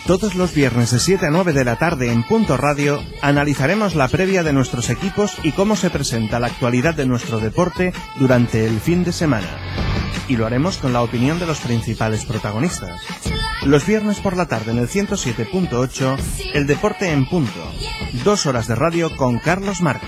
Todos los viernes de 7 a 9 de la tarde en Punto Radio analizaremos la previa de nuestros equipos y cómo se presenta la actualidad de nuestro deporte durante el fin de semana. Y lo haremos con la opinión de los principales protagonistas. Los viernes por la tarde en el 107.8, El Deporte en Punto. 2 horas de radio con Carlos Marco.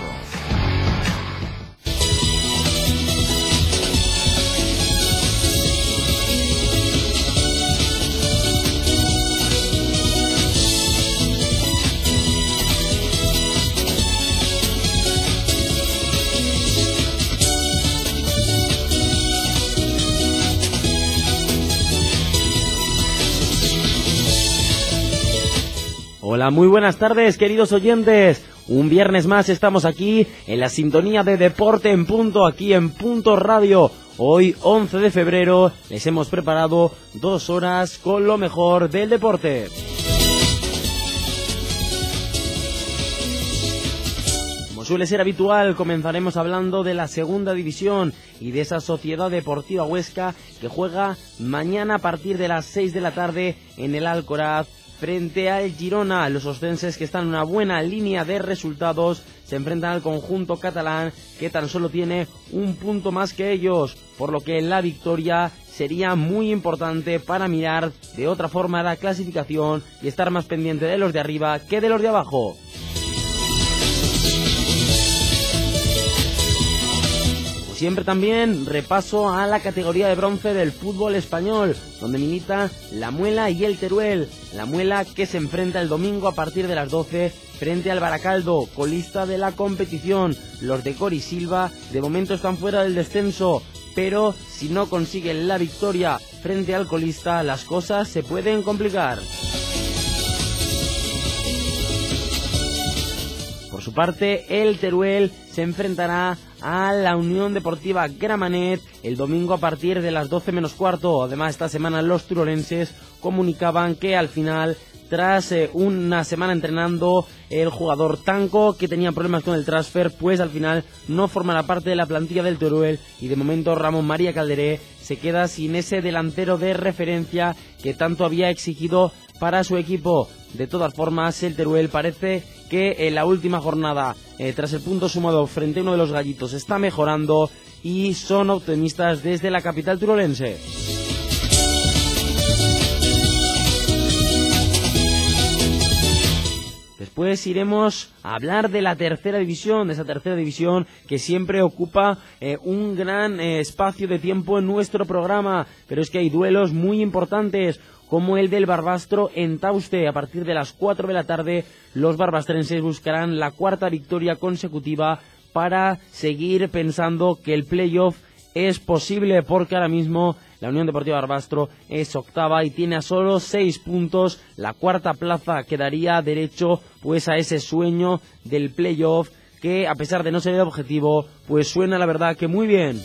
Hola, muy buenas tardes, queridos oyentes. Un viernes más estamos aquí en la sintonía de Deporte en Punto, aquí en Punto Radio. Hoy, 11 de febrero, les hemos preparado 2 horas con lo mejor del deporte. Como suele ser habitual, comenzaremos hablando de la segunda división y de esa Sociedad Deportiva Huesca que juega mañana a partir de las 6 de la tarde en el Alcoraz frente al Girona. Los oscenses, que están en una buena línea de resultados, se enfrentan al conjunto catalán, que tan solo tiene un punto más que ellos, por lo que la victoria sería muy importante para mirar de otra forma la clasificación y estar más pendiente de los de arriba que de los de abajo. Siempre también repaso a la categoría de bronce del fútbol español, donde milita la Muela y el Teruel. La Muela, que se enfrenta el domingo a partir de las 12 frente al Baracaldo, colista de la competición. Los de Cori Silva de momento están fuera del descenso, pero si no consiguen la victoria frente al colista, las cosas se pueden complicar. Por su parte, el Teruel se enfrentará a la Unión Deportiva Gramenet el domingo a partir de las 12 menos cuarto. Además, esta semana los turolenses comunicaban que al final, tras una semana entrenando, el jugador Tanco, que tenía problemas con el transfer, pues al final no formará parte de la plantilla del Teruel, y de momento Ramón María Calderé se queda sin ese delantero de referencia que tanto había exigido para su equipo. De todas formas, el Teruel parece que en la última jornada, tras el punto sumado frente a uno de los gallitos, está mejorando y son optimistas desde la capital turolense. Después iremos a hablar de la tercera división, de esa tercera división que siempre ocupa un gran espacio de tiempo en nuestro programa, pero es que hay duelos muy importantes, como el del Barbastro en Tauste. A partir de las 4 de la tarde, los barbastrenses buscarán la 4ª victoria consecutiva para seguir pensando que el playoff es posible, porque ahora mismo la Unión Deportiva Barbastro es 8ª y tiene a solo 6 puntos la 4ª plaza, que daría derecho pues a ese sueño del playoff, que a pesar de no ser el objetivo, pues suena la verdad que muy bien.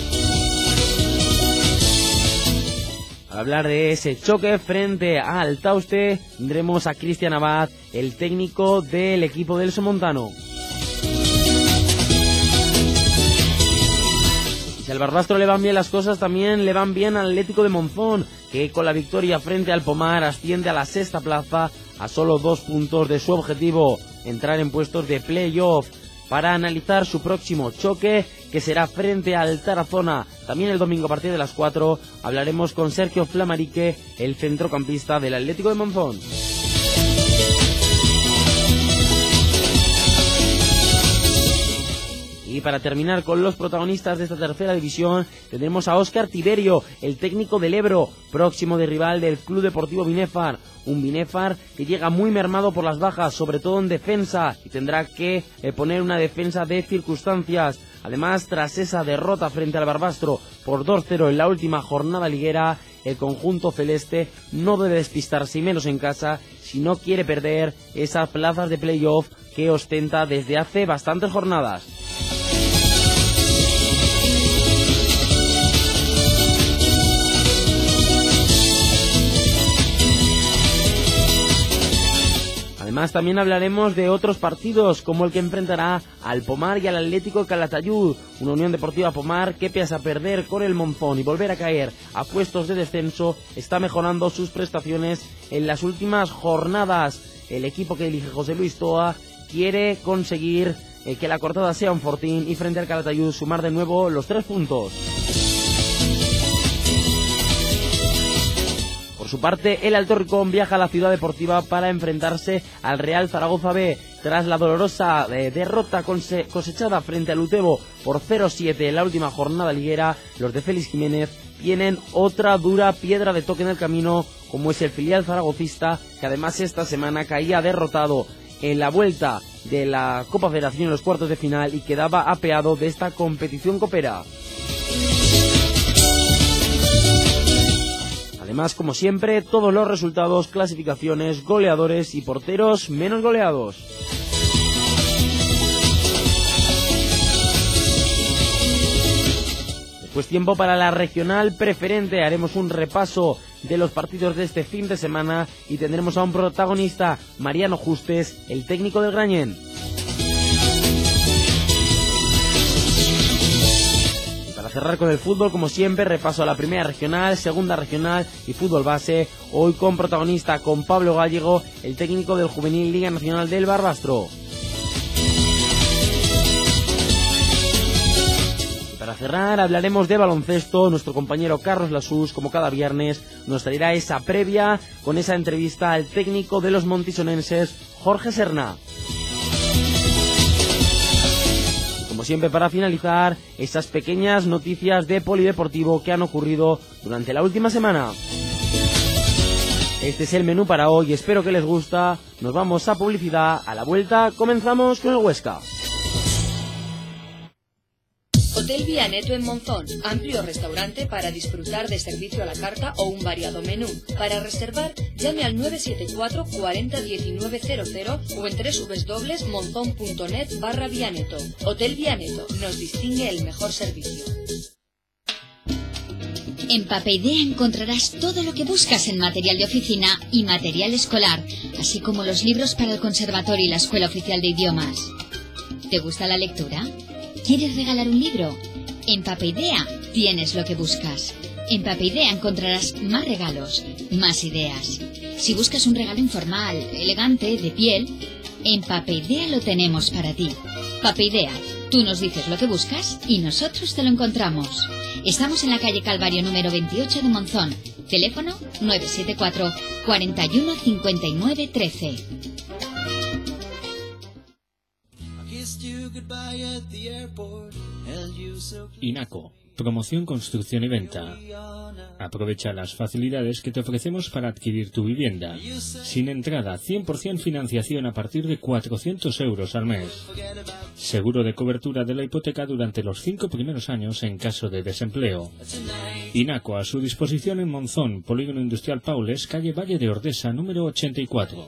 Para hablar de ese choque frente al Tauste, tendremos a Cristian Abad, el técnico del equipo del Somontano. Y si al Barbastro le van bien las cosas, también le van bien al Atlético de Monzón, que con la victoria frente al Pomar asciende a la 6ª plaza a solo 2 puntos de su objetivo, entrar en puestos de playoff. Para analizar su próximo choque, que será frente al Tarazona, también el domingo a partir de las 4, hablaremos con Sergio Flamarique, el centrocampista del Atlético de Monzón. Y para terminar con los protagonistas de esta tercera división, tendremos a Óscar Tiberio, el técnico del Ebro, próximo de rival del Club Deportivo Binefar. Un Binefar que llega muy mermado por las bajas, sobre todo en defensa, y tendrá que poner una defensa de circunstancias. Además, tras esa derrota frente al Barbastro por 2-0 en la última jornada liguera, el conjunto celeste no debe despistarse, y menos en casa, si no quiere perder esas plazas de playoff que ostenta desde hace bastantes jornadas. Además también hablaremos de otros partidos, como el que enfrentará al Pomar y al Atlético Calatayud, una Unión Deportiva Pomar que pese a perder con el Monzón y volver a caer a puestos de descenso, está mejorando sus prestaciones en las últimas jornadas. El equipo que dirige José Luis Toa quiere conseguir que la cortada sea un fortín y frente al Calatayud sumar de nuevo los 3 puntos. Por su parte, el Alto Ricón viaja a la Ciudad Deportiva para enfrentarse al Real Zaragoza B. Tras la dolorosa derrota cosechada frente al Utebo por 0-7 en la última jornada liguera, los de Félix Jiménez tienen otra dura piedra de toque en el camino, como es el filial zaragocista, que además esta semana caía derrotado en la vuelta de la Copa Federación en los cuartos de final y quedaba apeado de esta competición copera. Además, como siempre, todos los resultados, clasificaciones, goleadores y porteros menos goleados. Después tiempo para la regional preferente. Haremos un repaso de los partidos de este fin de semana y tendremos a un protagonista, Mariano Justes, el técnico del Grañén. Cerrar con el fútbol, como siempre, repaso a la primera regional, segunda regional y fútbol base, hoy con protagonista con Pablo Gallego, el técnico del Juvenil Liga Nacional del Barbastro. Y para cerrar hablaremos de baloncesto. Nuestro compañero Carlos Lasús, como cada viernes, nos traerá esa previa con esa entrevista al técnico de los montisonenses, Jorge Serna. Como siempre, para finalizar, esas pequeñas noticias de polideportivo que han ocurrido durante la última semana. Este es el menú para hoy, espero que les gusta. Nos vamos a publicidad, a la vuelta comenzamos con el Huesca. Hotel Vianeto en Monzón, amplio restaurante para disfrutar de servicio a la carta o un variado menú. Para reservar, llame al 974 40 1900 o en www.monzon.net/Vianeto. Hotel Vianeto, nos distingue el mejor servicio. En Papeidea encontrarás todo lo que buscas en material de oficina y material escolar, así como los libros para el conservatorio y la Escuela Oficial de Idiomas. ¿Te gusta la lectura? ¿Quieres regalar un libro? En Papeidea tienes lo que buscas. En Papeidea encontrarás más regalos, más ideas. Si buscas un regalo informal, elegante, de piel, en Papeidea lo tenemos para ti. Papeidea, tú nos dices lo que buscas y nosotros te lo encontramos. Estamos en la calle Calvario número 28 de Monzón. Teléfono 974 41 59 13. INACO, promoción, construcción y venta. Aprovecha las facilidades que te ofrecemos para adquirir tu vivienda. Sin entrada, 100% financiación a partir de 400 euros al mes. Seguro de cobertura de la hipoteca durante los 5 primeros años en caso de desempleo. INACO, a su disposición en Monzón, Polígono Industrial Paules, calle Valle de Ordesa, número 84.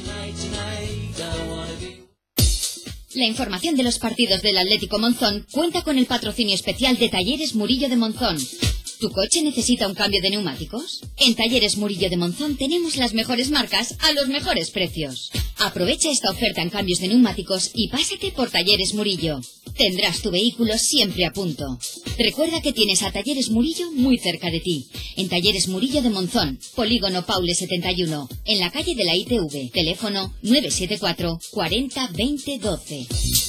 La información de los partidos del Atlético Monzón cuenta con el patrocinio especial de Talleres Murillo de Monzón. ¿Tu coche necesita un cambio de neumáticos? En Talleres Murillo de Monzón tenemos las mejores marcas a los mejores precios. Aprovecha esta oferta en cambios de neumáticos y pásate por Talleres Murillo. Tendrás tu vehículo siempre a punto. Recuerda que tienes a Talleres Murillo muy cerca de ti. En Talleres Murillo de Monzón, Polígono Paule 71, en la calle de la ITV. Teléfono 974 40 20 12.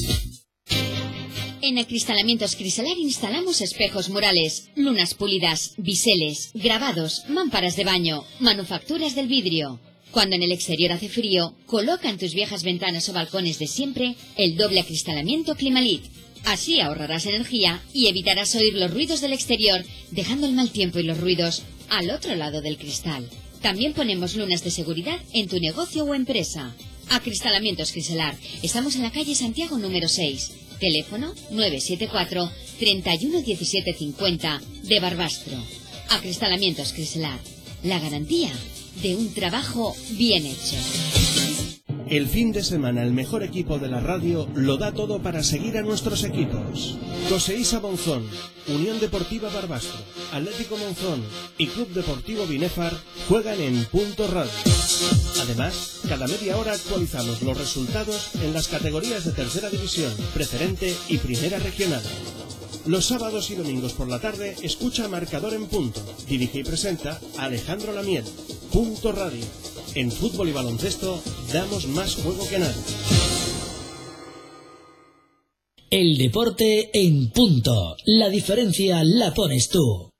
En Acristalamientos Crisalar instalamos espejos murales, lunas pulidas, biseles, grabados, mámparas de baño, manufacturas del vidrio. Cuando en el exterior hace frío, coloca en tus viejas ventanas o balcones de siempre el doble acristalamiento Climalit. Así ahorrarás energía y evitarás oír los ruidos del exterior, dejando el mal tiempo y los ruidos al otro lado del cristal. También ponemos lunas de seguridad en tu negocio o empresa. Acristalamientos Crisalar. Estamos en la calle Santiago número 6. Teléfono 974 31 17 50 de Barbastro. Acristalamientos Crisalar. La garantía de un trabajo bien hecho. El fin de semana el mejor equipo de la radio lo da todo para seguir a nuestros equipos. Coseísa Monzón, Unión Deportiva Barbastro, Atlético Monzón y Club Deportivo Binefar juegan en Punto Radio. Además, cada media hora actualizamos los resultados en las categorías de Tercera División, Preferente y Primera Regional. Los sábados y domingos por la tarde escucha Marcador en Punto. Dirige y presenta Alejandro Lamiel. Punto Radio. En fútbol y baloncesto damos más juego que nadie. El deporte en punto. La diferencia la pones tú.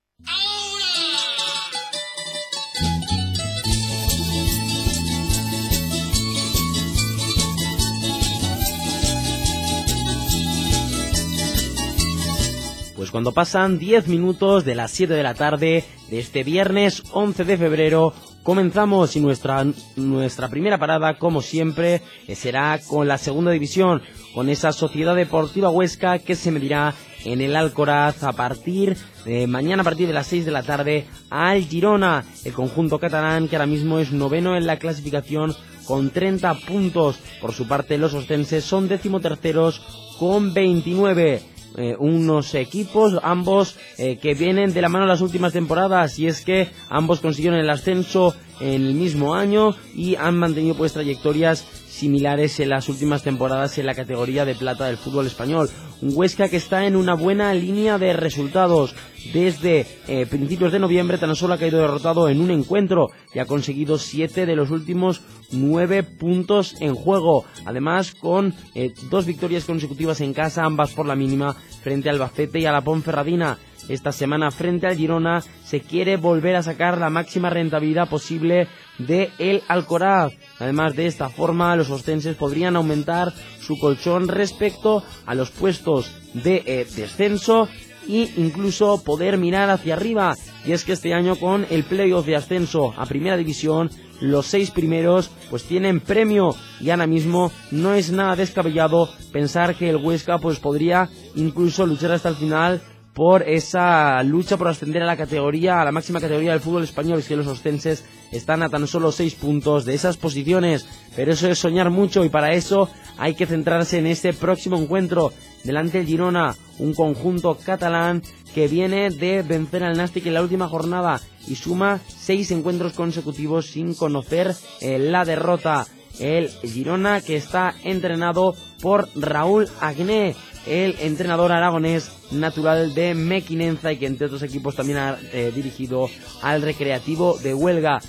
Pues cuando pasan 10 minutos de las 7 de la tarde de este viernes 11 de febrero, comenzamos y nuestra primera parada, como siempre, será con la segunda división, con esa Sociedad Deportiva Huesca que se medirá en el Alcoraz a partir de mañana, a partir de las 6 de la tarde, al Girona, el conjunto catalán que ahora mismo es noveno en la clasificación con 30 puntos. Por su parte, los ostenses son 13º con 29. Unos equipos, ambos que vienen de la mano las últimas temporadas, y es que ambos consiguieron el ascenso en el mismo año y han mantenido pues trayectorias similares en las últimas temporadas en la categoría de plata del fútbol español. Un Huesca que está en una buena línea de resultados. Desde principios de noviembre tan solo ha caído derrotado en un encuentro y ha conseguido 7 de los últimos 9 puntos en juego. Además, con 2 victorias consecutivas en casa, ambas por la mínima, frente al Albacete y a la Ponferradina. Esta semana frente al Girona se quiere volver a sacar la máxima rentabilidad posible de el Alcoraz. Además, de esta forma los ostenses podrían aumentar su colchón respecto a los puestos de descenso e incluso poder mirar hacia arriba. Y es que este año, con el playoff de ascenso a Primera División, los 6 primeros pues tienen premio, y ahora mismo no es nada descabellado pensar que el Huesca pues podría incluso luchar hasta el final por esa lucha por ascender a la categoría, a la máxima categoría del fútbol español. Es que los ostenses están a tan solo 6 puntos de esas posiciones, pero eso es soñar mucho, y para eso hay que centrarse en este próximo encuentro delante del Girona, un conjunto catalán que viene de vencer al Nàstic en la última jornada y suma 6 encuentros consecutivos sin conocer la derrota. El Girona que está entrenado por Raúl Agné, el entrenador aragonés natural de Mequinenza, y que entre otros equipos también ha dirigido al Recreativo de Huelga.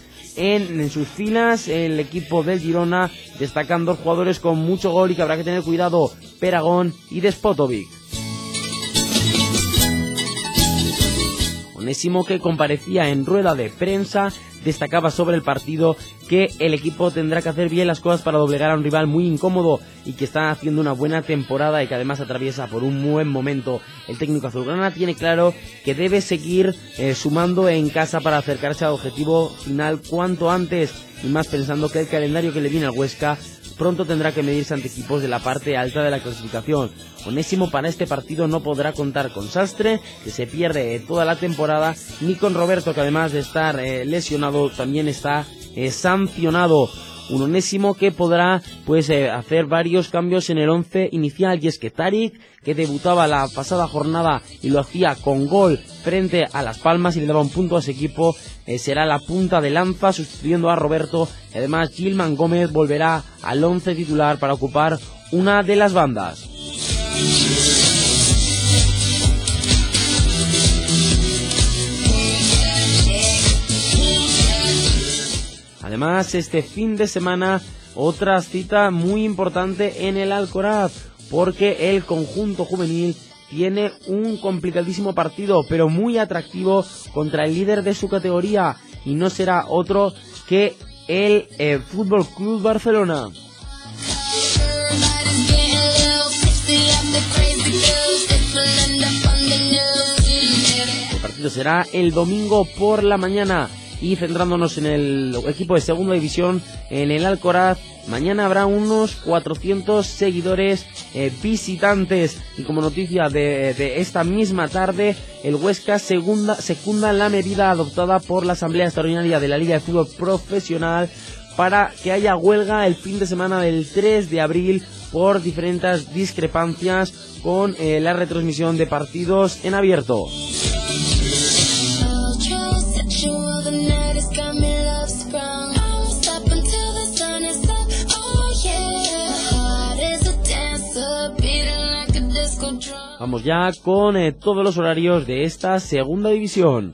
En sus filas el equipo del Girona destacan 2 jugadores con mucho gol y que habrá que tener cuidado: Peragón y Despotovic. Onésimo, que comparecía en rueda de prensa, destacaba sobre el partido que el equipo tendrá que hacer bien las cosas para doblegar a un rival muy incómodo y que está haciendo una buena temporada y que además atraviesa por un buen momento. El técnico azulgrana tiene claro que debe seguir sumando en casa para acercarse al objetivo final cuanto antes, y más pensando que el calendario que le viene al Huesca pronto tendrá que medirse ante equipos de la parte alta de la clasificación. Onésimo para este partido no podrá contar con Sastre, que se pierde toda la temporada, ni con Roberto, que además de estar lesionado también está sancionado. Un Onésimo que podrá hacer varios cambios en el 11 inicial, y es que Tarik, que debutaba la pasada jornada y lo hacía con gol frente a Las Palmas y le daba un punto a ese equipo, será la punta de lanza sustituyendo a Roberto, y además Gilman Gómez volverá al 11 titular para ocupar una de las bandas. Además, este fin de semana, otra cita muy importante en el Alcoraz, porque el conjunto juvenil tiene un complicadísimo partido, pero muy atractivo, contra el líder de su categoría, y no será otro que el Fútbol Club Barcelona. El partido será el domingo por la mañana. Y centrándonos en el equipo de segunda división, en el Alcoraz, mañana habrá unos 400 seguidores visitantes. Y como noticia de esta misma tarde, el Huesca secunda la medida adoptada por la Asamblea Extraordinaria de la Liga de Fútbol Profesional para que haya huelga el fin de semana del 3 de abril por diferentes discrepancias con la retransmisión de partidos en abierto. Vamos ya con todos los horarios de esta segunda división.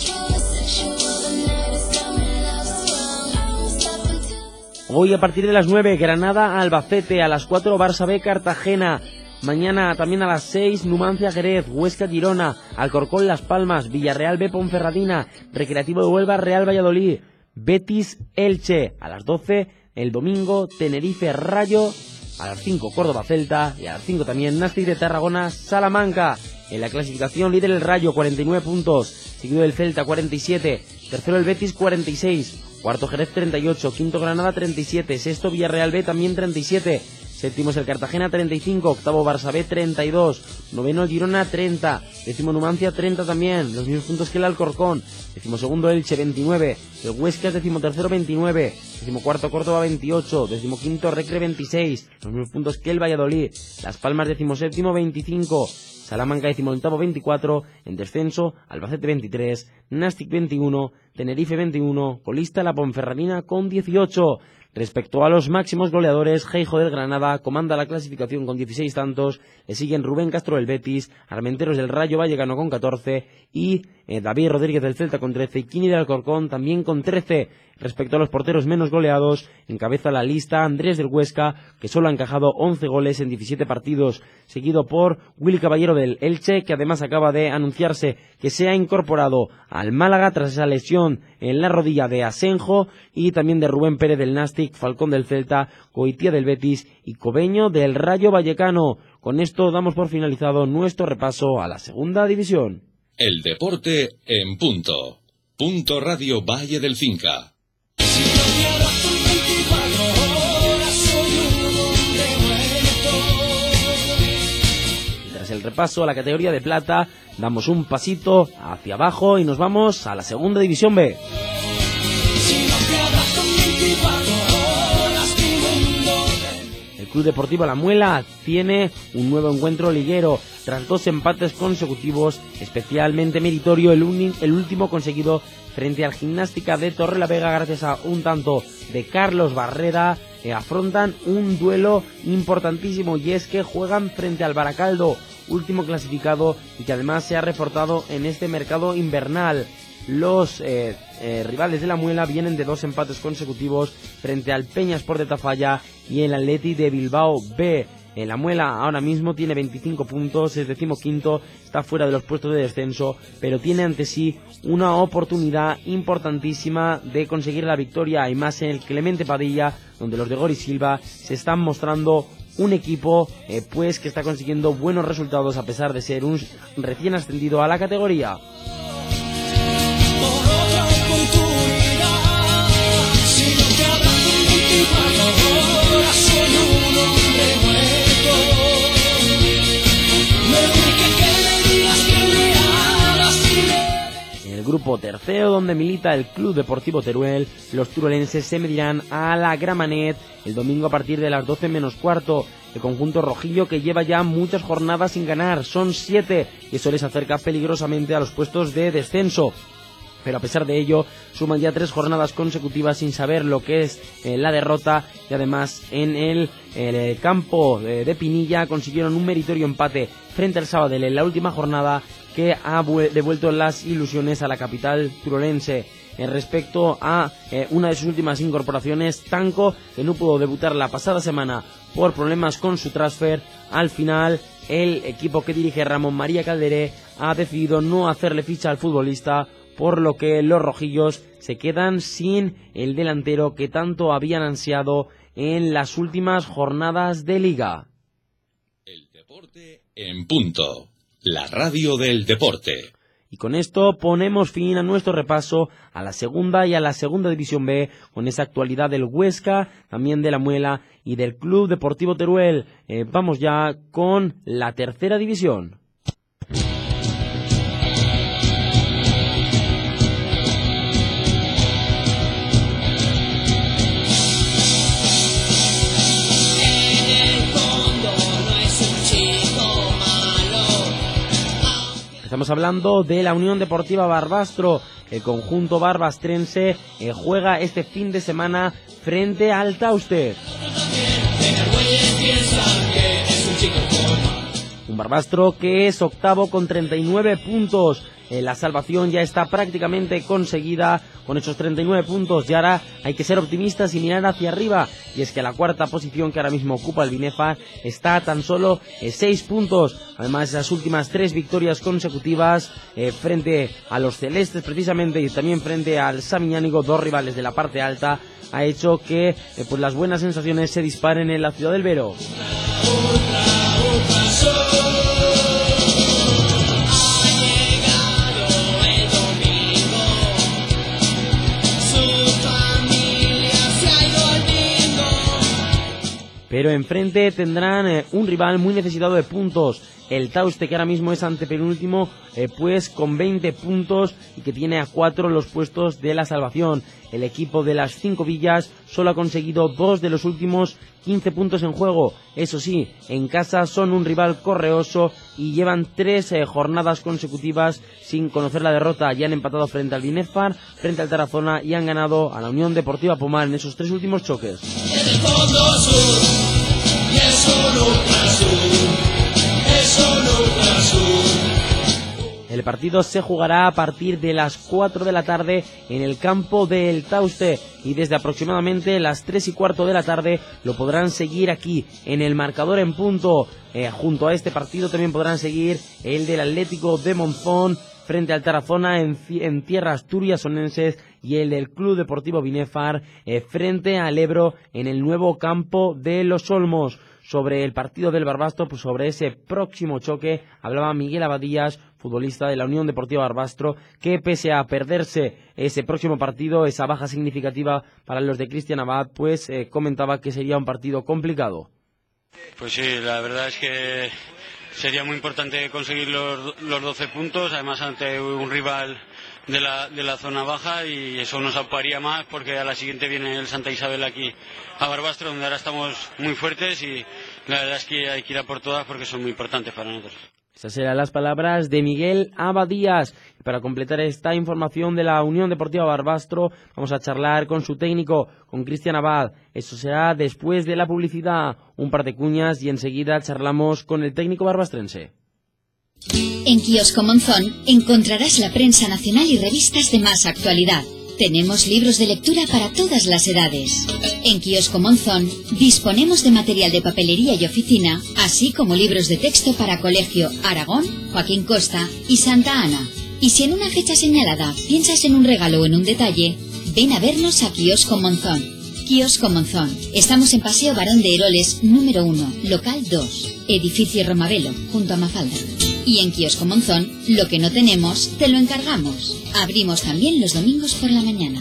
Hoy a partir de las 9, Granada Albacete, a las 4 Barça B Cartagena, mañana también a las 6 Numancia Jerez, Huesca Girona, Alcorcón Las Palmas, Villarreal B Ponferradina, Recreativo de Huelva Real Valladolid, Betis Elche, a las 12 el domingo Tenerife Rayo, a las 5 Córdoba Celta y a las 5 también Nastic de Tarragona Salamanca. En la clasificación líder el Rayo 49 puntos, seguido el Celta 47, tercero el Betis 46, cuarto Jerez 38, quinto Granada 37, sexto Villarreal B también 37, séptimo es el Cartagena 35, octavo Barça B 32, noveno el Girona 30, décimo Numancia 30 también, los mismos puntos que el Alcorcón, décimo segundo Elche 29, el Huesca es décimo tercero 29, décimo cuarto Córdoba 28, décimo quinto Recre 26, los mismos puntos que el Valladolid, Las Palmas décimo séptimo 25, Salamanca 18º 24, en descenso Albacete 23, Nastic 21, Tenerife 21, colista la Ponferradina con 18. Respecto a los máximos goleadores, Geijo del Granada comanda la clasificación con 16 tantos, le siguen Rubén Castro del Betis, Armenteros del Rayo Vallecano con 14 y David Rodríguez del Celta con 13 y Kini del Alcorcón también con 13. Respecto a los porteros menos goleados, encabeza la lista Andrés del Huesca, que solo ha encajado 11 goles en 17 partidos, seguido por Willy Caballero del Elche, que además acaba de anunciarse que se ha incorporado al Málaga tras esa lesión en la rodilla de Asenjo, y también de Rubén Pérez del Nastic, Falcón del Celta, Goitía del Betis y Cobeño del Rayo Vallecano. Con esto damos por finalizado nuestro repaso a la segunda división. El deporte en punto. Punto Radio Valle del Cinca. Tras el repaso a la categoría de plata, damos un pasito hacia abajo y nos vamos a la segunda división B. El Club Deportivo La Muela tiene un nuevo encuentro liguero tras 2 empates consecutivos, especialmente meritorio el último conseguido frente al Gimnástica de Torrelavega gracias a un tanto de Carlos Barrera. Afrontan un duelo importantísimo y es que juegan frente al Baracaldo, último clasificado y que además se ha reforzado en este mercado invernal. Los rivales de La Muela vienen de 2 empates consecutivos frente al Peñasport de Tafalla y el Atleti de Bilbao B. La Muela ahora mismo tiene 25 puntos, es 15º, está fuera de los puestos de descenso, pero tiene ante sí una oportunidad importantísima de conseguir la victoria, y más en el Clemente Padilla, donde los de Gori Silva se están mostrando un equipo pues que está consiguiendo buenos resultados a pesar de ser un recién ascendido a la categoría. Grupo tercero, donde milita el Club Deportivo Teruel, los turolenses se medirán a la Gramenet el domingo a partir de las 12 menos cuarto. El conjunto rojillo, que lleva ya muchas jornadas sin ganar, son 7, y eso les acerca peligrosamente a los puestos de descenso. Pero a pesar de ello, suman ya 3 jornadas consecutivas sin saber lo que es la derrota, y además en el campo de Pinilla consiguieron un meritorio empate frente al Sabadell en la última jornada, que ha devuelto las ilusiones a la capital turolense. Respecto a una de sus últimas incorporaciones, Tanco, que no pudo debutar la pasada semana por problemas con su transfer, al final el equipo que dirige Ramón María Calderé ha decidido no hacerle ficha al futbolista, por lo que los rojillos se quedan sin el delantero que tanto habían ansiado en las últimas jornadas de liga. El deporte en punto. La radio del deporte. Y con esto ponemos fin a nuestro repaso a la segunda y a la segunda división B, con esa actualidad del Huesca, también de La Muela y del Club Deportivo Teruel. Vamos ya con la tercera división. Estamos hablando de la Unión Deportiva Barbastro. El conjunto barbastrense juega este fin de semana frente al Tauster. Un Un Barbastro que es octavo con 39 puntos. La salvación ya está prácticamente conseguida con esos 39 puntos y ahora hay que ser optimistas y mirar hacia arriba, y es que la cuarta posición que ahora mismo ocupa el Binefar está a tan solo 6 puntos. Además, esas últimas 3 victorias consecutivas frente a los celestes precisamente y también frente al Samiñánigo, 2 rivales de la parte alta, ha hecho que pues las buenas sensaciones se disparen en la ciudad del Vero. Pero enfrente tendrán un rival muy necesitado de puntos, el Tauste, que ahora mismo es antepenúltimo, pues con 20 puntos y que tiene a 4 los puestos de la salvación. El equipo de las 5 villas solo ha conseguido 2 de los últimos 15 puntos en juego. Eso sí, en casa son un rival correoso y llevan 3 jornadas consecutivas sin conocer la derrota. Ya han empatado frente al Binefar, frente al Tarazona y han ganado a la Unión Deportiva Pomar en esos 3 últimos choques. En el fondo sur, y es un ultrasur, es un ultrasur. El partido se jugará a partir de las 4 de la tarde en el campo del Tauste y desde aproximadamente las 3 y cuarto de la tarde lo podrán seguir aquí en el Marcador en Punto. Junto a este partido también podrán seguir el del Atlético de Monzón frente al Tarazona en tierras turiasonenses y el del Club Deportivo Binefar frente al Ebro en el nuevo campo de Los Olmos. Sobre el partido del Barbastro, pues sobre ese próximo choque, hablaba Miguel Abadías, futbolista de la Unión Deportiva Barbastro, que pese a perderse ese próximo partido, esa baja significativa para los de Cristian Abad, pues comentaba que sería un partido complicado. Pues sí, la verdad es que sería muy importante conseguir los 12 puntos, además ante un rival de la zona baja, y eso nos auparía más porque a la siguiente viene el Santa Isabel aquí a Barbastro, donde ahora estamos muy fuertes y la verdad es que hay que ir a por todas porque son muy importantes para nosotros. Esas eran las palabras de Miguel Abadías. Y para completar esta información de la Unión Deportiva Barbastro, vamos a charlar con su técnico, con Cristian Abad. Eso será después de la publicidad, un par de cuñas y enseguida charlamos con el técnico barbastrense. En Kiosco Monzón encontrarás la prensa nacional y revistas de más actualidad. Tenemos libros de lectura para todas las edades. En Kiosco Monzón disponemos de material de papelería y oficina, así como libros de texto para Colegio Aragón, Joaquín Costa y Santa Ana. Y si en una fecha señalada piensas en un regalo o en un detalle, ven a vernos a Kiosco Monzón. Kiosco Monzón. Estamos en Paseo Barón de Eroles, número 1, local 2, edificio Romavelo, junto a Mafalda. Y en Kiosco Monzón, lo que no tenemos, te lo encargamos. Abrimos también los domingos por la mañana.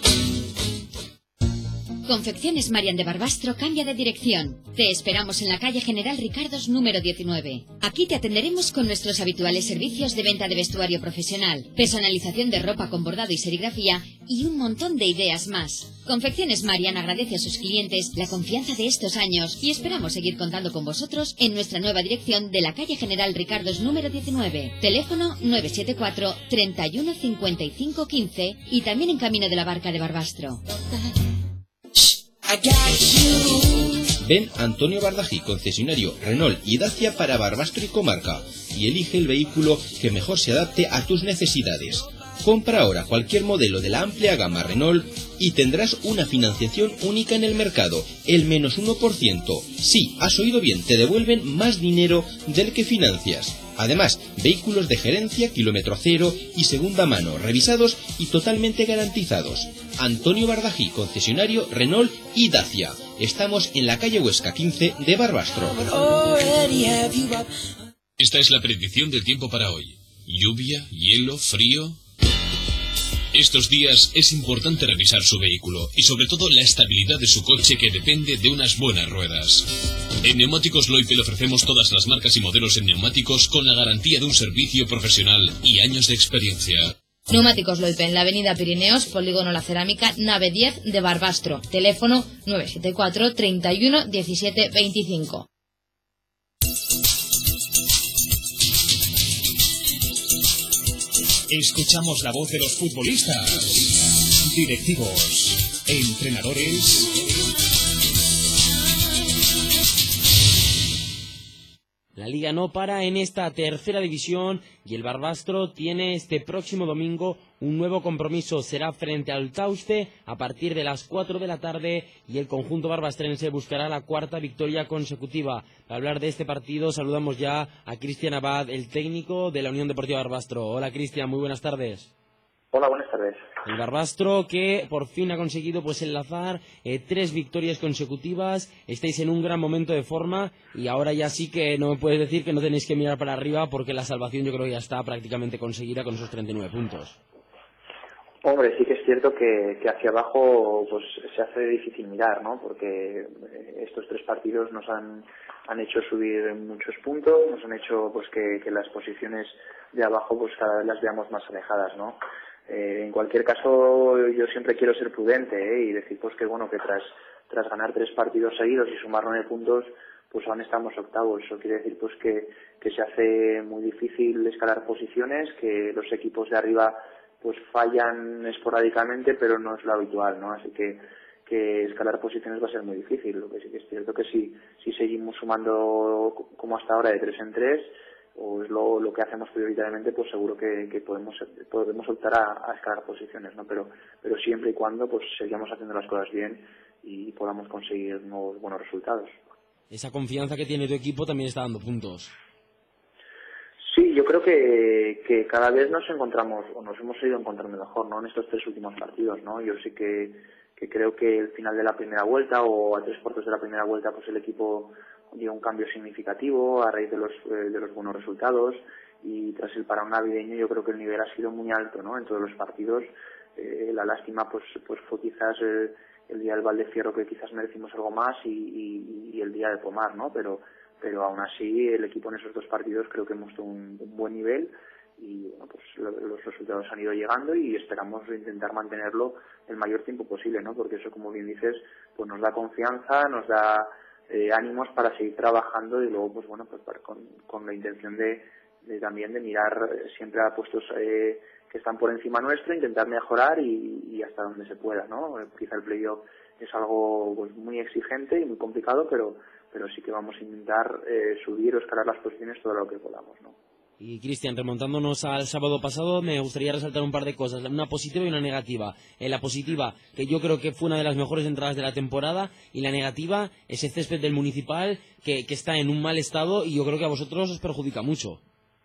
Confecciones Marian de Barbastro cambia de dirección. Te esperamos en la calle General Ricardos número 19. Aquí te atenderemos con nuestros habituales servicios de venta de vestuario profesional, personalización de ropa con bordado y serigrafía y un montón de ideas más. Confecciones Marian agradece a sus clientes la confianza de estos años y esperamos seguir contando con vosotros en nuestra nueva dirección de la calle General Ricardos número 19. Teléfono 974 31 55 15 y también en Camino de la Barca de Barbastro. Ven a Antonio Bardají, concesionario Renault y Dacia para Barbastro y comarca, y elige el vehículo que mejor se adapte a tus necesidades. Compra ahora cualquier modelo de la amplia gama Renault y tendrás una financiación única en el mercado, el menos 1%. Sí, has oído bien, te devuelven más dinero del que financias. Además, vehículos de gerencia, kilómetro cero y segunda mano, revisados y totalmente garantizados. Antonio Bardají, concesionario Renault y Dacia. Estamos en la calle Huesca 15 de Barbastro. Esta es la predicción del tiempo para hoy. Lluvia, hielo, frío. Estos días es importante revisar su vehículo y sobre todo la estabilidad de su coche, que depende de unas buenas ruedas. En Neumáticos Loipe le ofrecemos todas las marcas y modelos en neumáticos con la garantía de un servicio profesional y años de experiencia. Neumáticos Loipe en la avenida Pirineos, Polígono La Cerámica, nave 10 de Barbastro. Teléfono 974 31 17 25. Escuchamos la voz de los futbolistas, directivos, entrenadores. La Liga no para en esta tercera división y el Barbastro tiene este próximo domingo un nuevo compromiso. Será frente al Tauste a partir de las 4 de la tarde y el conjunto barbastrense buscará la cuarta victoria consecutiva. Para hablar de este partido saludamos ya a Cristian Abad, el técnico de la Unión Deportiva Barbastro. Hola Cristian, muy buenas tardes. Hola, buenas tardes. El Barbastro que por fin ha conseguido pues enlazar 3 victorias consecutivas. Estáis en un gran momento de forma y ahora ya sí que no me puedes decir que no tenéis que mirar para arriba porque la salvación yo creo que ya está prácticamente conseguida con esos 39 puntos. Hombre, sí que es cierto que hacia abajo pues se hace difícil mirar, ¿no? Porque estos 3 partidos nos han hecho subir muchos puntos, nos han hecho pues que las posiciones de abajo pues cada vez las veamos más alejadas, ¿no? En cualquier caso, yo siempre quiero ser prudente y decir pues que bueno que tras ganar 3 partidos seguidos y sumar 9 puntos, pues aún estamos octavos. Eso quiere decir pues que se hace muy difícil escalar posiciones, que los equipos de arriba pues fallan esporádicamente, pero no es lo habitual, ¿no? Así que escalar posiciones va a ser muy difícil. Lo que sí que es cierto que si seguimos sumando como hasta ahora de 3 en 3, o es lo que hacemos prioritariamente, pues seguro que podemos optar a escalar posiciones, ¿no? Pero siempre y cuando pues sigamos haciendo las cosas bien y podamos conseguir nuevos buenos resultados. Esa confianza que tiene tu equipo también está dando puntos. Sí, yo creo que cada vez nos encontramos, o nos hemos ido encontrando mejor, ¿no? En estos 3 últimos partidos, ¿no? Yo sí que creo que el final de la primera vuelta o a 3 cuartos de la primera vuelta, pues el equipo dio un cambio significativo a raíz de los buenos resultados, y tras el parón navideño yo creo que el nivel ha sido muy alto, ¿no? En todos los partidos. La lástima pues fue quizás el día del Valdefierro, que quizás merecimos algo más, y el día de Pomar, ¿no? Pero aún así el equipo en esos 2 partidos creo que mostró un buen nivel, y bueno, pues los resultados han ido llegando y esperamos intentar mantenerlo el mayor tiempo posible, ¿no? Porque eso, como bien dices, pues nos da confianza, nos da ánimos para seguir trabajando, y luego pues bueno, pues con la intención de también de mirar siempre a puestos que están por encima nuestro, intentar mejorar y hasta donde se pueda, ¿no? Quizá el playoff es algo pues muy exigente y muy complicado, pero sí que vamos a intentar subir o escalar las posiciones todo lo que podamos, ¿no? Y Cristian, remontándonos al sábado pasado, me gustaría resaltar un par de cosas, una positiva y una negativa. La positiva, que yo creo que fue una de las mejores entradas de la temporada, y la negativa, ese césped del Municipal que está en un mal estado y yo creo que a vosotros os perjudica mucho.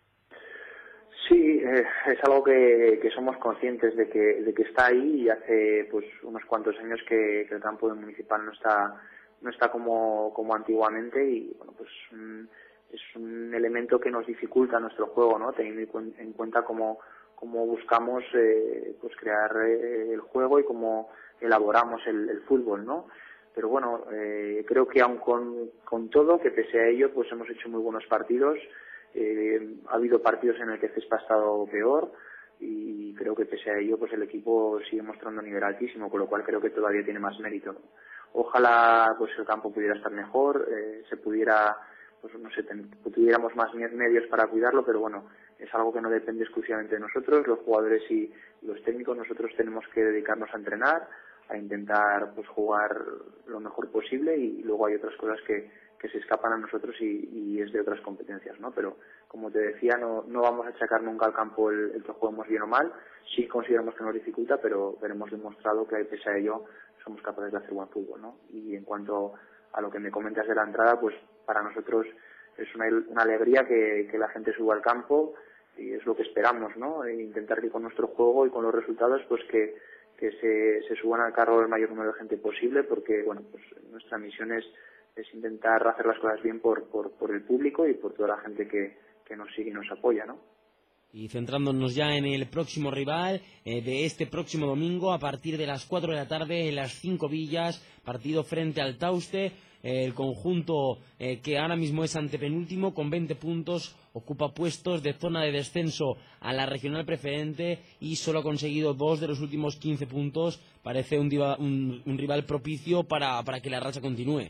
Sí, es algo que somos conscientes de que está ahí, y hace pues unos cuantos años que el campo del Municipal no está como antiguamente, y bueno, pues es un elemento que nos dificulta nuestro juego, ¿no? Teniendo en cuenta cómo buscamos pues crear el juego y cómo elaboramos el fútbol, ¿no? Pero bueno, creo que aun con todo, que pese a ello, pues hemos hecho muy buenos partidos. Ha habido partidos en el que Cespa ha estado peor, y creo que pese a ello pues el equipo sigue mostrando un nivel altísimo, con lo cual creo que todavía tiene más mérito, ¿no? Ojalá pues el campo pudiera estar mejor, se pudiera, pues no sé, tuviéramos más medios para cuidarlo, pero bueno, es algo que no depende exclusivamente de nosotros, los jugadores y los técnicos. Nosotros tenemos que dedicarnos a entrenar, a intentar pues jugar lo mejor posible, y luego hay otras cosas que se escapan a nosotros y es de otras competencias, ¿no? Pero como te decía, no vamos a achacar nunca al campo el que juguemos bien o mal. Sí consideramos que nos dificulta, pero hemos demostrado que pese a ello somos capaces de hacer buen fútbol, ¿no? Y en cuanto a lo que me comentas de la entrada, pues para nosotros es una alegría que la gente suba al campo, y es lo que esperamos, ¿no? E intentar que con nuestro juego y con los resultados pues que se suban al carro el mayor número de gente posible, porque bueno, pues nuestra misión es intentar hacer las cosas bien por el público y por toda la gente que nos sigue y nos apoya, ¿no? Y centrándonos ya en el próximo rival de este próximo domingo, a partir de las 4 de la tarde, en las 5 Villas, partido frente al Tauste. El conjunto que ahora mismo es antepenúltimo con 20 puntos, ocupa puestos de zona de descenso a la regional preferente y solo ha conseguido 2 de los últimos 15 puntos. Parece un rival propicio para que la racha continúe.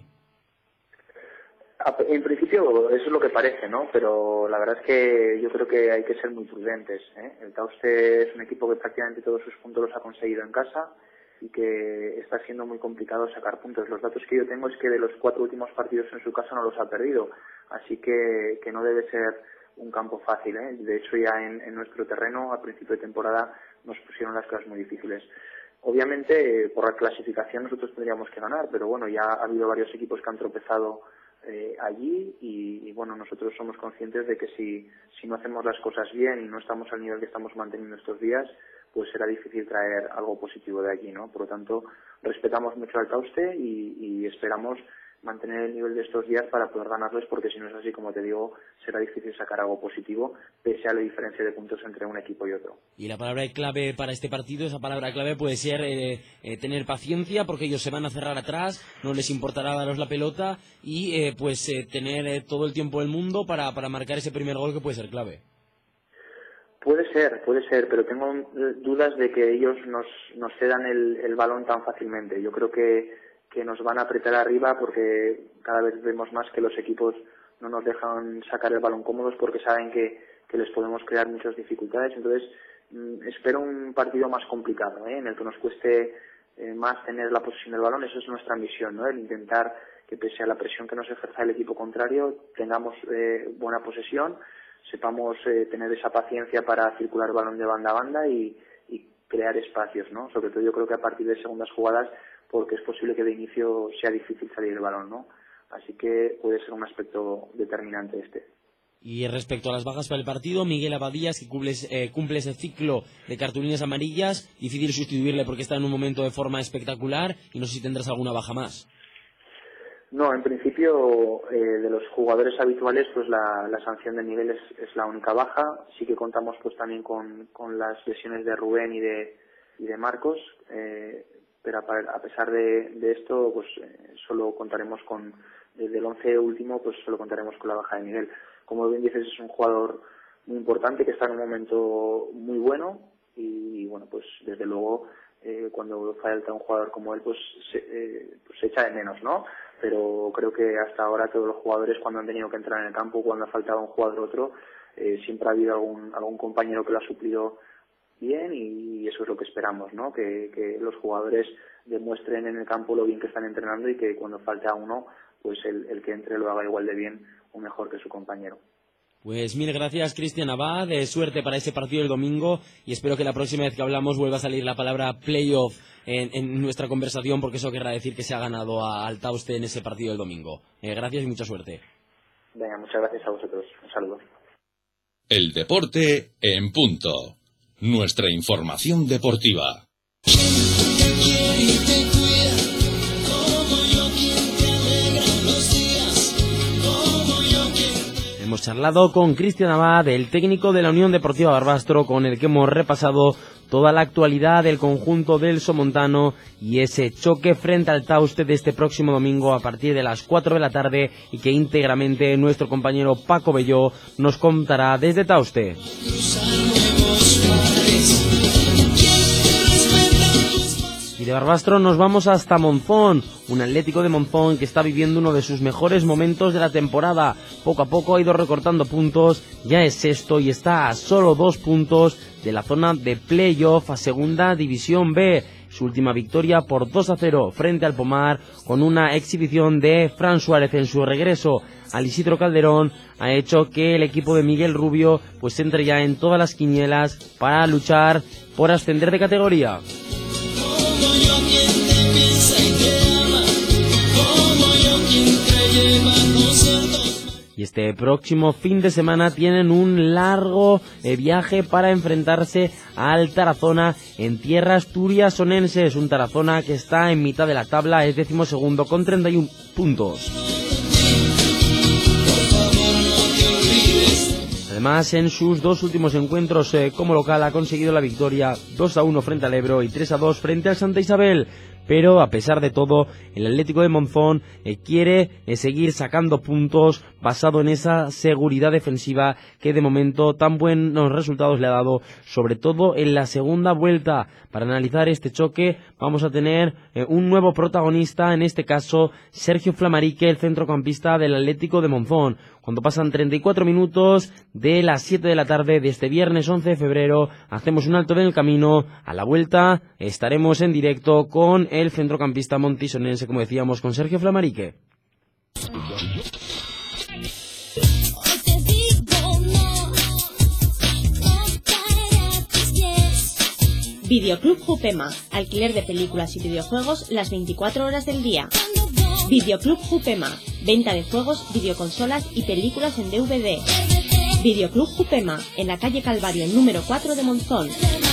En principio eso es lo que parece, ¿no? Pero la verdad es que yo creo que hay que ser muy prudentes, ¿eh? El Tauste es un equipo que prácticamente todos sus puntos los ha conseguido en casa, que está siendo muy complicado sacar puntos. Los datos que yo tengo es que de los 4 últimos partidos en su casa no los ha perdido, así que no debe ser un campo fácil, ¿eh? De hecho, ya en nuestro terreno, a principio de temporada, nos pusieron las cosas muy difíciles. Obviamente, por la clasificación nosotros tendríamos que ganar, pero bueno, ya ha habido varios equipos que han tropezado allí y bueno, nosotros somos conscientes de que si no hacemos las cosas bien y no estamos al nivel que estamos manteniendo estos días, pues será difícil traer algo positivo de allí, ¿no? Por lo tanto, respetamos mucho al Tauste y esperamos mantener el nivel de estos días para poder ganarles, porque si no es así, como te digo, será difícil sacar algo positivo pese a la diferencia de puntos entre un equipo y otro. Y la palabra clave para este partido, esa palabra clave puede ser tener paciencia, porque ellos se van a cerrar atrás, no les importará daros la pelota y tener todo el tiempo del mundo para marcar ese primer gol que puede ser clave. Puede ser, pero tengo dudas de que ellos nos cedan el balón tan fácilmente. Yo creo que nos van a apretar arriba, porque cada vez vemos más que los equipos no nos dejan sacar el balón cómodos porque saben que les podemos crear muchas dificultades. Entonces, espero un partido más complicado, en el que nos cueste más tener la posesión del balón. Eso es nuestra misión, ¿no? El intentar que, pese a la presión que nos ejerza el equipo contrario, tengamos buena posesión, sepamos tener esa paciencia para circular el balón de banda a banda y crear espacios, ¿no? Sobre todo yo creo que a partir de segundas jugadas, porque es posible que de inicio sea difícil salir el balón, ¿no? Así que puede ser un aspecto determinante este. Y respecto a las bajas para el partido, Miguel Abadías, que cumple ese ciclo de cartulinas amarillas, difícil sustituirle porque está en un momento de forma espectacular, y no sé si tendrás alguna baja más. No, en principio de los jugadores habituales, pues la sanción de Miguel es la única baja. Sí que contamos pues también con las lesiones de Rubén y de Marcos, pero a pesar de esto, pues solo contaremos desde el 11 último, pues solo contaremos con la baja de Miguel. Como bien dices, es un jugador muy importante que está en un momento muy bueno y bueno, pues desde luego cuando falta un jugador como él, pues se echa de menos, ¿no? Pero creo que hasta ahora todos los jugadores, cuando han tenido que entrar en el campo, cuando ha faltado un jugador u otro, siempre ha habido algún compañero que lo ha suplido bien, y eso es lo que esperamos, ¿no? Que los jugadores demuestren en el campo lo bien que están entrenando y que cuando falta uno, pues el que entre lo haga igual de bien o mejor que su compañero. Pues mil gracias, Cristian Abad, suerte para ese partido del domingo, y espero que la próxima vez que hablamos vuelva a salir la palabra playoff en nuestra conversación, porque eso querrá decir que se ha ganado al Tauste en ese partido del domingo. Gracias y mucha suerte. Venga, muchas gracias a vosotros. Un saludo. El deporte en punto. Nuestra información deportiva. Hemos charlado con Cristian Abad, el técnico de la Unión Deportiva Barbastro, con el que hemos repasado toda la actualidad del conjunto del Somontano y ese choque frente al Tauste de este próximo domingo a partir de las 4 de la tarde, y que íntegramente nuestro compañero Paco Belló nos contará desde Tauste. Y de Barbastro nos vamos hasta Monzón, un Atlético de Monzón que está viviendo uno de sus mejores momentos de la temporada. Poco a poco ha ido recortando puntos, ya es sexto y está a solo 2 puntos de la zona de playoff a Segunda División B. Su última victoria por 2-0 frente al Pomar, con una exhibición de Fran Suárez en su regreso al Isidro Calderón, ha hecho que el equipo de Miguel Rubio pues entre ya en todas las quinielas para luchar por ascender de categoría. Y este próximo fin de semana tienen un largo viaje para enfrentarse al Tarazona en tierras turiasonenses. Un Tarazona que está en mitad de la tabla, es 12º con 31 puntos. Además, en sus 2 últimos encuentros como local ha conseguido la victoria 2-1 frente al Ebro y 3-2 frente al Santa Isabel. pero a pesar de todo, el Atlético de Monzón quiere seguir sacando puntos basado en esa seguridad defensiva que de momento tan buenos resultados le ha dado, sobre todo en la segunda vuelta. Para analizar este choque vamos a tener un nuevo protagonista, en este caso Sergio Flamarique, el centrocampista del Atlético de Monzón. Cuando pasan 34 minutos de las 7 de la tarde de este viernes 11 de febrero, hacemos un alto en el camino. A la vuelta estaremos en directo con el centrocampista montisonense, como decíamos, con Sergio Flamarique. Videoclub Jupema, alquiler de películas y videojuegos las 24 horas del día. Videoclub Jupema, venta de juegos, videoconsolas y películas en DVD. Videoclub Jupema, en la calle Calvario número 4 de Monzón.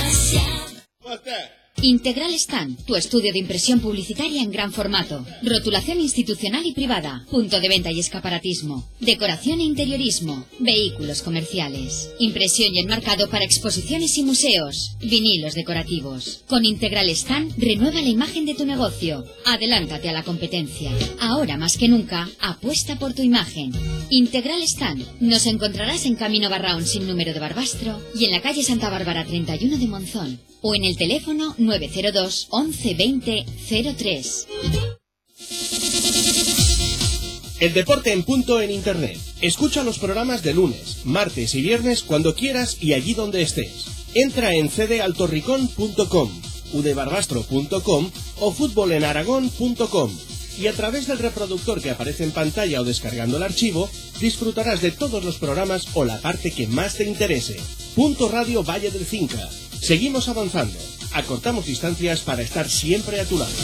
Integral Stand, tu estudio de impresión publicitaria en gran formato. Rotulación institucional y privada. Punto de venta y escaparatismo. Decoración e interiorismo. Vehículos comerciales. Impresión y enmarcado para exposiciones y museos. Vinilos decorativos. Con Integral Stand, renueva la imagen de tu negocio. Adelántate a la competencia. Ahora más que nunca, apuesta por tu imagen. Integral Stand. Nos encontrarás en Camino Barraón sin número de Barbastro y en la calle Santa Bárbara 31 de Monzón. O en el teléfono 902 11 20 03. El deporte en punto en Internet. Escucha los programas de lunes, martes y viernes cuando quieras y allí donde estés. Entra en cdaltorricón.com, udebarbastro.com o futbolenaragón.com y a través del reproductor que aparece en pantalla o descargando el archivo, disfrutarás de todos los programas o la parte que más te interese. Punto Radio Valle del Cinca. Seguimos avanzando. Acortamos distancias para estar siempre a tu lado.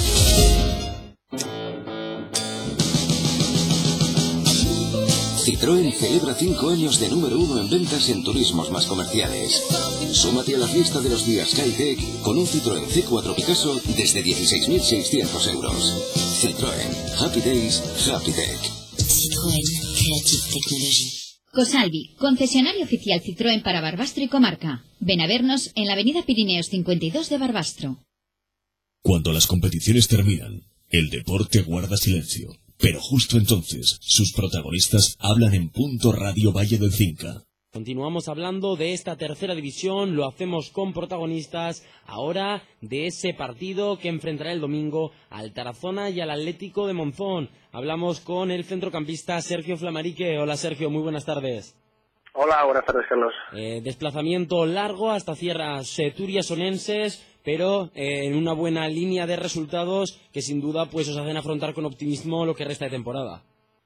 Citroën celebra 5 años de número 1 en ventas en turismos más comerciales. Súmate a la fiesta de los días Skytech con un Citroën C4 Picasso desde 16.600 euros. Citroën. Happy Days, Happy Tech. Citroën Creative Technology. Cosalvi, concesionario oficial Citroën para Barbastro y comarca. Ven a vernos en la avenida Pirineos 52 de Barbastro. Cuando las competiciones terminan, el deporte guarda silencio. Pero justo entonces, sus protagonistas hablan en Punto Radio Valle del Cinca. Continuamos hablando de esta tercera división, lo hacemos con protagonistas ahora de ese partido que enfrentará el domingo al Tarazona y al Atlético de Monzón. Hablamos con el centrocampista Sergio Flamarique. Hola Sergio, muy buenas tardes. Hola, buenas tardes Carlos. Desplazamiento largo hasta tierras turiasonenses, pero en una buena línea de resultados que sin duda pues os hacen afrontar con optimismo lo que resta de temporada.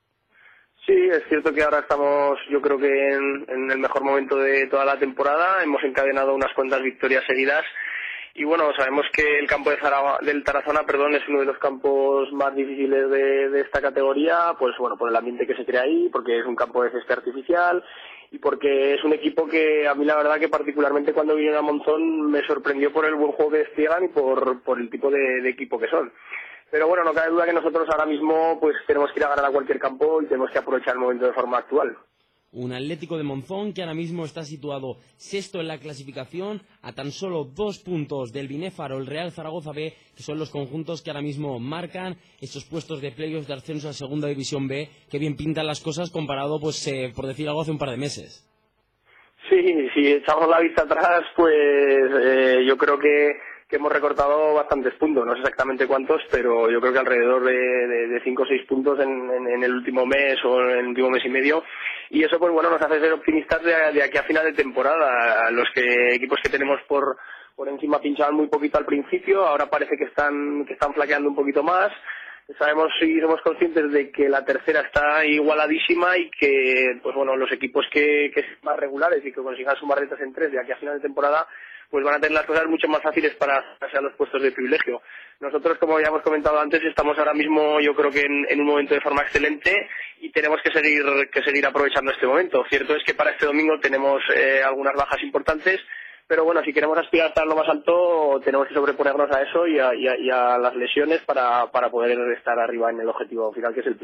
Sí, es cierto que ahora estamos, yo creo que en el mejor momento de toda la temporada. Hemos encadenado unas cuantas victorias seguidas y bueno, sabemos que el campo del Tarazona, es uno de los campos más difíciles de esta categoría, pues bueno, por el ambiente que se crea ahí, porque es un campo de césped artificial y porque es un equipo que a mí la verdad que particularmente cuando vinieron a Monzón me sorprendió por el buen juego que despliegan y por el tipo de equipo que son. Pero bueno, no cabe duda que nosotros ahora mismo pues tenemos que ir a ganar a cualquier campo y tenemos que aprovechar el momento de forma actual. Un Atlético de Monzón que ahora mismo está situado sexto en la clasificación a tan solo 2 puntos del Binéfaro, el Real Zaragoza B, que son los conjuntos que ahora mismo marcan esos puestos de playoffs de ascenso a Segunda División B, que bien pintan las cosas comparado, pues por decir algo, hace un par de meses. Sí, si echamos la vista atrás, pues yo creo que hemos recortado bastantes puntos, no sé exactamente cuántos, pero yo creo que alrededor de 5 o 6 puntos en el último mes o en el último mes y medio, y eso pues bueno nos hace ser optimistas de aquí a final de temporada. Los equipos que tenemos por encima pinchaban muy poquito al principio, ahora parece que están flaqueando un poquito más. Sabemos y somos conscientes de que la tercera está igualadísima y que pues bueno los equipos que sean más regulares y que consigan sumar de 3 en 3 de aquí a final de temporada pues van a tener las cosas mucho más fáciles para pasar a los puestos de privilegio. Nosotros, como ya hemos comentado antes, estamos ahora mismo yo creo que en un momento de forma excelente y tenemos que seguir aprovechando este momento. Cierto es que para este domingo tenemos algunas bajas importantes, pero bueno, si queremos aspirar a estar lo más alto tenemos que sobreponernos a eso y a las lesiones para poder estar arriba en el objetivo final, que es el playoff.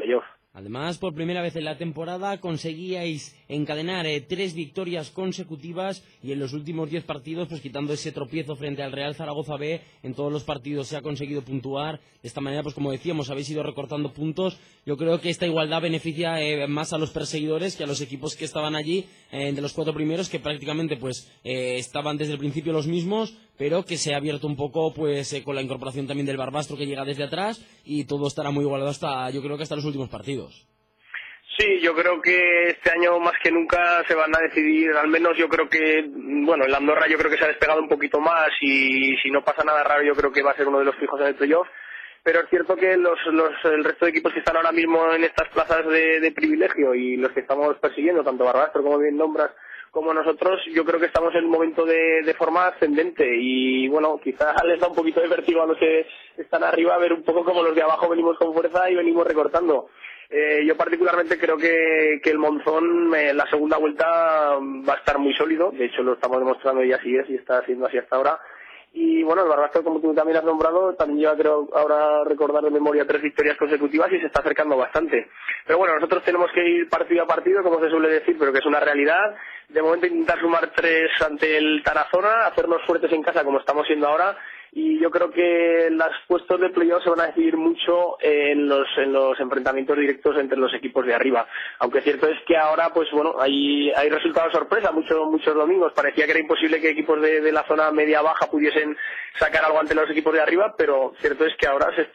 Además, por primera vez en la temporada conseguíais encadenar 3 victorias consecutivas y en los últimos 10 partidos, pues quitando ese tropiezo frente al Real Zaragoza B, en todos los partidos se ha conseguido puntuar. De esta manera, pues como decíamos, habéis ido recortando puntos. Yo creo que esta igualdad beneficia más a los perseguidores que a los equipos que estaban allí, de los 4 primeros, que prácticamente pues estaban desde el principio los mismos, pero que se ha abierto un poco pues con la incorporación también del Barbastro, que llega desde atrás, y todo estará muy igualado yo creo que hasta los últimos partidos. Sí, yo creo que este año más que nunca se van a decidir, al menos yo creo que, bueno, el Andorra yo creo que se ha despegado un poquito más y si no pasa nada raro yo creo que va a ser uno de los fijos en el playoff, pero es cierto que el resto de equipos que están ahora mismo en estas plazas de privilegio y los que estamos persiguiendo, tanto Barbastro como bien nombras, como nosotros, yo creo que estamos en un momento de forma ascendente y bueno, quizás les da un poquito de vértigo a los que están arriba ver un poco como los de abajo venimos con fuerza y venimos recortando. Yo particularmente creo que el Monzón la segunda vuelta va a estar muy sólido, de hecho lo estamos demostrando y así es y está siendo así hasta ahora. Y bueno, el Barbastro, como tú también has nombrado, también lleva, creo, ahora recordar de memoria 3 victorias consecutivas y se está acercando bastante. Pero bueno, nosotros tenemos que ir partido a partido, como se suele decir, pero que es una realidad. De momento intentar sumar 3 ante el Tarazona, hacernos fuertes en casa como estamos siendo ahora. Y yo creo que los puestos de playoff se van a decidir mucho en los enfrentamientos directos entre los equipos de arriba. Aunque cierto es que ahora, pues bueno, hay resultados sorpresa, muchos domingos. Parecía que era imposible que equipos de la zona media-baja pudiesen sacar algo ante los equipos de arriba, pero cierto es que ahora se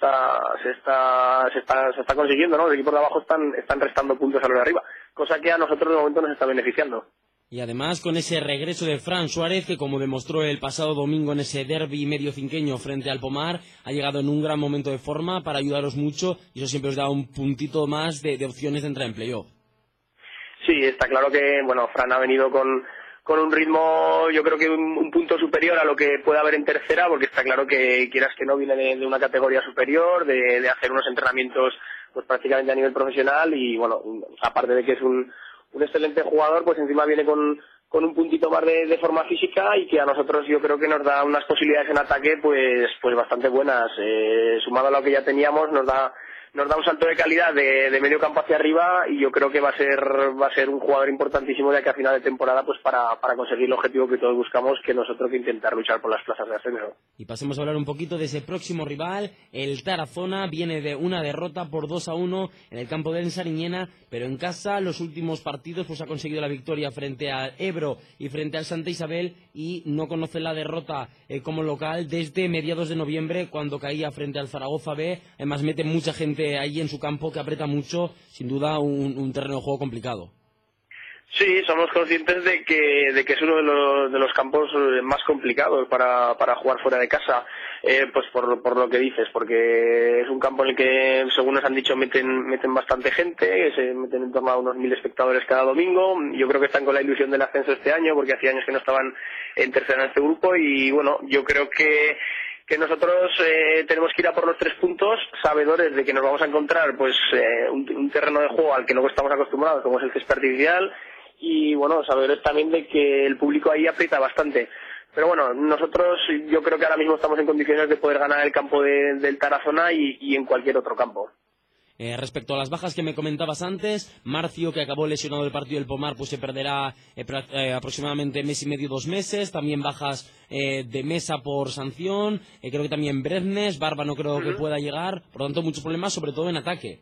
está consiguiendo, ¿no? Los equipos de abajo están restando puntos a los de arriba, cosa que a nosotros de momento nos está beneficiando. Y además con ese regreso de Fran Suárez, que como demostró el pasado domingo en ese derbi medio cinqueño frente al Pomar, ha llegado en un gran momento de forma para ayudaros mucho y eso siempre os da un puntito más de opciones de entrar en playoff. Sí, está claro que, bueno, Fran ha venido con un ritmo, yo creo que un punto superior a lo que puede haber en tercera, porque está claro que quieras que no viene de una categoría superior, de hacer unos entrenamientos pues prácticamente a nivel profesional y bueno, aparte de que es un excelente jugador, pues encima viene con un puntito más de forma física y que a nosotros yo creo que nos da unas posibilidades en ataque pues bastante buenas. Sumado a lo que ya teníamos nos da un salto de calidad de medio campo hacia arriba y yo creo que va a ser un jugador importantísimo de aquí a final de temporada pues para conseguir el objetivo que todos buscamos, que nosotros que intentar luchar por las plazas de ascenso. Y pasemos a hablar un poquito de ese próximo rival. El Tarazona viene de una derrota por 2-1 en el campo del Sariñena, pero en casa los últimos partidos pues ha conseguido la victoria frente al Ebro y frente al Santa Isabel y no conoce la derrota como local desde mediados de noviembre cuando caía frente al Zaragoza B. Además mete mucha gente ahí en su campo que aprieta mucho, sin duda un terreno de juego complicado. Sí, somos conscientes de que es uno de los campos más complicados para jugar fuera de casa, pues por lo que dices, porque es un campo en el que, según nos han dicho, meten bastante gente, se meten en torno a unos 1000 espectadores cada domingo. Yo creo que están con la ilusión del ascenso este año, porque hacía años que no estaban en tercera en este grupo, y bueno, yo creo que nosotros tenemos que ir a por los 3 puntos, sabedores de que nos vamos a encontrar pues un terreno de juego al que no estamos acostumbrados, como es el césped artificial, y bueno, sabedores también de que el público ahí aprieta bastante. Pero bueno, nosotros yo creo que ahora mismo estamos en condiciones de poder ganar el campo del Tarazona y en cualquier otro campo. Respecto a las bajas que me comentabas antes, Marcio, que acabó lesionado del partido del Pomar, pues se perderá aproximadamente mes y medio, 2 meses. También bajas de Mesa por sanción. Creo que también Breznes, Barba no creo que pueda llegar. Por lo tanto, muchos problemas, sobre todo en ataque.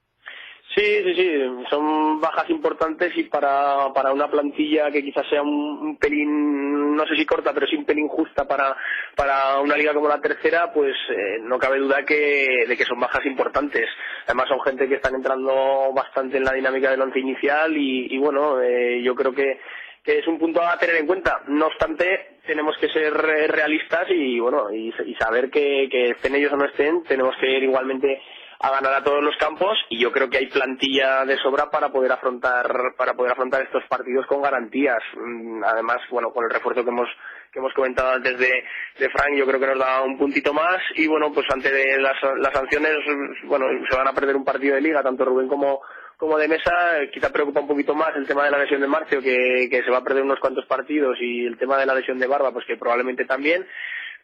Sí, son bajas importantes y para una plantilla que quizás sea un pelín, no sé si corta, pero sí un pelín justa para una liga como la tercera, pues no cabe duda de que son bajas importantes. Además son gente que están entrando bastante en la dinámica del once inicial y bueno, yo creo que es un punto a tener en cuenta. No obstante, tenemos que ser realistas y bueno, y saber que estén ellos o no estén, tenemos que ir igualmente a ganar a todos los campos y yo creo que hay plantilla de sobra para poder afrontar estos partidos con garantías. Además, bueno, con el refuerzo que hemos comentado antes de Frank, yo creo que nos da un puntito más y bueno, pues ante las sanciones, bueno, se van a perder un partido de liga, tanto Rubén como de Mesa. Quizá preocupa un poquito más el tema de la lesión de Marcio, que se va a perder unos cuantos partidos, y el tema de la lesión de Barba, pues que probablemente también.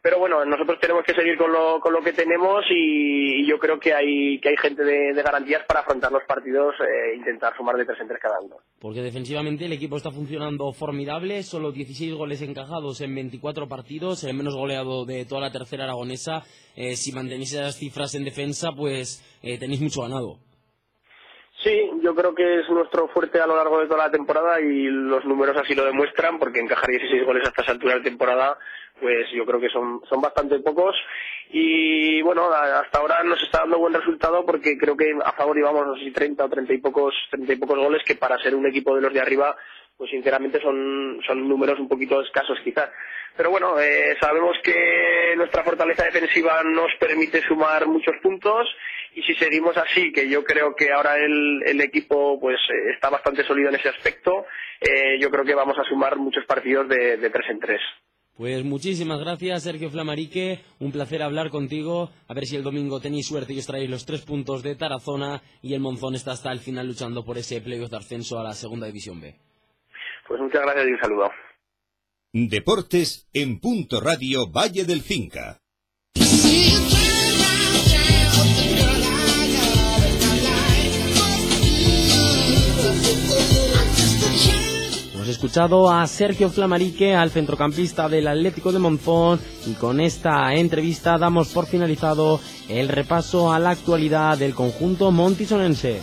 pero bueno, nosotros tenemos que seguir con lo que tenemos y yo creo que hay gente de garantías para afrontar los partidos e intentar sumar de 3 en 3 cada uno. Porque defensivamente el equipo está funcionando formidable, solo 16 goles encajados en 24 partidos, el menos goleado de toda la tercera aragonesa. Si mantenéis esas cifras en defensa, pues tenéis mucho ganado. Sí, yo creo que es nuestro fuerte a lo largo de toda la temporada y los números así lo demuestran, porque encajar 16 goles hasta esa altura de temporada, pues yo creo que son bastante pocos y bueno, hasta ahora nos está dando buen resultado porque creo que a favor llevamos, no sé si 30 o 30 y pocos goles, que para ser un equipo de los de arriba, pues sinceramente son números un poquito escasos quizás. Pero bueno, sabemos que nuestra fortaleza defensiva nos permite sumar muchos puntos y si seguimos así, que yo creo que ahora el equipo pues está bastante sólido en ese aspecto, yo creo que vamos a sumar muchos partidos de 3 en 3. Pues muchísimas gracias, Sergio Flamarique, un placer hablar contigo, a ver si el domingo tenéis suerte y os traéis los 3 puntos de Tarazona y el Monzón está hasta el final luchando por ese playoff de ascenso a la Segunda División B. Pues muchas gracias y un saludo. Deportes en Punto Radio Valle del Cinca. Hemos escuchado a Sergio Flamarique, al centrocampista del Atlético de Monzón, y con esta entrevista damos por finalizado el repaso a la actualidad del conjunto montisonense.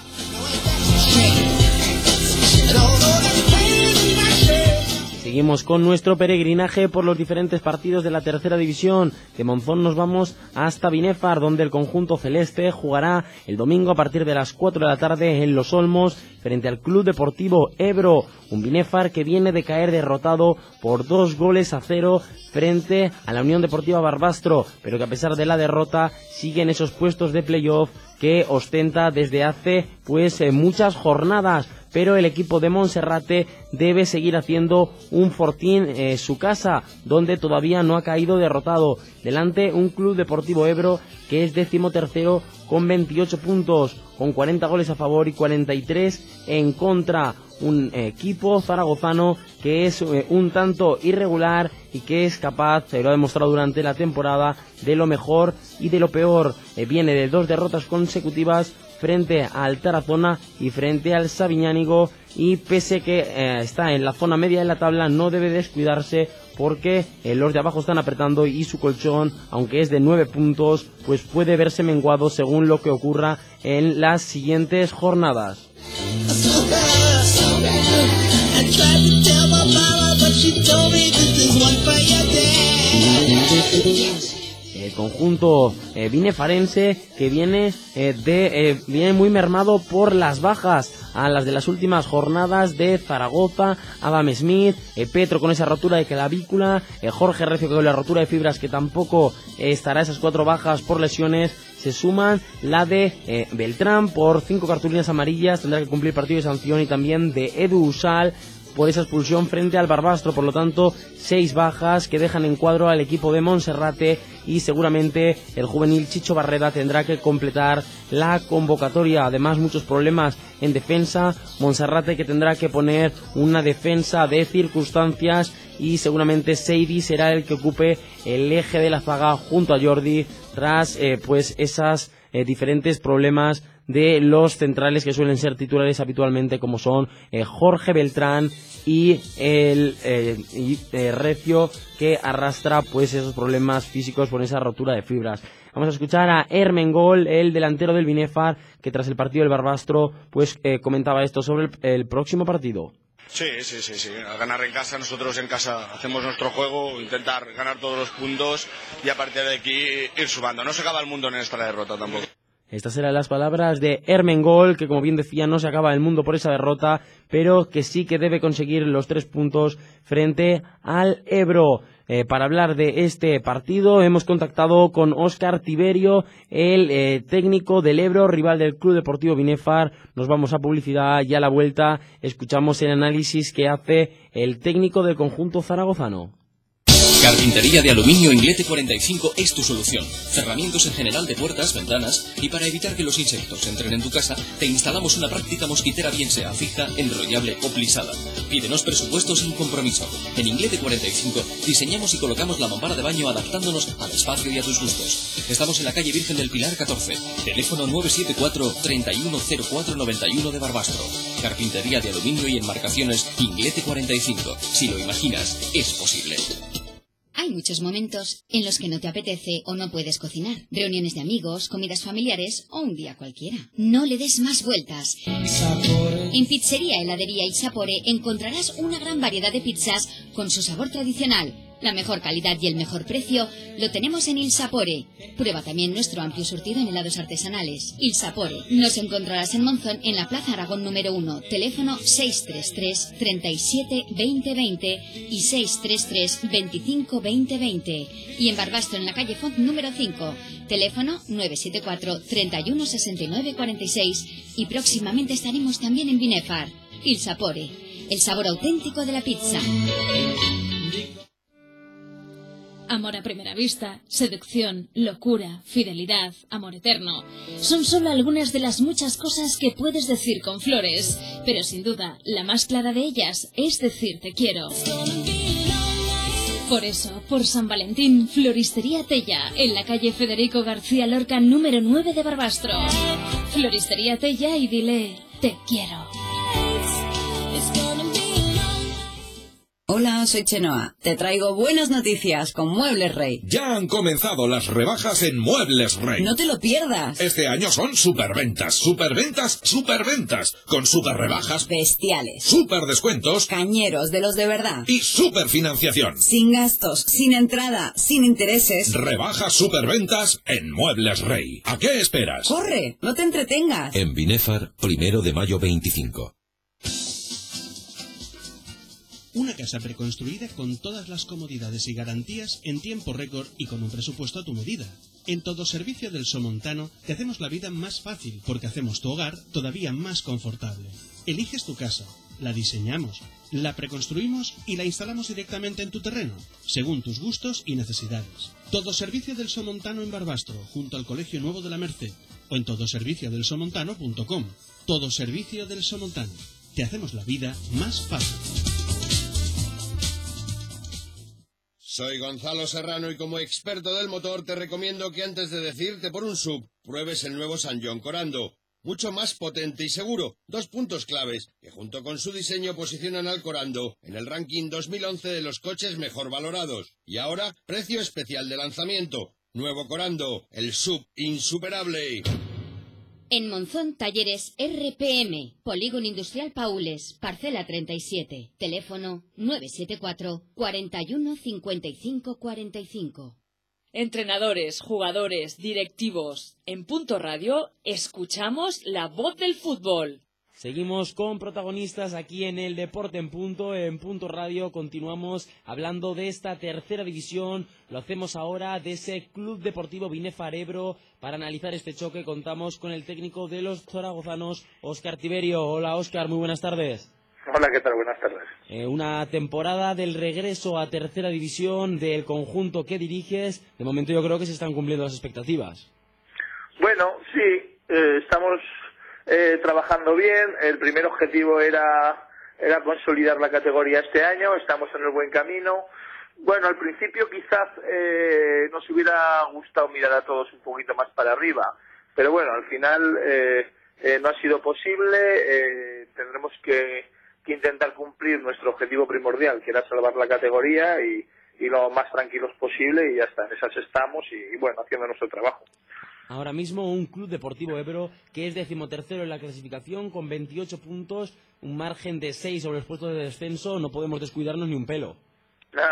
Seguimos con nuestro peregrinaje por los diferentes partidos de la tercera división. De Monzón nos vamos hasta Binefar, donde el conjunto celeste jugará el domingo a partir de las 4 de la tarde en Los Olmos frente al Club Deportivo Ebro. Un Binefar que viene de caer derrotado por 2-0 frente a la Unión Deportiva Barbastro, pero que a pesar de la derrota sigue en esos puestos de playoff que ostenta desde hace muchas jornadas. Pero el equipo de Monserrate debe seguir haciendo un fortín su casa, donde todavía no ha caído derrotado. Delante un Club Deportivo Ebro que es 13º con 28 puntos, con 40 goles a favor y 43 en contra. Un equipo zaragozano que es un tanto irregular y que es capaz, lo ha demostrado durante la temporada, de lo mejor y de lo peor. Viene de 2 derrotas consecutivas frente al Tarazona y frente al Sabiñánigo, y pese que está en la zona media de la tabla, no debe descuidarse porque los de abajo están apretando y su colchón, aunque es de 9 puntos, pues puede verse menguado según lo que ocurra en las siguientes jornadas. El conjunto binefarense que viene muy mermado por las bajas a las de las últimas jornadas de Zaragoza, Adam Smith, Petro con esa rotura de clavícula, Jorge Recio con la rotura de fibras que tampoco estará, esas 4 bajas por lesiones. Se suman la de Beltrán por 5 cartulinas amarillas, tendrá que cumplir partido de sanción, y también de Edu Usal por esa expulsión frente al Barbastro. Por lo tanto, 6 bajas que dejan en cuadro al equipo de Monserrate, y seguramente el juvenil Chicho Barrera tendrá que completar la convocatoria. Además, muchos problemas en defensa. Monserrate que tendrá que poner una defensa de circunstancias, y seguramente Seidi será el que ocupe el eje de la zaga junto a Jordi tras esas diferentes problemas de los centrales que suelen ser titulares habitualmente, como son Jorge Beltrán y el Recio, que arrastra esos problemas físicos por esa rotura de fibras. Vamos a escuchar a Ermengol, el delantero del Binefar, que tras el partido del Barbastro comentaba esto sobre el próximo partido. Sí. Al ganar en casa, nosotros en casa hacemos nuestro juego, intentar ganar todos los puntos y a partir de aquí ir sumando. No se acaba el mundo en esta derrota tampoco. Estas eran las palabras de Ermengol, que como bien decía, no se acaba el mundo por esa derrota, pero que sí que debe conseguir los 3 puntos frente al Ebro. Para hablar de este partido hemos contactado con Óscar Tiberio, el técnico del Ebro, rival del Club Deportivo Binefar. Nos vamos a publicidad y a la vuelta escuchamos el análisis que hace el técnico del conjunto zaragozano. Carpintería de aluminio Inglete 45 es tu solución. Cerramientos en general de puertas, ventanas, y para evitar que los insectos entren en tu casa, te instalamos una práctica mosquitera, bien sea fija, enrollable o plisada. Pídenos presupuesto sin compromiso. En Inglete 45 diseñamos y colocamos la mampara de baño adaptándonos al espacio y a tus gustos. Estamos en la calle Virgen del Pilar 14. Teléfono 974 310491 de Barbastro. Carpintería de aluminio y enmarcaciones Inglete 45. Si lo imaginas, es posible. Hay muchos momentos en los que no te apetece o no puedes cocinar. Reuniones de amigos, comidas familiares o un día cualquiera. No le des más vueltas. En Pizzería Heladería Il Sapore encontrarás una gran variedad de pizzas con su sabor tradicional. La mejor calidad y el mejor precio lo tenemos en Il Sapore. Prueba también nuestro amplio surtido en helados artesanales. Il Sapore. Nos encontrarás en Monzón, en la Plaza Aragón número 1. Teléfono 633 37 20 20 y 633 25 20 20. Y en Barbastro, en la calle Font número 5. Teléfono 974 31 69 46. Y próximamente estaremos también en Binefar. Il Sapore. El sabor auténtico de la pizza. Amor a primera vista, seducción, locura, fidelidad, amor eterno. Son solo algunas de las muchas cosas que puedes decir con flores, pero sin duda, la más clara de ellas es decir te quiero. Por eso, por San Valentín, Floristería Tella, en la calle Federico García Lorca, número 9 de Barbastro. Floristería Tella y dile te quiero. Hola, soy Chenoa. Te traigo buenas noticias con Muebles Rey. Ya han comenzado las rebajas en Muebles Rey. No te lo pierdas. Este año son superventas, superventas, superventas. Con super rebajas bestiales, super descuentos, cañeros de los de verdad y super financiación. Sin gastos, sin entrada, sin intereses. Rebajas superventas en Muebles Rey. ¿A qué esperas? ¡Corre! No te entretengas. En Binefar, 1 de mayo 25. Una casa preconstruida con todas las comodidades y garantías en tiempo récord y con un presupuesto a tu medida. En Todo Servicio del Somontano te hacemos la vida más fácil porque hacemos tu hogar todavía más confortable. Eliges tu casa, la diseñamos, la preconstruimos y la instalamos directamente en tu terreno, según tus gustos y necesidades. Todo Servicio del Somontano en Barbastro, junto al Colegio Nuevo de la Merced, o en todoserviciodelsomontano.com. Todo Servicio del Somontano. Te hacemos la vida más fácil. Soy Gonzalo Serrano y como experto del motor te recomiendo que antes de decirte por un SUV, pruebes el nuevo San John Corando. Mucho más potente y seguro. 2 puntos claves que junto con su diseño posicionan al Corando en el ranking 2011 de los coches mejor valorados. Y ahora, precio especial de lanzamiento. Nuevo Corando, el SUV insuperable. En Monzón, talleres RPM, Polígono Industrial Paules, parcela 37, teléfono 974 41 55 45. Entrenadores, jugadores, directivos, en Punto Radio, escuchamos la voz del fútbol. Seguimos con protagonistas aquí en el Deporte en Punto Radio. Continuamos hablando de esta tercera división. Lo hacemos ahora de ese Club Deportivo Binefar Ebro. Para analizar este choque contamos con el técnico de los zaragozanos, Óscar Tiberio. Hola Óscar, muy buenas tardes. Hola, ¿qué tal? Buenas tardes. Una temporada del regreso a tercera división del conjunto que diriges. De momento yo creo que se están cumpliendo las expectativas. Bueno, sí, estamos trabajando bien. El primer objetivo era consolidar la categoría este año. Estamos en el buen camino. Bueno, al principio quizás nos hubiera gustado mirar a todos un poquito más para arriba, pero bueno, al final no ha sido posible. Tendremos que intentar cumplir nuestro objetivo primordial, que era salvar la categoría y lo más tranquilos posible, y ya está, en esas estamos y bueno, haciendo nuestro trabajo. Ahora mismo un Club Deportivo Ebro que es 13º en la clasificación con 28 puntos, un margen de 6 sobre los puestos de descenso. No podemos descuidarnos ni un pelo. No.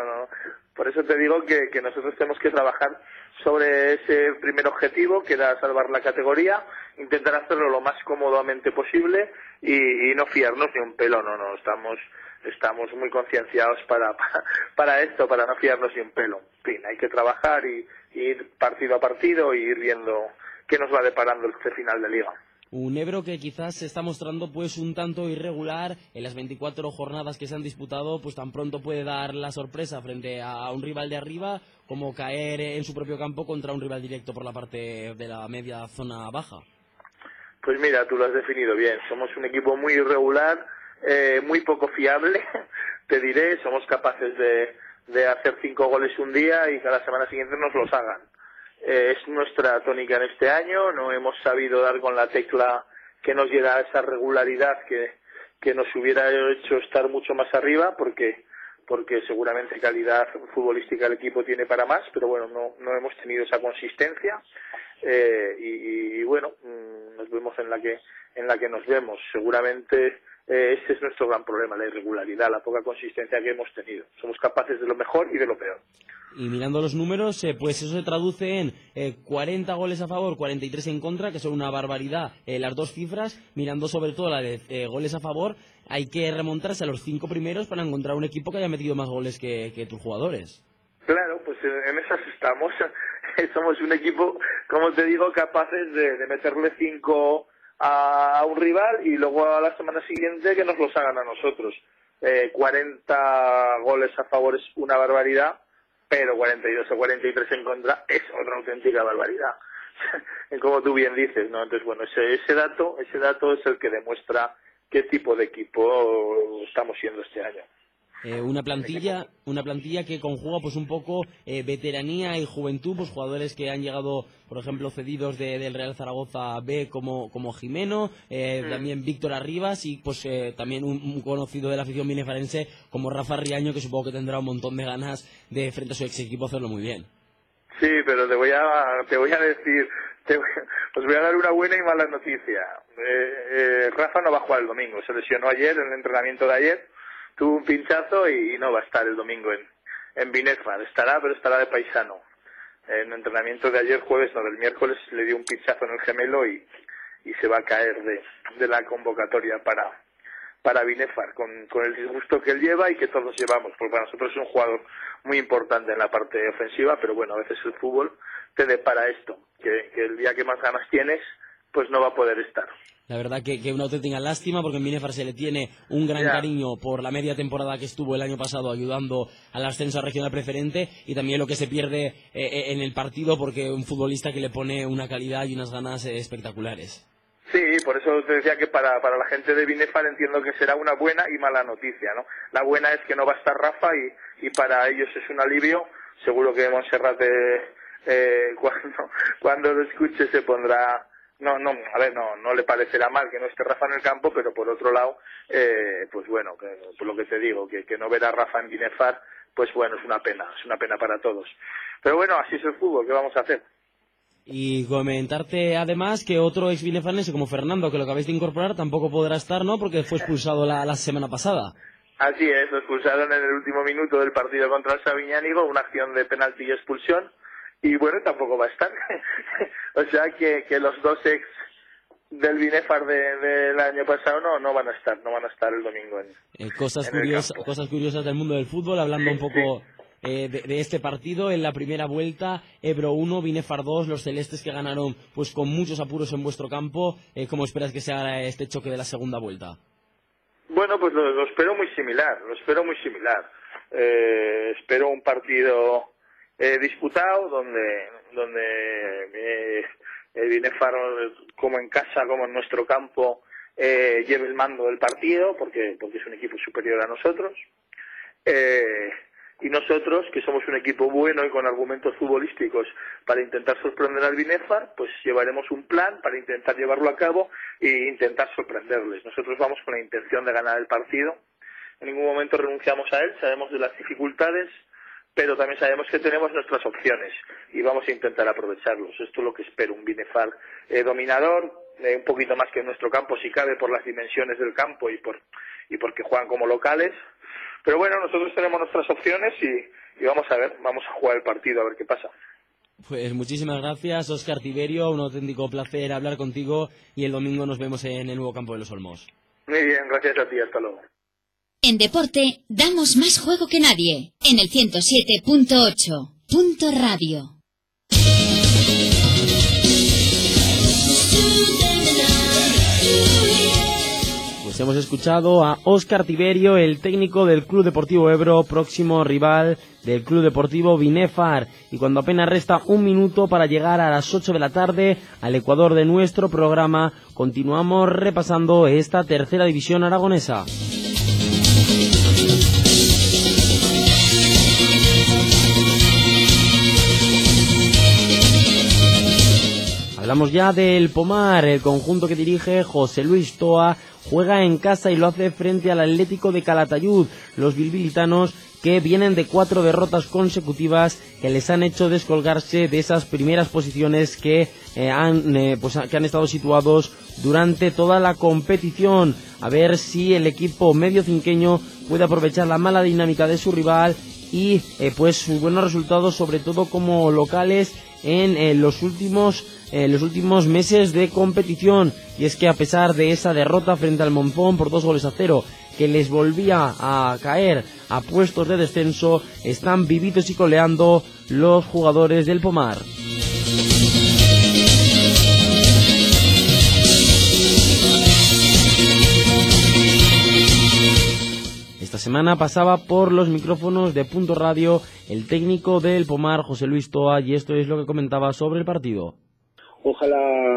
Por eso te digo que nosotros tenemos que trabajar sobre ese primer objetivo, que era salvar la categoría, intentar hacerlo lo más cómodamente posible y no fiarnos ni un pelo. No, estamos muy concienciados para esto, para no fiarnos ni un pelo. En fin, hay que trabajar y ir partido a partido y ir viendo qué nos va deparando este final de liga. Un Ebro que quizás se está mostrando pues un tanto irregular en las 24 jornadas que se han disputado, pues tan pronto puede dar la sorpresa frente a un rival de arriba como caer en su propio campo contra un rival directo por la parte de la media zona baja. Pues mira, tú lo has definido bien, somos un equipo muy irregular, muy poco fiable, te diré, somos capaces de hacer 5 goles un día y que a la semana siguiente nos los hagan. Es nuestra tónica en este año, no hemos sabido dar con la tecla que nos diera esa regularidad que nos hubiera hecho estar mucho más arriba, porque seguramente calidad futbolística el equipo tiene para más, pero bueno, no hemos tenido esa consistencia y bueno, nos vemos en la que nos vemos. Seguramente ese es nuestro gran problema, la irregularidad, la poca consistencia que hemos tenido. Somos capaces de lo mejor y de lo peor. Y mirando los números, pues eso se traduce en 40 goles a favor, 43 en contra, que son una barbaridad las dos cifras. Mirando sobre todo la de goles a favor, hay que remontarse a los 5 primeros para encontrar un equipo que haya metido más goles que tus jugadores. Claro, pues en esas estamos. Somos un equipo, como te digo, capaces de meterle 5 a un rival y luego a la semana siguiente que nos los hagan a nosotros. 40 goles a favor es una barbaridad, pero 42 o 43 en contra es otra auténtica barbaridad. Como tú bien dices, ¿no? Entonces, bueno, ese dato es el que demuestra qué tipo de equipo estamos siendo este año. Una plantilla que conjuga pues un poco veteranía y juventud, pues jugadores que han llegado, por ejemplo, cedidos del Real Zaragoza B como Jimeno, también Víctor Arribas y pues también un conocido de la afición binefarense como Rafa Riaño, que supongo que tendrá un montón de ganas de frente a su ex equipo hacerlo muy bien. Sí, pero te voy a decir, os voy a dar una buena y mala noticia. Rafa no va a jugar el domingo, se lesionó ayer en el entrenamiento de ayer. Tuvo un pinchazo y no va a estar el domingo en Binefar. Pero estará de paisano. En el entrenamiento de ayer, del miércoles, le dio un pinchazo en el gemelo y se va a caer de la convocatoria para Binefar, con el disgusto que él lleva y que todos llevamos, porque para nosotros es un jugador muy importante en la parte ofensiva, pero bueno, a veces el fútbol te depara esto, que el día que más ganas tienes, pues no va a poder estar. La verdad que una auténtica lástima, porque en Binefar se le tiene un gran cariño por la media temporada que estuvo el año pasado ayudando al ascenso regional preferente, y también lo que se pierde en el partido, porque un futbolista que le pone una calidad y unas ganas espectaculares. Sí, por eso te decía que para la gente de Binefar entiendo que será una buena y mala noticia, ¿no? La buena es que no va a estar Rafa y para ellos es un alivio. Seguro que Monserrate cuando lo escuche se pondrá... No le parecerá mal que no esté Rafa en el campo, pero por otro lado, pues bueno, por lo que te digo, que no ver a Rafa en Binefar, pues bueno, es una pena para todos. Pero bueno, así es el fútbol, ¿qué vamos a hacer? Y comentarte además que otro ex binefarense como Fernando, que lo acabáis de incorporar, tampoco podrá estar, ¿no? Porque fue expulsado la semana pasada. Así es, lo expulsaron en el último minuto del partido contra el Sabiñánigo, una acción de penalti y expulsión. Y bueno, tampoco va a estar. O sea que los dos ex del Binefar del año pasado no van a estar el domingo cosas curiosas del mundo del fútbol, hablando un poco de este partido. En la primera vuelta, Ebro 1, Binefar 2, los celestes que ganaron pues con muchos apuros en vuestro campo. ¿Cómo esperas que sea este choque de la segunda vuelta? Bueno, pues lo espero muy similar. Espero un partido disputado donde Binefar, como en casa como en nuestro campo, lleve el mando del partido porque es un equipo superior a nosotros, y nosotros, que somos un equipo bueno y con argumentos futbolísticos para intentar sorprender al Binefar, pues llevaremos un plan para intentar llevarlo a cabo e intentar sorprenderles. Nosotros vamos con la intención de ganar el partido, en ningún momento renunciamos a él, sabemos de las dificultades, pero también sabemos que tenemos nuestras opciones y vamos a intentar aprovecharlos. Esto es lo que espero, un Binefar dominador, un poquito más que en nuestro campo, si cabe, por las dimensiones del campo y porque juegan como locales. Pero bueno, nosotros tenemos nuestras opciones y vamos a jugar el partido, a ver qué pasa. Pues muchísimas gracias, Óscar Tiberio, un auténtico placer hablar contigo y el domingo nos vemos en el nuevo campo de los Olmos. Muy bien, gracias a ti, hasta luego. En deporte damos más juego que nadie. En el 107.8. Punto Radio. hemos escuchado a Óscar Tiberio, el técnico del Club Deportivo Ebro, próximo rival del Club Deportivo Binefar. Y cuando apenas resta un minuto para llegar a las 8 de la tarde al ecuador de nuestro programa, continuamos repasando esta tercera división aragonesa. Hablamos ya del Pomar, el conjunto que dirige José Luis Toa juega en casa y lo hace frente al Atlético de Calatayud. Los bilbilitanos que vienen de 4 derrotas consecutivas que les han hecho descolgarse de esas primeras posiciones que han estado situados durante toda la competición. A ver si el equipo medio cinqueño puede aprovechar la mala dinámica de su rival y sus buenos resultados, sobre todo como locales en los últimos meses de competición. Y es que a pesar de esa derrota frente al Monzón por 2-0 que les volvía a caer a puestos de descenso, están vivitos y coleando los jugadores del Pomar. Esta semana pasaba por los micrófonos de Punto Radio el técnico del Pomar, José Luis Toa, y esto es lo que comentaba sobre el partido. Ojalá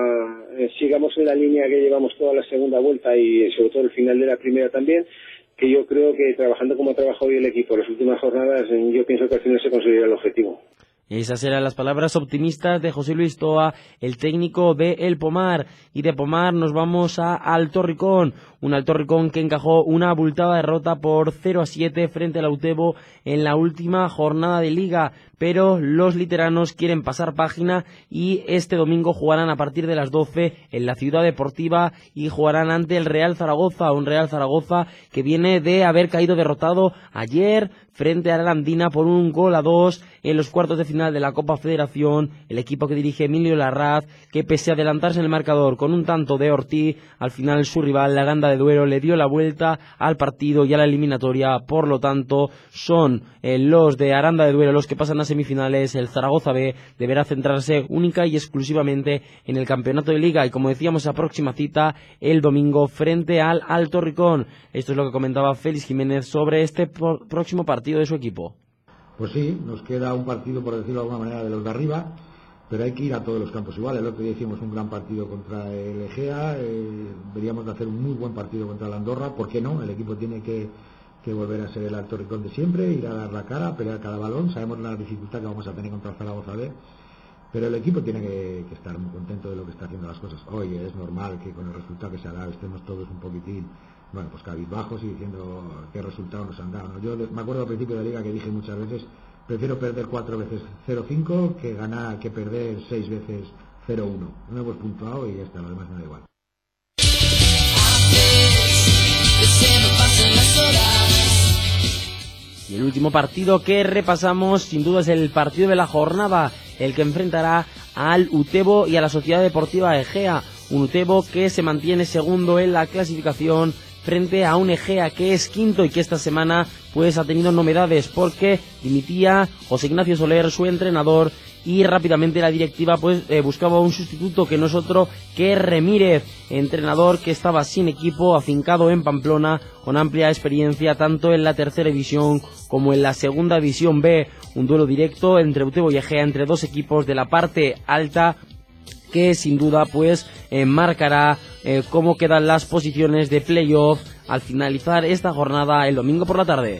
sigamos en la línea que llevamos toda la segunda vuelta y sobre todo el final de la primera también, que yo creo que trabajando como ha trabajado hoy el equipo en las últimas jornadas, yo pienso que al final se conseguirá el objetivo. Esas eran las palabras optimistas de José Luis Toa, el técnico de El Pomar. Y de Pomar nos vamos a Alto Ricón, un Alto Ricón que encajó una abultada derrota por 0-7 frente al Utebo en la última jornada de liga. Pero los literanos quieren pasar página y este domingo jugarán a partir de las 12 en la Ciudad Deportiva y jugarán ante el Real Zaragoza, un Real Zaragoza que viene de haber caído derrotado ayer frente a la Arandina por 1-2 en los cuartos de final de la Copa Federación. El equipo que dirige Emilio Larraz, que pese a adelantarse en el marcador con un tanto de Ortiz, al final su rival, la Aranda de Duero, le dio la vuelta al partido y a la eliminatoria. Por lo tanto, son los de Aranda de Duero los que pasan a semifinales. El Zaragoza B deberá centrarse única y exclusivamente en el campeonato de liga y, como decíamos, esa próxima cita el domingo frente al Alto Ricón. Esto es lo que comentaba Félix Jiménez sobre este próximo partido de su equipo. Pues sí, nos queda un partido, por decirlo de alguna manera, de los de arriba, pero hay que ir a todos los campos igual. El otro día hicimos un gran partido contra el Egea, deberíamos de hacer un muy buen partido contra el Andorra. ¿Por qué no? El equipo tiene que volver a ser el Alto Ricón de siempre, ir a dar la cara, pelear cada balón. Sabemos la dificultad que vamos a tener contra el Zaragoza B, pero el equipo tiene que estar muy contento de lo que está haciendo las cosas. Oye, es normal que con el resultado que se ha dado estemos todos un poquitín, bueno, pues cabizbajos y diciendo qué resultado nos han dado, ¿no? Yo me acuerdo al principio de la liga que dije muchas veces, prefiero perder 4 veces 0-5 que perder 6 veces 0-1. No hemos puntuado y ya está, lo demás me da igual. Y el último partido que repasamos sin duda es el partido de la jornada, el que enfrentará al Utebo y a la Sociedad Deportiva Egea. Un Utebo que se mantiene segundo en la clasificación frente a un Egea que es quinto y que esta semana pues ha tenido novedades porque dimitía José Ignacio Soler, su entrenador, y rápidamente la directiva pues buscaba un sustituto que no es otro que Remírez, entrenador que estaba sin equipo, afincado en Pamplona, con amplia experiencia tanto en la tercera división como en la segunda división B. Un duelo directo entre Utebo y Egea, entre dos equipos de la parte alta, que sin duda pues marcará cómo quedan las posiciones de playoff al finalizar esta jornada el domingo por la tarde.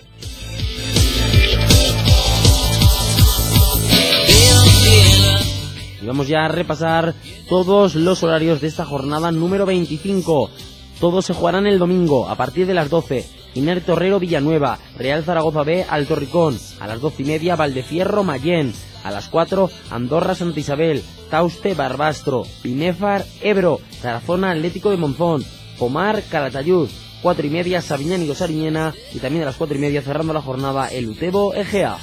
Y vamos ya a repasar todos los horarios de esta jornada número 25. Todos se jugarán el domingo a partir de las 12. Iner Torrero Villanueva, Real Zaragoza B Alto Ricón. A las 12:30 Valdefierro Mayén. A las 4 Andorra Santa Isabel, Tauste Barbastro, Binefar Ebro, Tarazona Atlético de Monzón, Pomar Calatayud. 4:30 Sabiñánigo Sariñena. Y también a las 4:30 cerrando la jornada el Utebo Egea.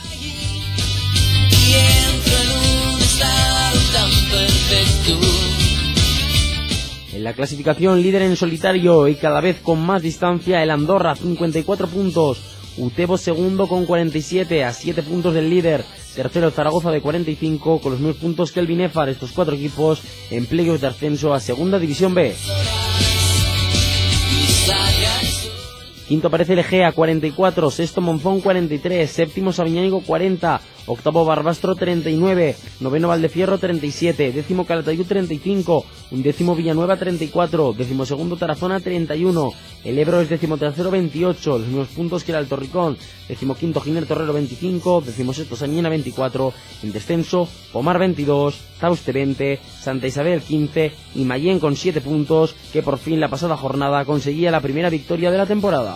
En la clasificación, líder en solitario y cada vez con más distancia, el Andorra, 54 puntos. Utebo segundo con 47, a 7 puntos del líder. Tercero Zaragoza de 45, con los mismos puntos que el Binefar. Estos 4 equipos en playoff de ascenso a Segunda División B. Quinto aparece el Egea, 44, sexto Monzón, 43, séptimo Sabiñánigo, 40, octavo Barbastro, 39, noveno Valdefierro, 37, décimo Calatayud, 35, undécimo Villanueva, 34, decimosegundo Tarazona, 31, el Ebro es decimotercero, 28, los mismos puntos que el Alto Ricón, decimoquinto Giner Torrero, 25, decimosexto Sañena, 24, en descenso Pomar, 22, Zauste, 20, Santa Isabel, 15 y Mayén con 7 puntos, que por fin la pasada jornada conseguía la primera victoria de la temporada.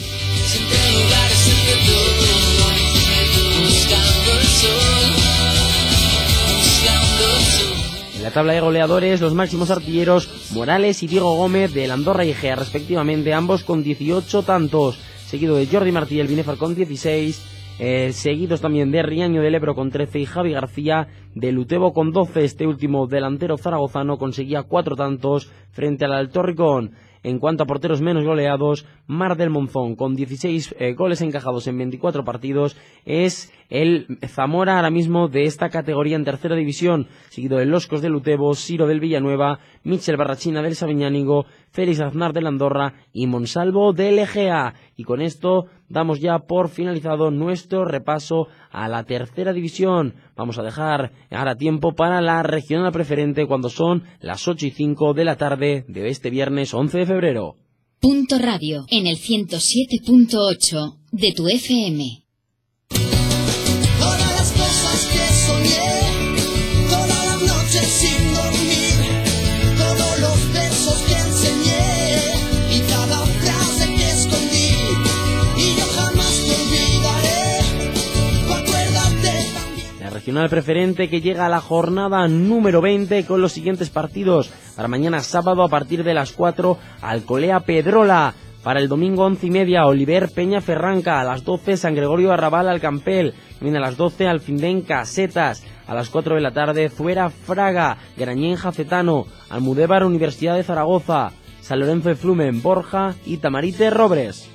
En la tabla de goleadores, los máximos artilleros Morales y Diego Gómez del Andorra y Egea respectivamente, ambos con 18 tantos, seguido de Jordi Martí y el Binefar con 16, seguidos también de Riaño del Ebro con 13 y Javi García del Utebo con 12. Este último delantero zaragozano conseguía 4 tantos frente al Alto Ricón. En cuanto a porteros menos goleados, Mar del Monzón, con 16 goles encajados en 24 partidos, es el Zamora ahora mismo de esta categoría en tercera división, seguido de Loscos del Utebo, Siro del Villanueva, Michel Barrachina del Sabiñánigo, Félix Aznar del Andorra y Monsalvo del Egea. Y con esto damos ya por finalizado nuestro repaso a la tercera división. Vamos a dejar ahora tiempo para la regional preferente cuando son las 8:05 de la tarde de este viernes 11 de febrero. Punto Radio, en el 107.8 de tu FM. Todas las cosas que soñé, todas las noches sin dormir, todos los besos que enseñé y cada frase que escondí, y yo jamás te olvidaré, acuérdate también. La regional preferente que llega a la jornada número 20 con los siguientes partidos. Para mañana sábado a partir de las 4, Alcolea Pedrola. Para el domingo 11:30, Oliver Peña Ferranca. A las 12, San Gregorio Arrabal Alcampel. También a las 12, Alfindén Casetas. A las 4 de la tarde, Zuera Fraga. Grañén Jacetano. Almudévar Universidad de Zaragoza. San Lorenzo de Flumen Borja y Tamarite Robres.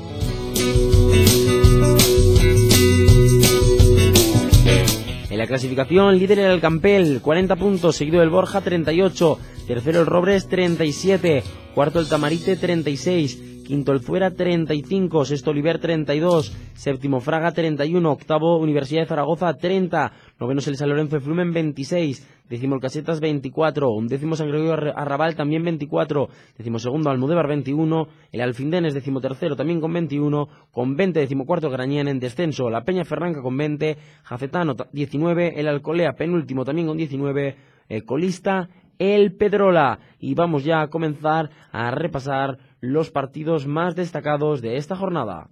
En la clasificación, líder el Alcampel, 40 puntos, seguido del Borja, 38, tercero el Robres, 37, cuarto el Tamarite, 36, quinto el Zuera, 35, sexto Oliver, 32, séptimo Fraga, 31, octavo Universidad de Zaragoza, 30, noveno el San Lorenzo de Flumen, 26, décimo el Casetas, 24, undécimo San Gregorio Arrabal, también 24, decimosegundo Almudévar, 21, el Alfindén es decimotercero, también con 21, con 20, decimocuarto Grañén en descenso, la Peña Ferranca con 20, Jacetano 19, el Alcolea penúltimo también con 19, colista el Pedrola. Y vamos ya a comenzar a repasar los partidos más destacados de esta jornada.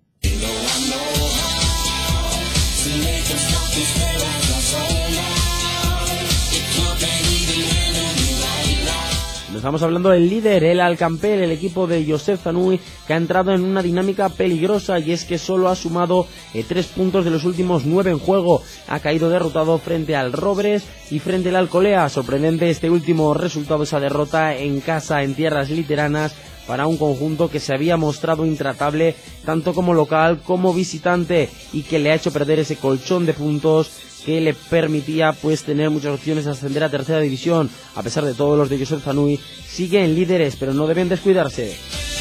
Estamos hablando del líder, el Alcampel, el equipo de Josep Zanui, que ha entrado en una dinámica peligrosa, y es que solo ha sumado 3 puntos de los últimos 9 en juego. Ha caído derrotado frente al Robres y frente al Alcolea. Sorprendente este último resultado, esa derrota en casa, en tierras literanas, para un conjunto que se había mostrado intratable tanto como local como visitante, y que le ha hecho perder ese colchón de puntos que le permitía pues tener muchas opciones de ascender a tercera división. A pesar de todo, los de Josep Zanui siguen líderes, pero no deben descuidarse.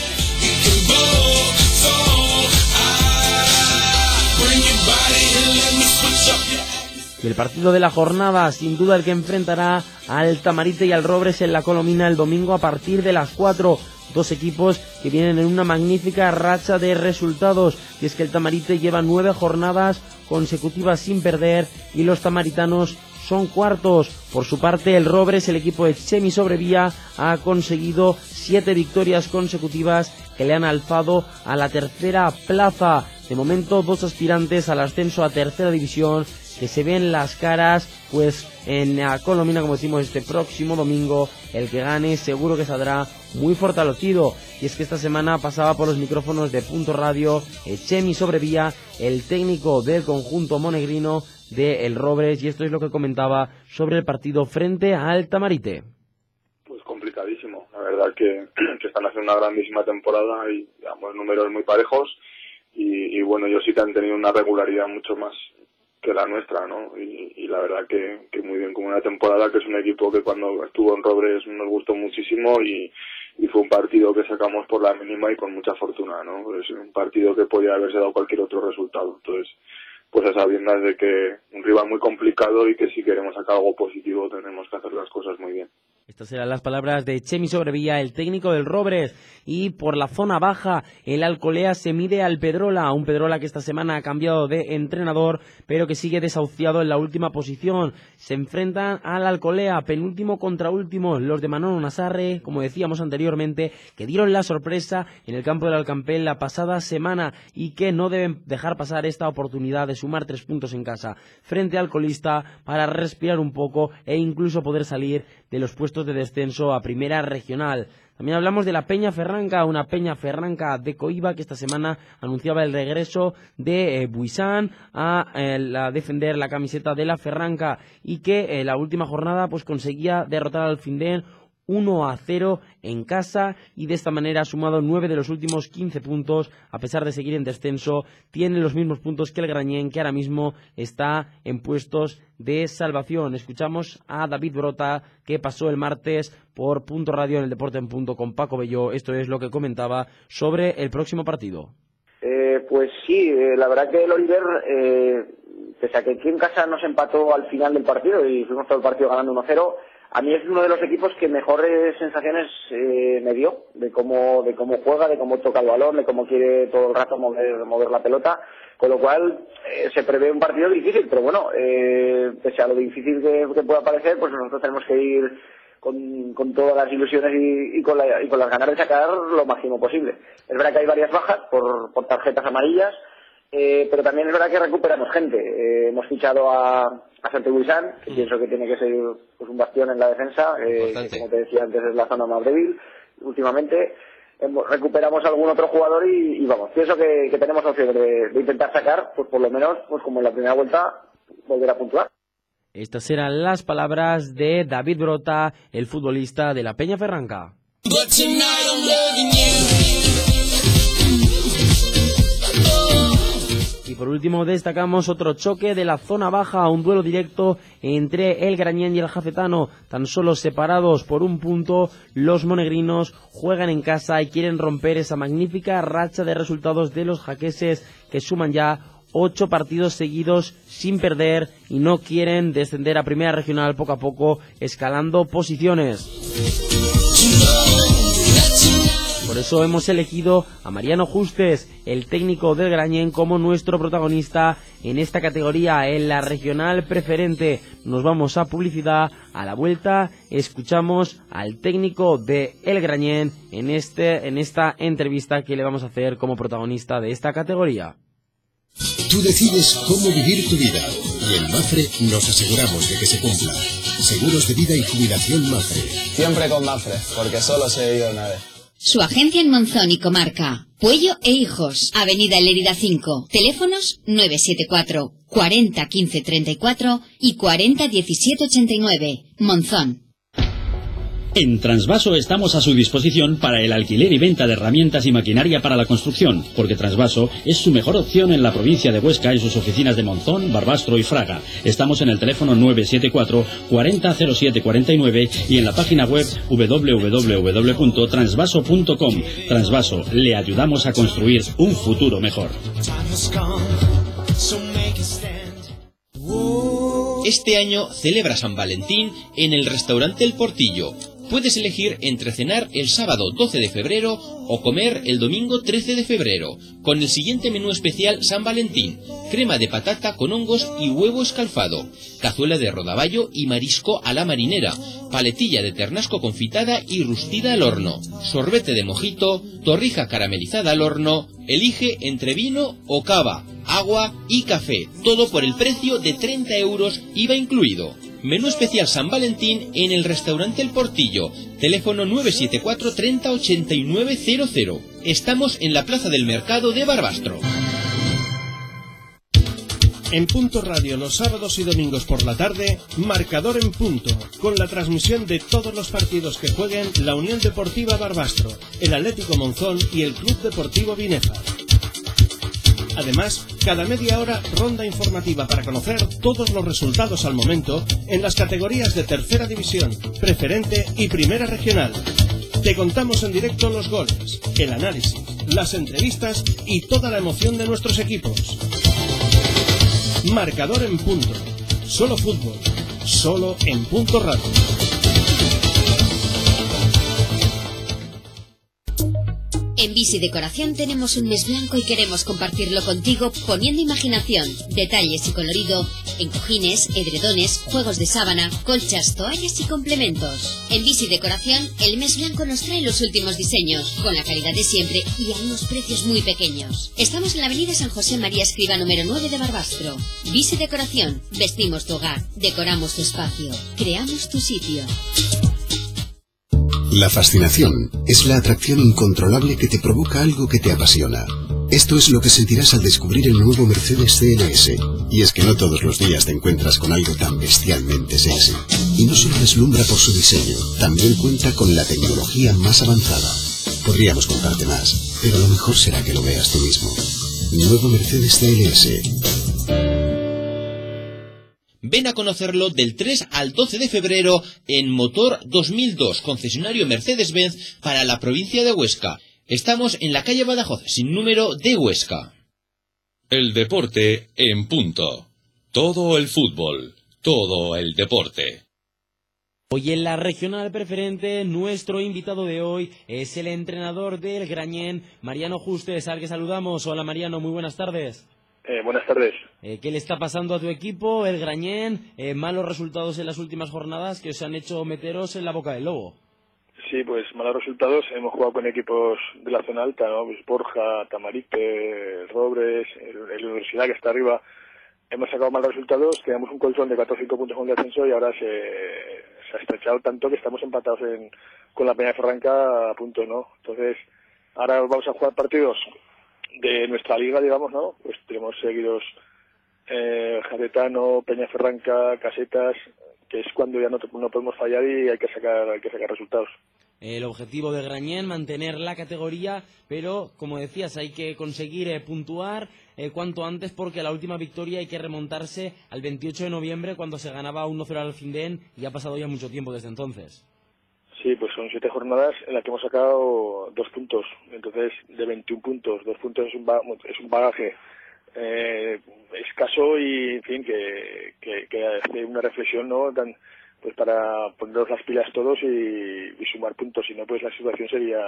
Y el partido de la jornada, sin duda el que enfrentará al Tamarite y al Robres en la Colomina el domingo a partir de las 4. Dos equipos que vienen en una magnífica racha de resultados, y es que el Tamarite lleva 9 jornadas consecutivas sin perder y los tamaritanos son cuartos. Por su parte, el Robres, el equipo de Chemi Sobrevía, ha conseguido 7 victorias consecutivas que le han alzado a la tercera plaza. De momento, 2 aspirantes al ascenso a tercera división que se ven las caras pues en la Colomina, como decimos, este próximo domingo. El que gane seguro que saldrá muy fortalecido. Y es que esta semana pasaba por los micrófonos de Punto Radio Chemi Sobrevía, el técnico del conjunto monegrino de El Robres, y esto es lo que comentaba sobre el partido frente al Tamarite. Pues complicadísimo, la verdad que están haciendo una grandísima temporada y digamos números muy parejos, y bueno, ellos sí que han tenido una regularidad mucho más que la nuestra, ¿no? Y la verdad que muy bien, como una temporada, que es un equipo que cuando estuvo en Robres nos gustó muchísimo, y fue un partido que sacamos por la mínima y con mucha fortuna, ¿no? Es un partido que podía haberse dado cualquier otro resultado. Entonces, pues a sabiendas de que un rival muy complicado y que si queremos sacar algo positivo tenemos que hacer las cosas muy bien. Estas eran las palabras de Chemi Sobrevilla, el técnico del Robres. Y por la zona baja, el Alcolea se mide al Pedrola, un Pedrola que esta semana ha cambiado de entrenador, pero que sigue desahuciado en la última posición. Se enfrentan al Alcolea, penúltimo contra último, los de Manolo Nazarre, como decíamos anteriormente, que dieron la sorpresa en el campo del Alcampel la pasada semana y que no deben dejar pasar esta oportunidad de sumar 3 puntos en casa frente al colista para respirar un poco e incluso poder salir de los puestos de descenso a Primera Regional. También hablamos de la Peña Ferranca, una Peña Ferranca de Coiba que esta semana anunciaba el regreso de Buisán a defender la camiseta de la Ferranca y que la última jornada pues conseguía derrotar al Findén 1-0 en casa y de esta manera ha sumado 9 de los últimos 15 puntos. A pesar de seguir en descenso, tiene los mismos puntos que el Grañén, que ahora mismo está en puestos de salvación. Escuchamos a David Brota, que pasó el martes por Punto Radio en el Deporte en Punto con Paco Belló. Esto es lo que comentaba sobre el próximo partido. Pues sí, la verdad que el Oliver, pese a que aquí en casa nos empató al final del partido y fuimos todo el partido ganando 1-0, a mí es uno de los equipos que mejores sensaciones me dio de cómo juega, de cómo toca el balón, de cómo quiere todo el rato mover la pelota, con lo cual se prevé un partido difícil, pero bueno, pese a lo difícil que pueda parecer, pues nosotros tenemos que ir con todas las ilusiones y con las ganas de sacar lo máximo posible. Es verdad que hay varias bajas por tarjetas amarillas, pero también es verdad que recuperamos gente. Hemos fichado a Santi Buisán, que pienso que tiene que ser pues un bastión en la defensa, que, como te decía antes, es la zona más débil últimamente. Recuperamos a algún otro jugador y vamos, pienso que tenemos opción de intentar sacar, pues por lo menos, pues como en la primera vuelta, volver a puntuar. Estas eran las palabras de David Brota, el futbolista de la Peña Ferranca. Y por último destacamos otro choque de la zona baja, un duelo directo entre el Grañén y el Jacetano. Tan solo separados por un punto, los monegrinos juegan en casa y quieren romper esa magnífica racha de resultados de los jaqueses, que suman ya 8 partidos seguidos sin perder y no quieren descender a Primera Regional, poco a poco escalando posiciones. Por eso hemos elegido a Mariano Justes, el técnico del Grañén, como nuestro protagonista en esta categoría, en la regional preferente. Nos vamos a publicidad. A la vuelta escuchamos al técnico de El Grañén en esta entrevista que le vamos a hacer como protagonista de esta categoría. Tú decides cómo vivir tu vida y en Mafre nos aseguramos de que se cumpla. Seguros de vida y jubilación Mafre. Siempre con Mafre, porque solo se ha vivido una vez. Su agencia en Monzón y comarca. Puello e Hijos, Avenida Lérida 5. Teléfonos 974 40 15 34 y 40 17 89. Monzón. En Transvaso estamos a su disposición para el alquiler y venta de herramientas y maquinaria para la construcción, porque Transvaso es su mejor opción en la provincia de Huesca, en sus oficinas de Monzón, Barbastro y Fraga. Estamos en el teléfono 974 40 07 49 y en la página web www.transvaso.com. Transvaso, le ayudamos a construir un futuro mejor. Este año celebra San Valentín en el restaurante El Portillo. Puedes elegir entre cenar el sábado 12 de febrero o comer el domingo 13 de febrero, con el siguiente menú especial San Valentín: crema de patata con hongos y huevo escalfado, cazuela de rodaballo y marisco a la marinera, paletilla de ternasco confitada y rustida al horno, sorbete de mojito, torrija caramelizada al horno. Elige entre vino o cava, agua y café, todo por el precio de 30 euros, IVA incluido. Menú especial San Valentín en el restaurante El Portillo. Teléfono 974 30 89 00. Estamos en la Plaza del Mercado de Barbastro. En Punto Radio los sábados y domingos por la tarde, Marcador en Punto, con la transmisión de todos los partidos que jueguen la Unión Deportiva Barbastro, el Atlético Monzón y el Club Deportivo Binéfar. Además, cada media hora, ronda informativa para conocer todos los resultados al momento en las categorías de Tercera División, Preferente y Primera Regional. Te contamos en directo los goles, el análisis, las entrevistas y toda la emoción de nuestros equipos. Marcador en punto. Solo fútbol. Solo en Punto Radio. En Visi Decoración tenemos un mes blanco y queremos compartirlo contigo poniendo imaginación, detalles y colorido en cojines, edredones, juegos de sábana, colchas, toallas y complementos. En Visi Decoración, el mes blanco nos trae los últimos diseños, con la calidad de siempre y a unos precios muy pequeños. Estamos en la avenida San José María Escriba número 9 de Barbastro. Visi Decoración, vestimos tu hogar, decoramos tu espacio, creamos tu sitio. La fascinación es la atracción incontrolable que te provoca algo que te apasiona. Esto es lo que sentirás al descubrir el nuevo Mercedes CLS. Y es que no todos los días te encuentras con algo tan bestialmente sexy. Y no solo deslumbra por su diseño, también cuenta con la tecnología más avanzada. Podríamos contarte más, pero lo mejor será que lo veas tú mismo. Nuevo Mercedes CLS. Ven a conocerlo del 3 al 12 de febrero en Motor 2002, concesionario Mercedes-Benz para la provincia de Huesca. Estamos en la calle Badajoz, sin número, de Huesca. El deporte en punto. Todo el fútbol, todo el deporte. Hoy en la regional preferente, nuestro invitado de hoy es el entrenador del Grañén, Mariano Justes, al que saludamos. Hola Mariano, muy buenas tardes. Buenas tardes. ¿Qué le está pasando a tu equipo, el Grañén? Malos resultados en las últimas jornadas que os han hecho meteros en la boca del lobo. Sí, pues malos resultados. Hemos jugado con equipos de la zona alta, ¿no? Pues Borja, Tamaripe, Robres, el Universidad que está arriba. Hemos sacado malos resultados. Teníamos un colchón de 4 o 5 puntos con el ascenso y ahora se ha estrechado tanto que estamos empatados con la Peñaferranca a punto, ¿no? Entonces, ahora vamos a jugar partidos de nuestra liga, digamos, ¿no? Pues tenemos seguidos Jacetano, Peñaferranca, Casetas, que es cuando ya no podemos fallar y hay que sacar resultados. El objetivo de Grañén, mantener la categoría, pero, como decías, hay que conseguir puntuar cuanto antes, porque la última victoria hay que remontarse al 28 de noviembre, cuando se ganaba 1-0 al Findén, y ha pasado ya mucho tiempo desde entonces. Sí, pues son 7 jornadas en las que hemos sacado 2 puntos. Entonces, de 21 puntos, 2 puntos es un bagaje escaso y, en fin, que hace una reflexión, ¿no? Pues para ponernos las pilas todos y sumar puntos. Si no, pues la situación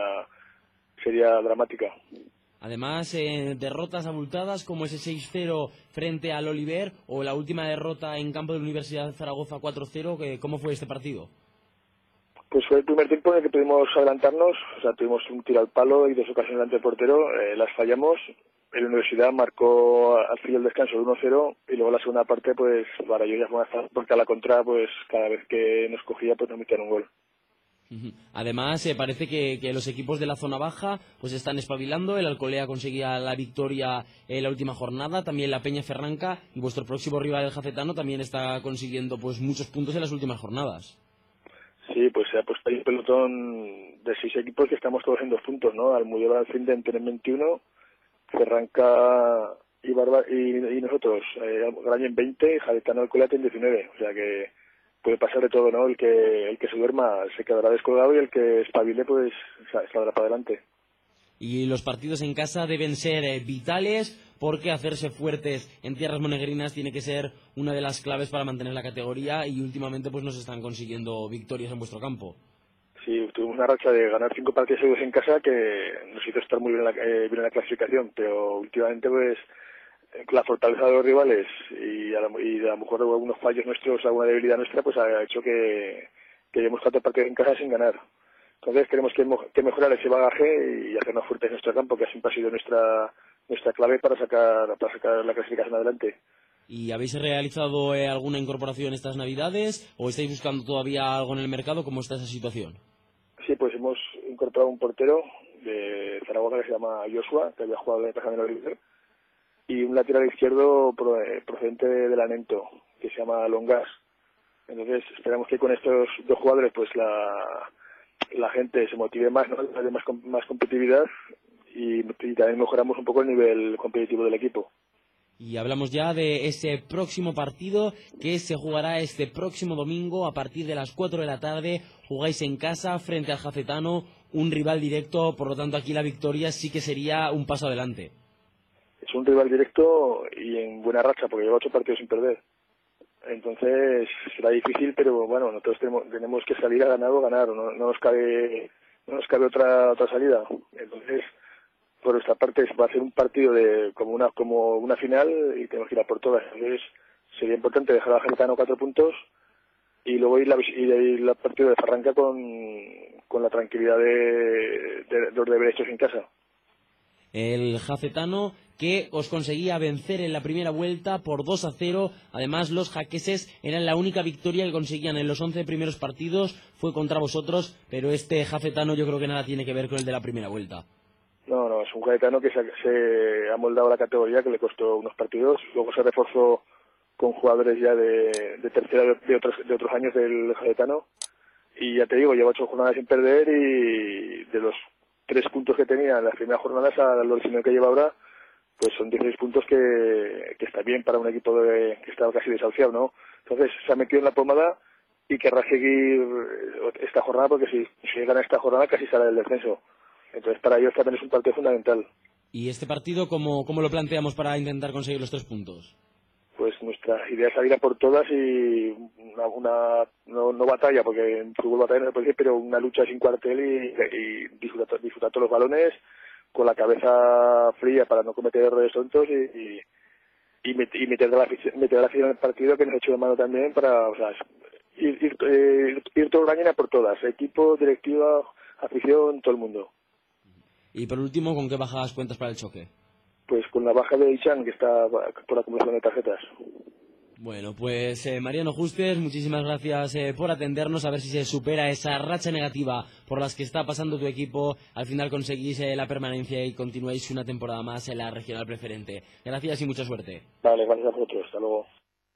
sería dramática. Además, derrotas abultadas como ese 6-0 frente al Oliver o la última derrota en campo de la Universidad de Zaragoza 4-0. ¿Cómo fue este partido? Pues fue el primer tiempo en el que pudimos adelantarnos, o sea, tuvimos un tiro al palo y 2 ocasiones delante del portero, las fallamos. La Universidad marcó al final del descanso el 1-0 y luego la segunda parte, pues para ellos ya fue más fácil porque a la contra, pues cada vez que nos cogía, pues nos metían un gol. Además, parece que los equipos de la zona baja pues están espabilando. El Alcolea conseguía la victoria en la última jornada, también la Peñaferranca, y vuestro próximo rival, el Jacetano, también está consiguiendo pues muchos puntos en las últimas jornadas. Sí, pues se ha puesto ahí un pelotón de 6 equipos que estamos todos en 2 puntos, ¿no? Almudena al Findén tienen 21, Ferranca y nosotros, Grañén 20 y Jacetano Alcolea tienen 19, o sea que puede pasar de todo, ¿no? El que se duerma se quedará descolgado y el que espabile pues saldrá para adelante. Y los partidos en casa deben ser vitales, porque hacerse fuertes en tierras monegrinas tiene que ser una de las claves para mantener la categoría, y últimamente pues nos están consiguiendo victorias en vuestro campo. Sí, tuvimos una racha de ganar 5 partidos seguidos en casa que nos hizo estar muy bien en la clasificación, pero últimamente pues la fortaleza de los rivales y a lo mejor algunos fallos nuestros, alguna debilidad nuestra, pues ha hecho que llevemos 4 partidos en casa sin ganar. Entonces tenemos que mejorar ese bagaje y hacernos fuertes en nuestro campo, que siempre ha sido nuestra clave para sacar la clasificación adelante. ¿Y habéis realizado alguna incorporación estas Navidades o estáis buscando todavía algo en el mercado? ¿Cómo está esa situación? Sí, pues hemos incorporado un portero de Zaragoza que se llama Joshua, que había jugado en el Caja de Oliver, y un lateral izquierdo procedente del Anento, que se llama Longas. Entonces esperamos que con estos 2 jugadores pues la gente se motive más, ¿no? Haya más competitividad y también mejoramos un poco el nivel competitivo del equipo. Y hablamos ya de ese próximo partido que se jugará este próximo domingo a partir de las 4 de la tarde. Jugáis en casa frente al Jacetano, un rival directo, por lo tanto aquí la victoria sí que sería un paso adelante. Es un rival directo y en buena racha, porque lleva 8 partidos sin perder. Entonces será difícil, pero bueno, nosotros tenemos que salir a ganar o ganar, no nos cabe otra salida. Entonces, por nuestra parte va a ser un partido como una final y tenemos que ir a por todas. Entonces sería importante dejar al Jaretano 4 puntos y luego ir al partido de Zarranca con la tranquilidad de los deberes hechos en casa. El Jacetano que os conseguía vencer en la primera vuelta por 2-0. Además, los jaqueses eran la única victoria que conseguían en los 11 primeros partidos. Fue contra vosotros, pero este Jacetano yo creo que nada tiene que ver con el de la primera vuelta. No, es un Jacetano que se ha moldado la categoría, que le costó unos partidos. Luego se reforzó con jugadores ya de tercera de otros años del Jacetano. Y ya te digo, lleva 8 jornadas sin perder y de los 3 puntos que tenía en las primeras jornadas a los 19 que lleva ahora, pues son 16 puntos que está bien para un equipo que estaba casi desahuciado, ¿no? Entonces se ha metido en la pomada y querrá seguir esta jornada, porque si gana esta jornada casi sale del descenso. Entonces para ellos también es un partido fundamental. ¿Y este partido cómo lo planteamos para intentar conseguir los 3 puntos? Pues nuestra idea es salir a por todas y no batalla, porque en fútbol batalla no se puede decir, pero una lucha sin cuartel y disfrutar todos los balones con la cabeza fría para no cometer errores tontos y meter a la afición en el partido, que nos ha hecho de mano también para, o sea, ir todo el año a por todas, equipo, directiva, afición, todo el mundo. Y por último, ¿con qué bajas cuentas para el choque? Pues con la baja de Ichan, que está por acumulación de tarjetas. Bueno, pues Mariano Justes, muchísimas gracias por atendernos, a ver si se supera esa racha negativa por las que está pasando tu equipo. Al final conseguís la permanencia y continuáis una temporada más en la regional preferente. Gracias y mucha suerte. Vale, gracias a vosotros, hasta luego.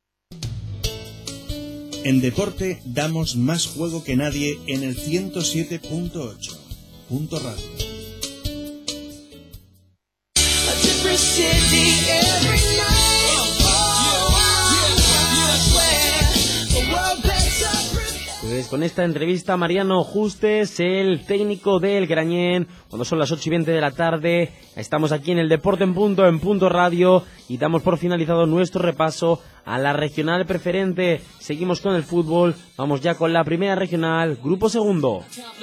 En deporte damos más juego que nadie en el 107.8. Punto Radio. Pues con esta entrevista Mariano Justes, el técnico del Grañén, cuando son las 8:20 de la tarde, estamos aquí en el Deporte en Punto Radio, y damos por finalizado nuestro repaso a la regional preferente. Seguimos con el fútbol, vamos ya con la primera regional, grupo segundo.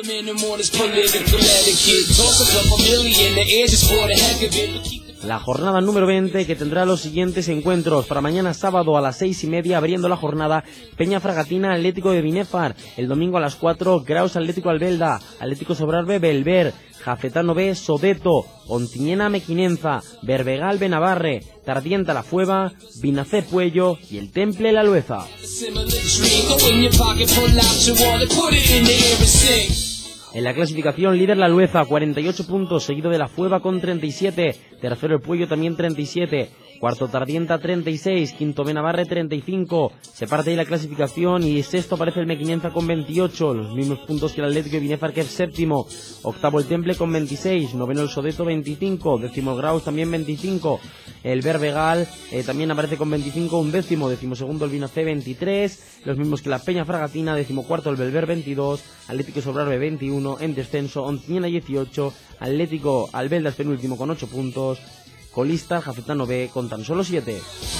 La jornada número 20, que tendrá los siguientes encuentros. Para mañana sábado a las 6:30, abriendo la jornada, Peña Fragatina Atlético de Binéfar. El domingo a las 4, Graus Atlético Albelda, Atlético Sobrarbe Belver, Jacetano B Sodeto, Ontiñena Mequinenza, Berbegal Benavarre, Tardienta La Fueva, Binacé Puello y el Temple La Lueza. En la clasificación, líder La Lueza, 48 puntos, seguido de La Fueva con 37, tercero El Puello también 37, cuarto Tardienta 36, quinto Benavarre 35, se parte ahí la clasificación y sexto aparece el Mequinenza con 28, los mismos puntos que el Atlético de Binéfar, que es séptimo, octavo el Temple con 26, noveno el Sodeto 25, décimo el Graus también 25, el Berbegal también aparece con 25, undécimo, decimosegundo el Binacé 23, los mismos que la Peña Fragatina, decimocuarto el Belver 22, Atlético Sobrarbe 21, en descenso Ontiñena 18, Atlético Albelda es penúltimo con 8 puntos, colista Jacetano B con tan solo 7.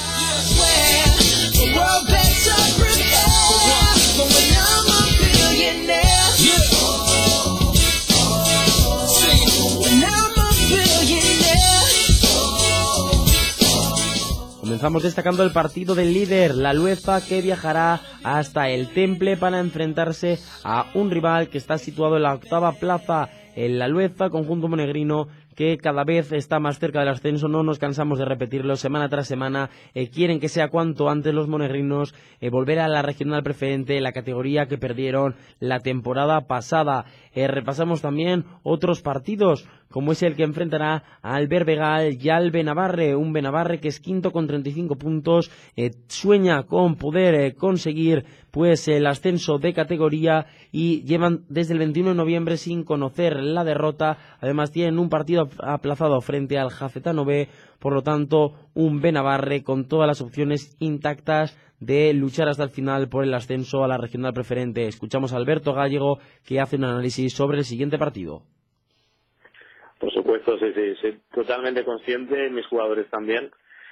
Comenzamos destacando el partido del líder, La Lueza, que viajará hasta el Temple para enfrentarse a un rival que está situado en la octava plaza, el La Lueza, conjunto monegrino, que cada vez está más cerca del ascenso. No nos cansamos de repetirlo semana tras semana. Quieren que sea cuanto antes los monegrinos volver a la regional preferente, la categoría que perdieron la temporada pasada. Repasamos también otros partidos, como es el que enfrentará al Berbegal y al Benavarre, un Benavarre que es quinto con 35 puntos, sueña con poder conseguir pues el ascenso de categoría, y llevan desde el 21 de noviembre sin conocer la derrota. Además tienen un partido aplazado frente al Jacetano B, por lo tanto un Benabarre con todas las opciones intactas de luchar hasta el final por el ascenso a la regional preferente. Escuchamos a Alberto Gallego, que hace un análisis sobre el siguiente partido. Por supuesto, sí, soy totalmente consciente, mis jugadores también.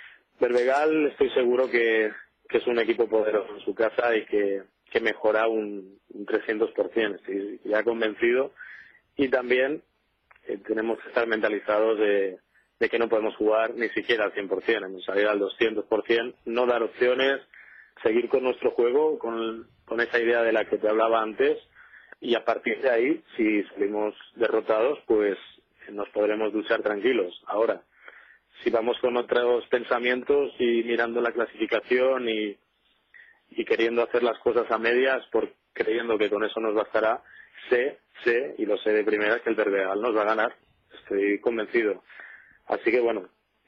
Berbegal estoy seguro que es un equipo poderoso en su casa y que mejora un 300%, estoy ya convencido. Y también tenemos que estar mentalizados de que no podemos jugar ni siquiera al 100%, hemos salido al 200%, no dar opciones, seguir con nuestro juego, con esa idea de la que te hablaba antes, y a partir de ahí, si salimos derrotados, pues nos podremos duchar tranquilos. Ahora, si vamos con otros pensamientos y mirando la clasificación y queriendo hacer las cosas a medias, creyendo que con eso nos bastará, sé, y lo sé de primera, que el Berbegal nos va a ganar, estoy convencido. Así que bueno,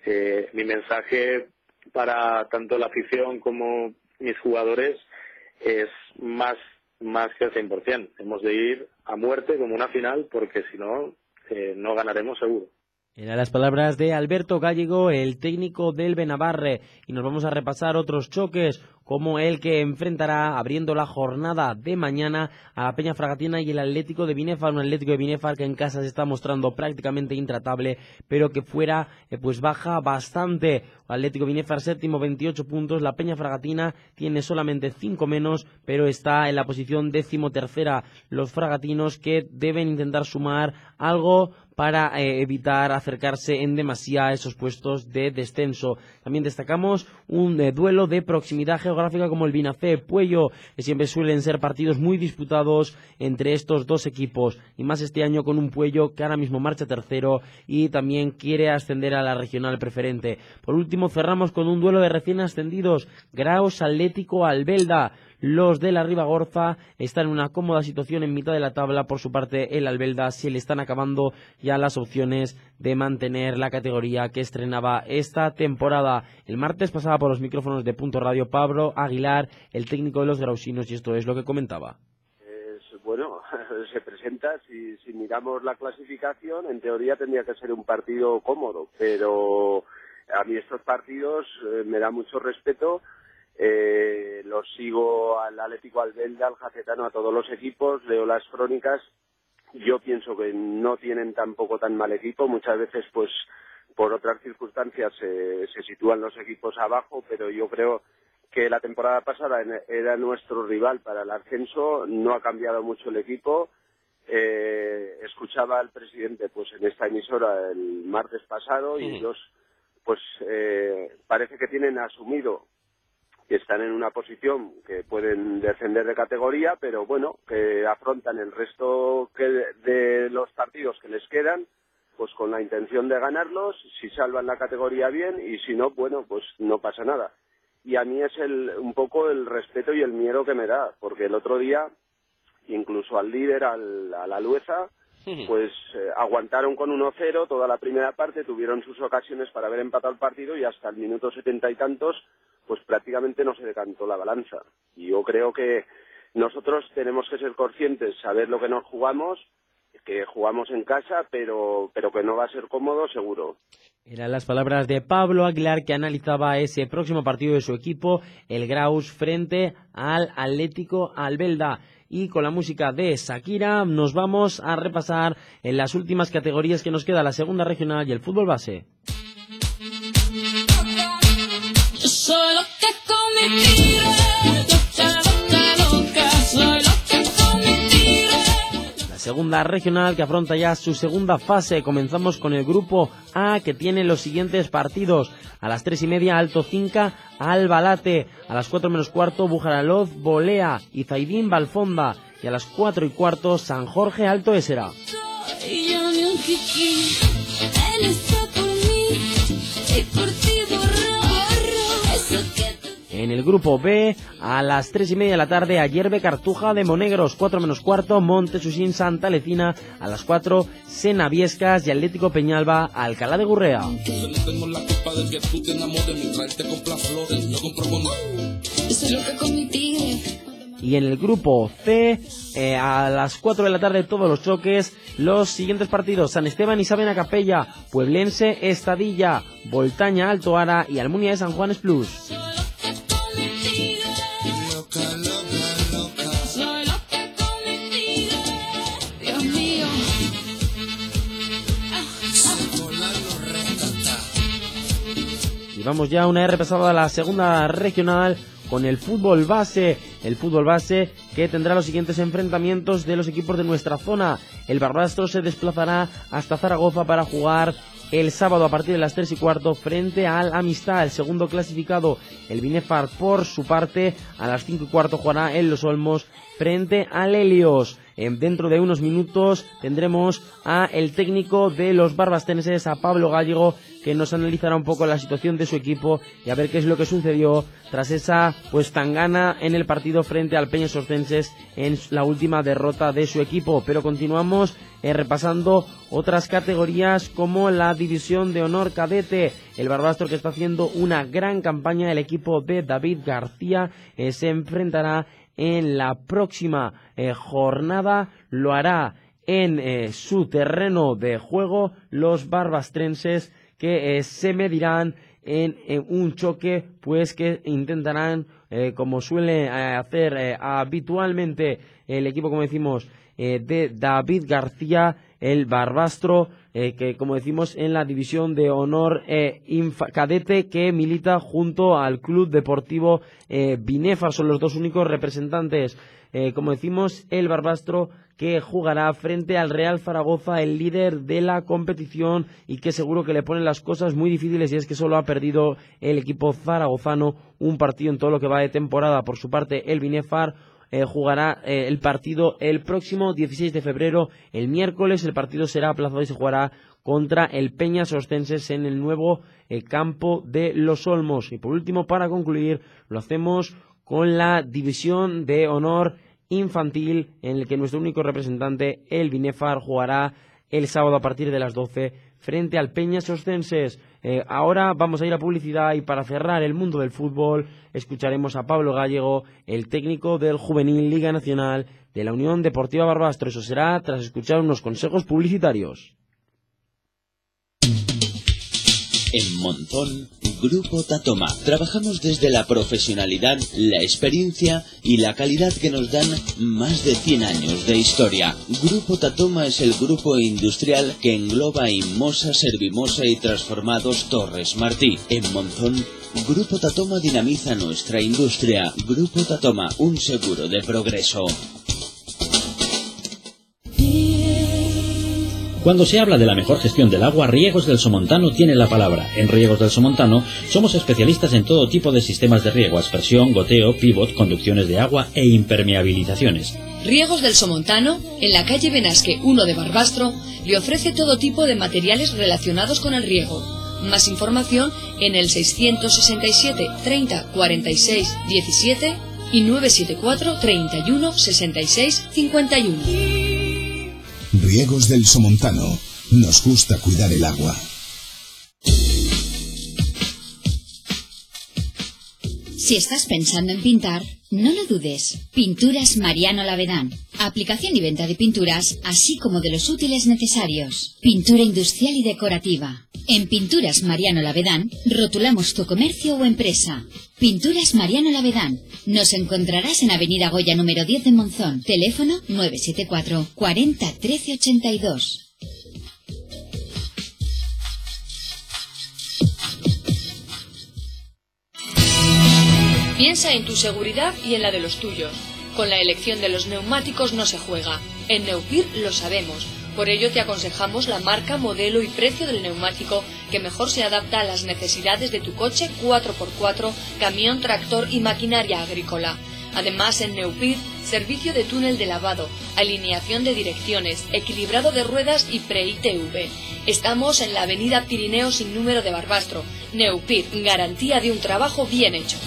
mi mensaje para tanto la afición como mis jugadores es más que al 100%. Hemos de ir a muerte como una final, porque si no, no ganaremos seguro. Eran las palabras de Alberto Gallego, el técnico del Benabarre, y nos vamos a repasar otros choques, como el que enfrentará, abriendo la jornada de mañana, a la Peña Fragatina y el Atlético de Binefar, un Atlético de Binefar que en casa se está mostrando prácticamente intratable, pero que fuera pues baja bastante. Atlético Binefar séptimo, 28 puntos, la Peña Fragatina tiene solamente 5 menos, pero está en la posición 13ª. Los fragatinos que deben intentar sumar algo para evitar acercarse en demasía a esos puestos de descenso. También destacamos un duelo de proximidad geográfica como el Binafé-Puello, que siempre suelen ser partidos muy disputados entre estos dos equipos, y más este año con un Puello que ahora mismo marcha tercero y también quiere ascender a la regional preferente. Por último, cerramos con un duelo de recién ascendidos, Graus Atlético Albelda. Los de la Ribagorza están en una cómoda situación en mitad de la tabla. Por su parte, el Albelda se le están acabando ya las opciones de mantener la categoría que estrenaba esta temporada. El martes pasaba por los micrófonos de Punto Radio Pablo Aguilar, el técnico de los grausinos, y esto es lo que comentaba. Bueno, se presenta, si miramos la clasificación, en teoría tendría que ser un partido cómodo, pero a mí estos partidos me da mucho respeto. Los sigo al Atlético Albelda, al Jacetano, a todos los equipos, leo las crónicas. Yo pienso que no tienen tampoco tan mal equipo, muchas veces pues por otras circunstancias se sitúan los equipos abajo, pero yo creo que la temporada pasada era nuestro rival para el ascenso, no ha cambiado mucho el equipo. Escuchaba al presidente pues en esta emisora el martes pasado y ellos pues parece que tienen asumido que están en una posición que pueden descender de categoría, pero bueno, que afrontan el resto de los partidos que les quedan, pues con la intención de ganarlos, si salvan la categoría bien, y si no, bueno, pues no pasa nada. Y a mí es un poco el respeto y el miedo que me da, porque el otro día, incluso al líder, a la Lueza, pues aguantaron con 1-0 toda la primera parte, tuvieron sus ocasiones para haber empatado el partido y hasta el minuto 70 y tantos pues prácticamente no se decantó la balanza. Y yo creo que nosotros tenemos que ser conscientes, saber lo que nos jugamos, que jugamos en casa, pero que no va a ser cómodo, seguro. Eran las palabras de Pablo Aguilar, que analizaba ese próximo partido de su equipo, el Graus, frente al Atlético Albelda. Y con la música de Shakira nos vamos a repasar en las últimas categorías que nos queda, la segunda regional y el fútbol base. Soy lo que con mi tigre, loca, soy lo que con mi tigre. La segunda regional que afronta ya su segunda fase. Comenzamos con el grupo A, que tiene los siguientes partidos. A las 3:30, Alto Cinca, Albalate. A las 4 menos cuarto, Bujaraloz, Bolea y Zaidín, Valfonda. Y a las 4:15, San Jorge, Alto Ésera. En el grupo B, a las 3:30 de la tarde, Ayerbe Cartuja de Monegros, 4 menos cuarto, Montesusín Santa Lecina, a las 4, Senaviescas y Atlético Peñalba, Alcalá de Gurrea. Y en el grupo C, a las 4 de la tarde todos los choques, los siguientes partidos: San Esteban y Sabena Capella, Pueblense, Estadilla, Voltaña, Alto Ara y Almunia de San Juanes Plus. Vamos ya una vez repasada la segunda regional con el fútbol base. El fútbol base que tendrá los siguientes enfrentamientos de los equipos de nuestra zona. El Barbastro se desplazará hasta Zaragoza para jugar el sábado a partir de las 3:15 frente al Amistad, el segundo clasificado. El Binefar, por su parte, a las 5:15 jugará en Los Olmos frente al Helios. Dentro de unos minutos tendremos a el técnico de los barbastenses, a Pablo Gallego, que nos analizará un poco la situación de su equipo y a ver qué es lo que sucedió tras esa tangana en el partido frente al Peñas Ostenses en la última derrota de su equipo. Pero continuamos repasando otras categorías como la División de Honor Cadete. El Barbastro, que está haciendo una gran campaña, el equipo de David García se enfrentará en la próxima jornada. Lo hará en su terreno de juego los barbastrenses, que se medirán en un choque que intentarán, como suele hacer habitualmente el equipo, como decimos, de David García, el Barbastro, que como decimos en la División de Honor Cadete, que milita junto al Club Deportivo Binefar. Son los dos únicos representantes. Como decimos, el Barbastro, que jugará frente al Real Zaragoza, el líder de la competición, y que seguro que le ponen las cosas muy difíciles, y es que solo ha perdido el equipo zaragozano un partido en todo lo que va de temporada. Por su parte, el Binefar jugará el partido el próximo 16 de febrero, el miércoles. El partido será aplazado y se jugará contra el Peñas Ostenses en el nuevo campo de Los Olmos. Y por último, para concluir, lo hacemos con la División de Honor Infantil, en el que nuestro único representante, el Binefar, jugará el sábado a partir de las 12 frente al Peñas Ostenses. Ahora vamos a ir a publicidad, y para cerrar el mundo del fútbol escucharemos a Pablo Gallego, el técnico del Juvenil Liga Nacional de la Unión Deportiva Barbastro. Eso será tras escuchar unos consejos publicitarios. En Monzón, Grupo Tatoma. Trabajamos desde la profesionalidad, la experiencia y la calidad que nos dan más de 100 años de historia. Grupo Tatoma es el grupo industrial que engloba Inmosa, Servimosa y Transformados Torres Martí. En Monzón, Grupo Tatoma dinamiza nuestra industria. Grupo Tatoma, un seguro de progreso. Cuando se habla de la mejor gestión del agua, Riegos del Somontano tiene la palabra. En Riegos del Somontano somos especialistas en todo tipo de sistemas de riego: aspersión, goteo, pivot, conducciones de agua e impermeabilizaciones. Riegos del Somontano, en la calle Benasque 1 de Barbastro, le ofrece todo tipo de materiales relacionados con el riego. Más información en el 667 30 46 17 y 974 31 66 51. Riegos del Somontano. Nos gusta cuidar el agua. Si estás pensando en pintar, no lo dudes. Pinturas Mariano Lavedán. Aplicación y venta de pinturas, así como de los útiles necesarios. Pintura industrial y decorativa. En Pinturas Mariano Lavedán, rotulamos tu comercio o empresa. Pinturas Mariano Lavedán. Nos encontrarás en Avenida Goya número 10 de Monzón. Teléfono 974 40 13 82. Piensa en tu seguridad y en la de los tuyos. Con la elección de los neumáticos no se juega. En Neupir lo sabemos. Por ello te aconsejamos la marca, modelo y precio del neumático que mejor se adapta a las necesidades de tu coche 4x4, camión, tractor y maquinaria agrícola. Además, en Neupir, servicio de túnel de lavado, alineación de direcciones, equilibrado de ruedas y pre-ITV. Estamos en la avenida Pirineo sin número de Barbastro. Neupir, garantía de un trabajo bien hecho.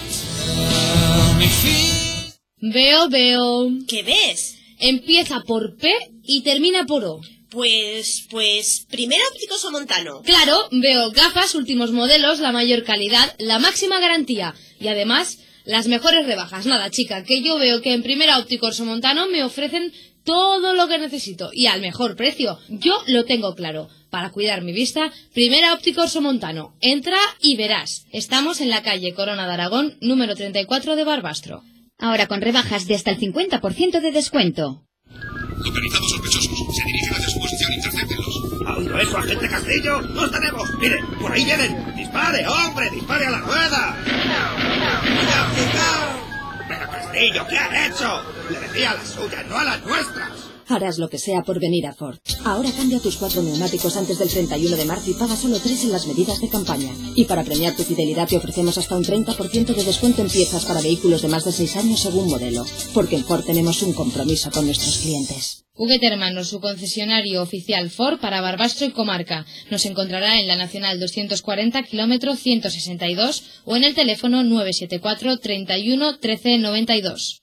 Veo. ¿Qué ves? Empieza por P y termina por O. Pues, primero Óptico Somontano. Claro, veo gafas, últimos modelos, la mayor calidad, la máxima garantía. Y además, Las mejores rebajas. Nada, chica, que yo veo que en Primera Óptica Orsomontano me ofrecen todo lo que necesito y al mejor precio. Yo lo tengo claro. Para cuidar mi vista, Primera Óptica Orsomontano. Entra y verás. Estamos en la calle Corona de Aragón, número 34 de Barbastro. Ahora con rebajas de hasta el 50% de descuento. Localizamos sospechosos. Se dirigen hacia su posición. Intercéptenlos. ¿Ha oído eso, agente Castillo? ¡Los tenemos! ¡Mire, por ahí vienen! ¡Dispare, hombre! ¡Dispare a la rueda! ¡Cuidado, cuidado! ¡Pero Castillo, qué ha hecho! Le decía a las suyas, no a las nuestras. Harás lo que sea por venir a Ford. Ahora cambia tus 4 neumáticos antes del 31 de marzo y paga solo 3 en las medidas de campaña. Y para premiar tu fidelidad te ofrecemos hasta un 30% de descuento en piezas para vehículos de más de 6 años según modelo. Porque en Ford tenemos un compromiso con nuestros clientes. Juguete Hermanos, su concesionario oficial Ford para Barbastro y comarca. Nos encontrará en la Nacional 240, kilómetro 162 o en el teléfono 974 31 13 92.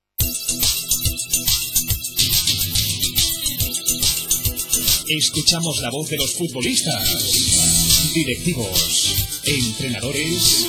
Escuchamos la voz de los futbolistas, directivos, entrenadores.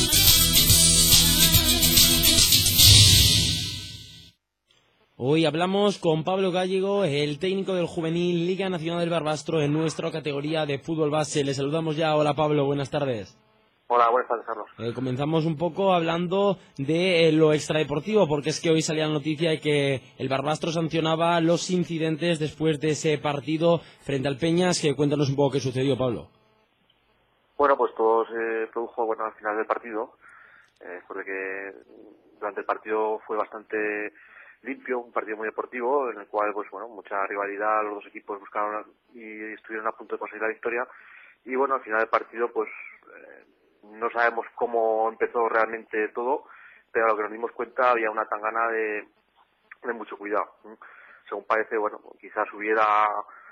Hoy hablamos con Pablo Gallego, el técnico del Juvenil Liga Nacional del Barbastro en nuestra categoría de fútbol base. Le saludamos ya. Hola Pablo, buenas tardes. Hola, buenas tardes, Carlos. Comenzamos un poco hablando de lo extradeportivo, porque es que hoy salía la noticia de que el Barbastro sancionaba los incidentes después de ese partido frente al Peñas. Que cuéntanos un poco qué sucedió, Pablo. Bueno, pues todo se produjo al final del partido, porque durante el partido fue bastante limpio, un partido muy deportivo, en el cual, pues bueno, mucha rivalidad, los dos equipos buscaron y estuvieron a punto de conseguir la victoria. Y bueno, al final del partido, pues no sabemos cómo empezó realmente todo, pero a lo que nos dimos cuenta había una tangana de mucho cuidado. Según parece, bueno, quizás hubiera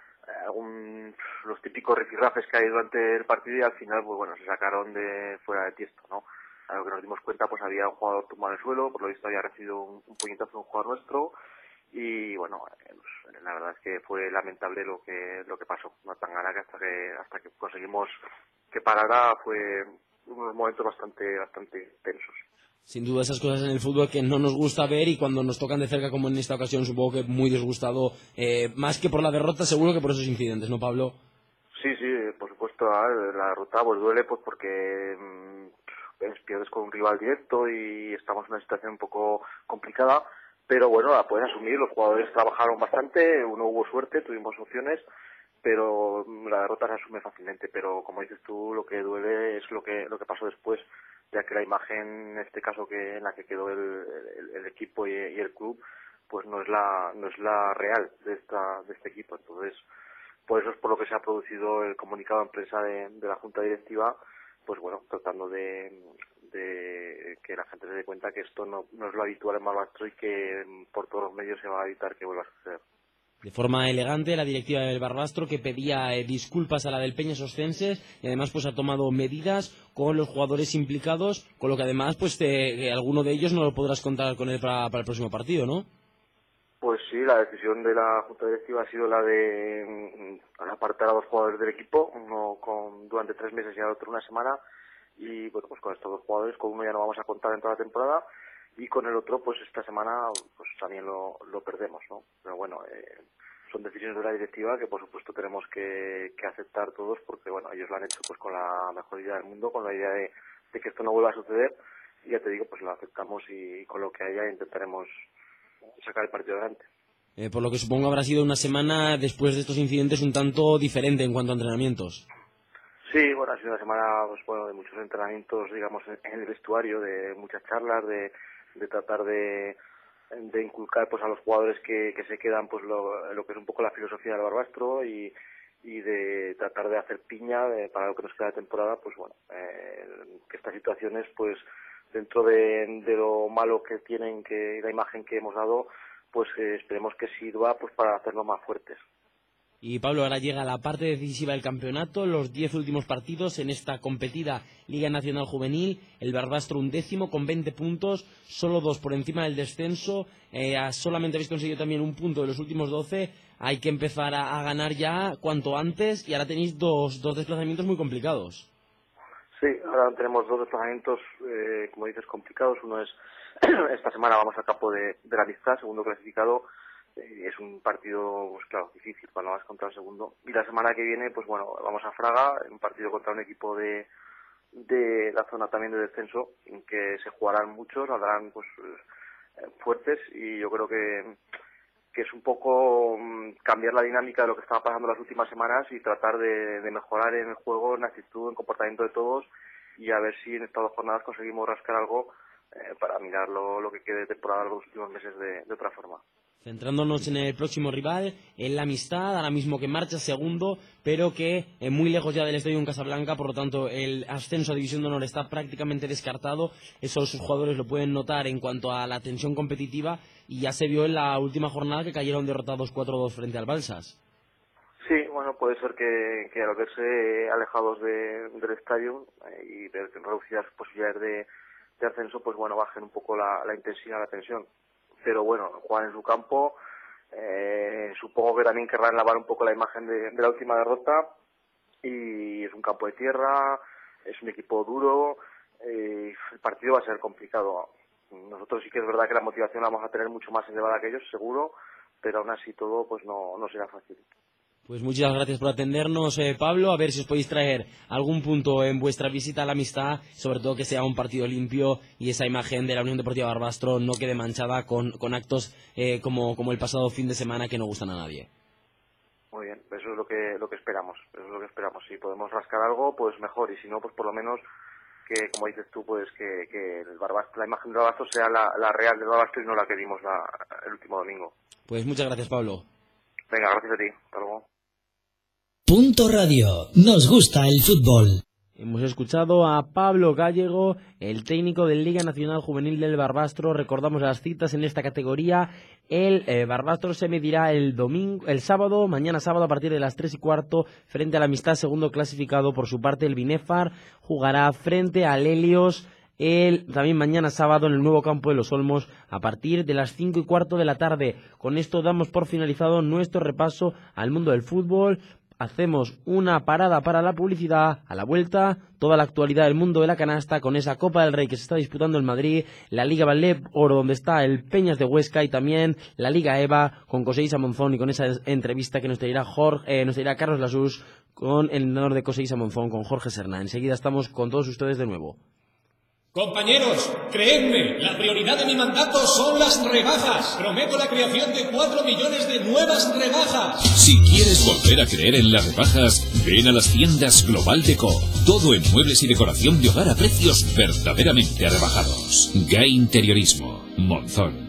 los típicos rifirrafes que hay durante el partido y al final, pues bueno, se sacaron de fuera de tiesto, ¿no? A lo que nos dimos cuenta, pues había un jugador tumbado en el suelo, por lo visto había recibido un puñetazo de un jugador nuestro y bueno, pues, la verdad es que fue lamentable lo que pasó. Una tangana que hasta que conseguimos que parara fue unos momentos bastante tensos. Sin duda esas cosas en el fútbol que no nos gusta ver y cuando nos tocan de cerca como en esta ocasión supongo que muy disgustado, más que por la derrota seguro que por esos incidentes, ¿no, Pablo? Sí, por supuesto, la derrota pues duele pues porque pierdes con un rival directo y estamos en una situación un poco complicada, pero bueno, la pueden asumir, los jugadores trabajaron bastante, uno hubo suerte, tuvimos opciones, pero la derrota se asume fácilmente, pero como dices tú, lo que duele es lo que pasó después, ya que la imagen, en este caso en la que quedó el equipo y el club, pues no es la real de este equipo. Entonces, por eso es por lo que se ha producido el comunicado en prensa de la Junta Directiva, pues bueno, tratando de que la gente se dé cuenta que esto no es lo habitual en Barbastro y que por todos los medios se va a evitar que vuelva a suceder. De forma elegante, la directiva del Barbastro, que pedía disculpas a la del Peñas Oscenses y además pues ha tomado medidas con los jugadores implicados, con lo que además pues alguno de ellos no lo podrás contar con él para el próximo partido, ¿no? Pues sí, la decisión de la Junta Directiva ha sido la de apartar a dos jugadores del equipo, uno durante 3 meses y al otro una semana, y bueno, pues con estos dos jugadores, con uno ya no vamos a contar en toda la temporada, y con el otro, pues esta semana pues también lo perdemos, ¿no? Pero bueno, son decisiones de la directiva que por supuesto tenemos que aceptar todos, porque bueno, ellos lo han hecho pues con la mejor idea del mundo, con la idea de que esto no vuelva a suceder, y ya te digo, pues lo aceptamos y con lo que haya intentaremos sacar el partido adelante. Por lo que supongo habrá sido una semana después de estos incidentes un tanto diferente en cuanto a entrenamientos. Sí, bueno, ha sido una semana pues, bueno, de muchos entrenamientos, digamos, en el vestuario, de muchas charlas, de tratar de inculcar pues a los jugadores que se quedan pues lo que es un poco la filosofía del Barbastro y de tratar de hacer piña para lo que nos queda de temporada, pues bueno, que estas situaciones pues dentro de lo malo que tienen, que la imagen que hemos dado, pues esperemos que sirva pues para hacernos más fuertes. Y Pablo, ahora llega la parte decisiva del campeonato, los 10 últimos partidos en esta competida Liga Nacional Juvenil, el Barbastro 11º con 20 puntos, solo 2 por encima del descenso, solamente habéis conseguido también un punto de los últimos 12, hay que empezar a ganar ya cuanto antes y ahora tenéis dos desplazamientos muy complicados. Sí, Sí, ahora tenemos 2 desplazamientos, como dices, complicados. Uno es, esta semana vamos al campo de la Amistad, segundo clasificado. Es un partido, pues claro, difícil cuando vas contra el segundo. Y la semana que viene, pues bueno, vamos a Fraga, un partido contra un equipo de la zona también de descenso, en que se jugarán muchos, saldrán pues fuertes, y yo creo que es un poco cambiar la dinámica de lo que estaba pasando las últimas semanas y tratar de mejorar en el juego, en la actitud, en comportamiento de todos, y a ver si en estas 2 jornadas conseguimos rascar algo para mirar lo que quede de temporada los últimos meses de otra forma. Centrándonos en el próximo rival, en la Amistad, ahora mismo que marcha segundo, pero que muy lejos ya del estadio en Casablanca, por lo tanto el ascenso a División de Honor está prácticamente descartado. Eso sus jugadores lo pueden notar en cuanto a la tensión competitiva, y ya se vio en la última jornada que cayeron derrotados 4-2 frente al Balsas. Sí, bueno, puede ser que al verse alejados del estadio y ver reducidas posibilidades de ascenso, pues bueno, bajen un poco la intensidad, la tensión. Pero bueno, juegan en su campo, supongo que también querrán lavar un poco la imagen de la última derrota, y es un campo de tierra, es un equipo duro, el partido va a ser complicado. Nosotros sí que es verdad que la motivación la vamos a tener mucho más elevada que ellos, seguro, pero aún así todo pues no será fácil. Pues muchas gracias por atendernos, Pablo. A ver si os podéis traer algún punto en vuestra visita a la Amistad, sobre todo que sea un partido limpio y esa imagen de la Unión Deportiva Barbastro no quede manchada con actos como el pasado fin de semana, que no gustan a nadie. Muy bien, eso es lo que esperamos. Si podemos rascar algo, pues mejor, y si no, pues por lo menos que, como dices tú, pues que el Barbastro, la imagen del Barbastro sea la real del Barbastro y no la que vimos el último domingo. Pues muchas gracias, Pablo. Venga, gracias a ti. Hasta luego. Punto Radio. Nos gusta el fútbol. Hemos escuchado a Pablo Gallego, el técnico de Liga Nacional Juvenil del Barbastro. Recordamos las citas en esta categoría. El Barbastro se medirá el sábado, mañana sábado, a partir de las 3:15, frente a la Amistad, segundo clasificado. Por su parte, el Binefar jugará frente al Helios también mañana sábado en el nuevo campo de Los Olmos, a partir de las 5:15 de la tarde. Con esto damos por finalizado nuestro repaso al mundo del fútbol. Hacemos una parada para la publicidad. A la vuelta, toda la actualidad del mundo de la canasta, con esa Copa del Rey que se está disputando en Madrid, la Liga Valeb Oro, donde está el Peñas de Huesca, y también la Liga EVA con Coseisa Monzón, y con esa entrevista que nos traerá Carlos Lasús con el entrenador de Coseisa Monzón, con Jorge Serna. Enseguida estamos con todos ustedes de nuevo. Compañeros, creedme, la prioridad de mi mandato son las rebajas. Prometo la creación de 4 millones de nuevas rebajas. Si quieres volver a creer en las rebajas, ven a las tiendas Global Deco. Todo en muebles y decoración de hogar a precios verdaderamente rebajados. Gay Interiorismo, Monzón.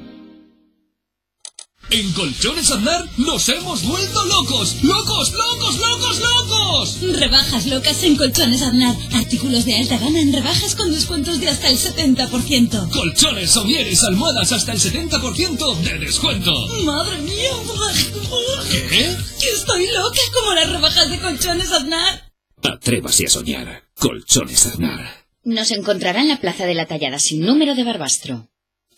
En Colchones Aznar nos hemos vuelto locos. ¡Locos, locos, locos, locos! Rebajas locas en Colchones Aznar. Artículos de alta gama en rebajas con descuentos de hasta el 70%. Colchones, somieres, almohadas hasta el 70% de descuento. ¡Madre mía! ¿Qué? ¡Que estoy loca como las rebajas de Colchones Aznar! Atrévase a soñar. Colchones Aznar. Nos encontrará en la Plaza de la Tallada sin número de Barbastro.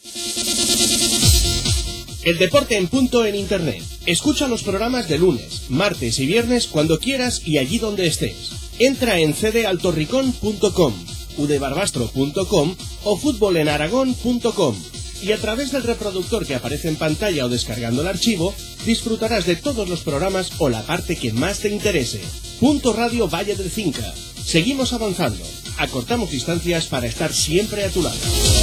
El deporte en punto en Internet. Escucha los programas de lunes, martes y viernes cuando quieras y allí donde estés. Entra en cdaltorricón.com, udebarbastro.com o futbolenaragón.com, y a través del reproductor que aparece en pantalla o descargando el archivo, disfrutarás de todos los programas o la parte que más te interese. Punto Radio Valle del Cinca. Seguimos avanzando. Acortamos distancias para estar siempre a tu lado.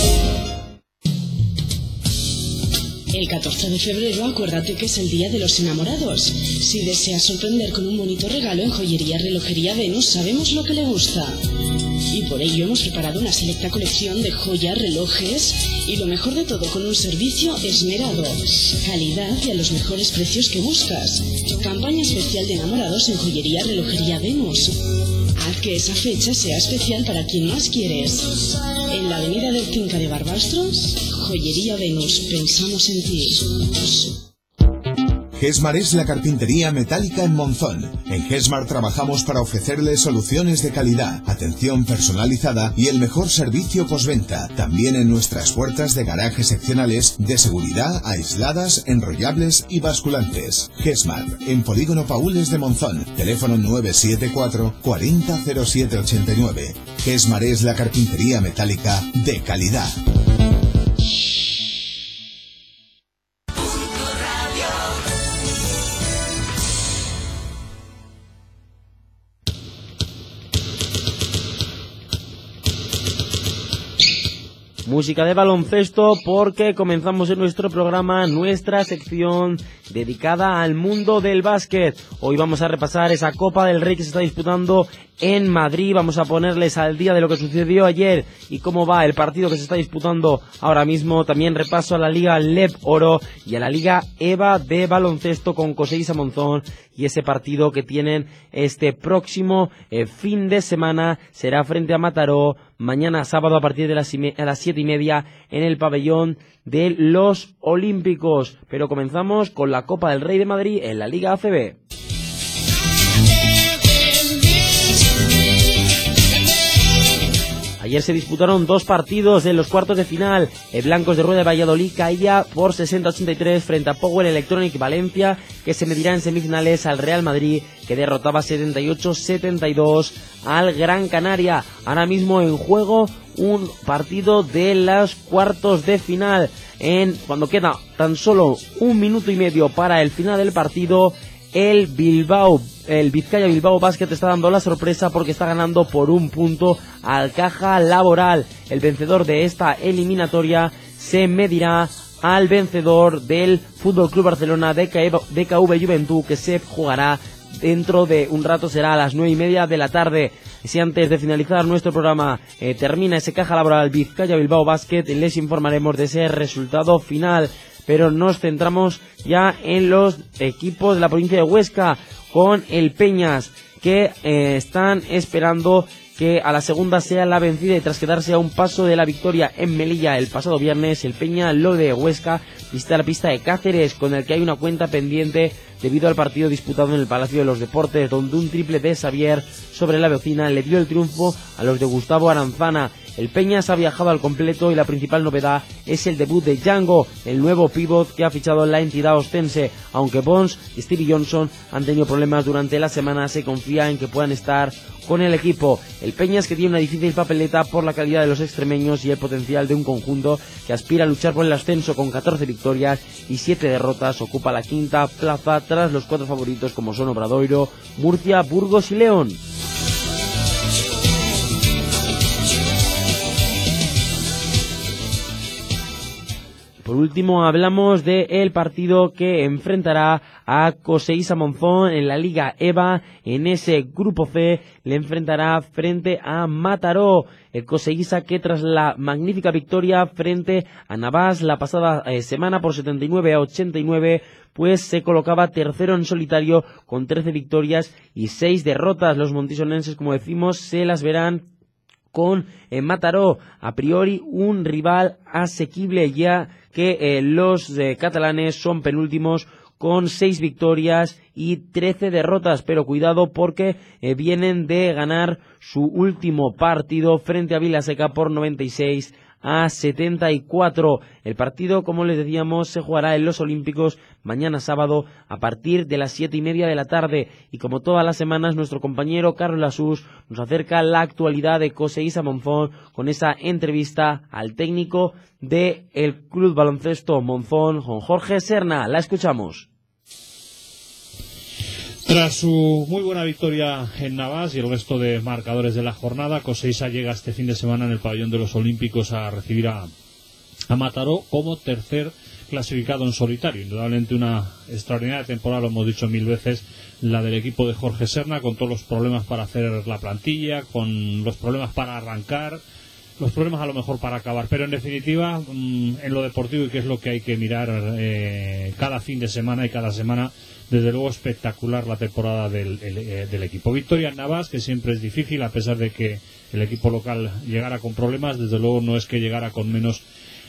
El 14 de febrero, acuérdate que es el Día de los Enamorados. Si deseas sorprender con un bonito regalo, en Joyería Relojería Venus sabemos lo que le gusta. Y por ello hemos preparado una selecta colección de joyas, relojes y lo mejor de todo, con un servicio esmerado. Calidad y a los mejores precios que buscas. Campaña especial de enamorados en Joyería Relojería Venus. Haz que esa fecha sea especial para quien más quieres. En la avenida del Cinca de Barbastro, Joyería Venus, pensamos en ti. Gesmar es la carpintería metálica en Monzón. En Gesmar trabajamos para ofrecerle soluciones de calidad, atención personalizada y el mejor servicio postventa. También en nuestras puertas de garaje seccionales de seguridad, aisladas, enrollables y basculantes. Gesmar, en Polígono Paules de Monzón. Teléfono 974 40 07 89. Gesmar es la carpintería metálica de calidad. Música de baloncesto, porque comenzamos en nuestro programa nuestra sección dedicada al mundo del básquet. Hoy vamos a repasar esa Copa del Rey que se está disputando en Madrid. Vamos a ponerles al día de lo que sucedió ayer y cómo va el partido que se está disputando ahora mismo. También repaso a la Liga LEB Oro y a la Liga EVA de baloncesto con Coseisa Monzón, y ese partido que tienen este próximo fin de semana será frente a Mataró mañana sábado a partir de las 7:30 en el pabellón de los Olímpicos. Pero comenzamos con la Copa del Rey de Madrid en la Liga ACB. Ayer se disputaron dos partidos en los cuartos de final. El Blancos de Rueda de Valladolid caía por 60-83 frente a Power Electronic Valencia, que se medirá en semifinales al Real Madrid, que derrotaba 78-72 al Gran Canaria. Ahora mismo en juego un partido de los cuartos de final. Cuando queda tan solo 1 minuto y medio para el final del partido, el Vizcaya Bilbao Basket está dando la sorpresa porque está ganando por 1 punto al Caja Laboral. El vencedor de esta eliminatoria se medirá al vencedor del FC Barcelona DKV Juventud, que se jugará dentro de un rato, será a las 9:30 de la tarde. Si antes de finalizar nuestro programa termina ese Caja Laboral Vizcaya Bilbao Basket, les informaremos de ese resultado final. Pero nos centramos ya en los equipos de la provincia de Huesca, con el Peñas, que están esperando que a la segunda sea la vencida, y tras quedarse a un paso de la victoria en Melilla el pasado viernes, el Peña lo de Huesca visita la pista de Cáceres, con el que hay una cuenta pendiente debido al partido disputado en el Palacio de los Deportes, donde un triple de Xavier sobre la bocina le dio el triunfo a los de Gustavo Aranzana. El Peñas ha viajado al completo y la principal novedad es el debut de Django, el nuevo pívot que ha fichado en la entidad ostense. Aunque Bones y Stevie Johnson han tenido problemas durante la semana, se confía en que puedan estar con el equipo. El Peñas, que tiene una difícil papeleta por la calidad de los extremeños y el potencial de un conjunto que aspira a luchar por el ascenso, con 14 victorias y 7 derrotas, ocupa la quinta plaza tras los 4 favoritos como son Obradoiro, Murcia, Burgos y León. Por último, hablamos del partido que enfrentará a Coseisa Monzón en la Liga EVA. En ese grupo C le enfrentará frente a Mataró. El Coseisa, que tras la magnífica victoria frente a Navás la pasada semana por 79-89, pues se colocaba tercero en solitario con 13 victorias y 6 derrotas. Los montisonenses, como decimos, se las verán con Mataró, a priori un rival asequible, ya que los catalanes son penúltimos con 6 victorias y 13 derrotas, pero cuidado porque vienen de ganar su último partido frente a Vilaseca por 96-74. El partido, como les decíamos, se jugará en los Olímpicos mañana sábado a partir de las 7:30 de la tarde. Y como todas las semanas, nuestro compañero Carlos Lasús nos acerca la actualidad de Coseisa Monzón con esa entrevista al técnico del Club Baloncesto Monzón, con Jorge Serna. La escuchamos. Tras su muy buena victoria en Navás y el resto de marcadores de la jornada, Coseisa llega este fin de semana en el pabellón de los Olímpicos a recibir a Mataró como tercer clasificado en solitario. Indudablemente una extraordinaria temporada, lo hemos dicho 1000 veces, la del equipo de Jorge Serna, con todos los problemas para hacer la plantilla, con los problemas para arrancar, los problemas a lo mejor para acabar, pero en definitiva en lo deportivo, y que es lo que hay que mirar cada fin de semana y cada semana, desde luego espectacular la temporada del equipo. Victoria en Navás, que siempre es difícil, a pesar de que el equipo local llegara con problemas, desde luego no es que llegara con menos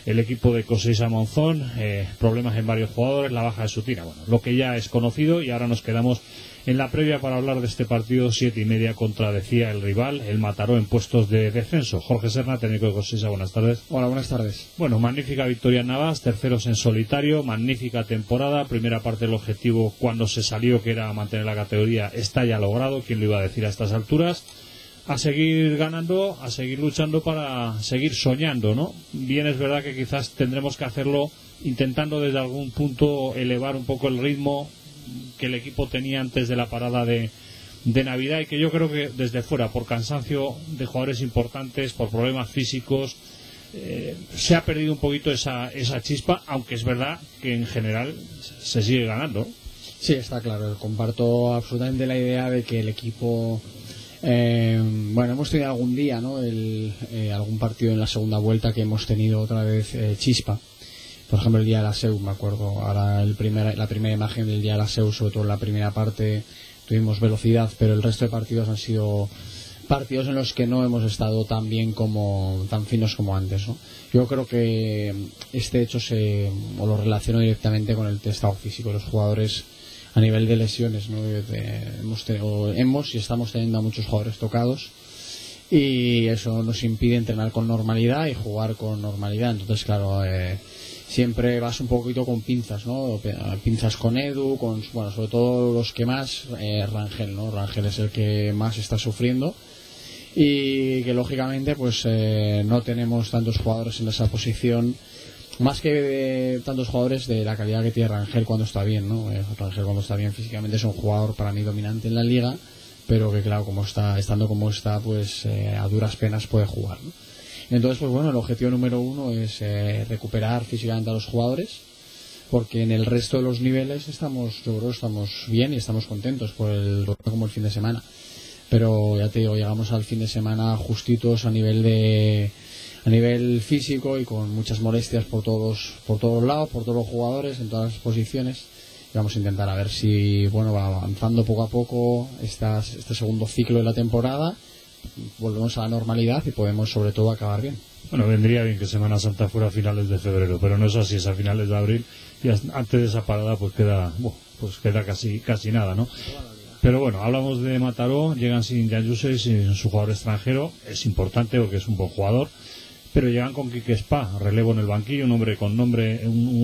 el equipo de Coseiza Monzón, problemas en varios jugadores, la baja de Sutina, bueno, lo que ya es conocido. Y ahora nos quedamos en la previa para hablar de este partido, 7:30 contra, decía, el rival, el Mataró, en puestos de descenso. Jorge Serna, técnico de Coseiza, buenas tardes. Hola, buenas tardes. Bueno, magnífica victoria en Navas, terceros en solitario, magnífica temporada. Primera parte del objetivo cuando se salió, que era mantener la categoría, está ya logrado. ¿Quién lo iba a decir a estas alturas? A seguir ganando, a seguir luchando para seguir soñando, ¿no? Bien, es verdad que quizás tendremos que hacerlo intentando desde algún punto elevar un poco el ritmo que el equipo tenía antes de la parada de Navidad, y que yo creo que desde fuera, por cansancio de jugadores importantes, por problemas físicos, se ha perdido un poquito esa chispa, aunque es verdad que en general se sigue ganando. Sí, está claro, comparto absolutamente la idea de que el equipo... bueno, hemos tenido algún día, ¿no? Algún partido en la segunda vuelta que hemos tenido otra vez chispa. Por ejemplo, el día de la SEU, me acuerdo. Ahora la primera imagen del día de la SEU, sobre todo en la primera parte, tuvimos velocidad, pero el resto de partidos han sido partidos en los que no hemos estado tan finos como antes, ¿no? Yo creo que este hecho lo relaciono directamente con el estado físico de los jugadores a nivel de lesiones, ¿no? Hemos y estamos teniendo a muchos jugadores tocados, y eso nos impide entrenar con normalidad y jugar con normalidad. Entonces, claro, siempre vas un poquito con pinzas, ¿no? Pinzas con Edu, sobre todo los que más, Rangel, ¿no? Rangel es el que más está sufriendo, y que lógicamente pues no tenemos tantos jugadores en esa posición, más que tantos jugadores de la calidad que tiene Rangel cuando está bien, ¿no? Rangel cuando está bien físicamente es un jugador para mí dominante en la liga, pero que claro, estando como está, pues a duras penas puede jugar, ¿no? Entonces, pues bueno, el objetivo número uno es recuperar físicamente a los jugadores, porque en el resto de los niveles yo creo que estamos bien y estamos contentos por como el fin de semana. Pero ya te digo, llegamos al fin de semana justitos a nivel físico y con muchas molestias por todos lados, por todos los jugadores, en todas las posiciones. Y vamos a intentar a ver si, bueno, va avanzando poco a poco este segundo ciclo de la temporada, volvemos a la normalidad y podemos sobre todo acabar bien. Bueno, vendría bien que Semana Santa fuera a finales de febrero, pero no es así, es a finales de abril, y antes de esa parada pues queda casi nada, ¿no? Pero bueno, hablamos de Mataró, llegan sin Jan Jusey, sin su jugador extranjero, es importante porque es un buen jugador, pero llegan con Quique Spa, relevo en el banquillo, un hombre con nombre,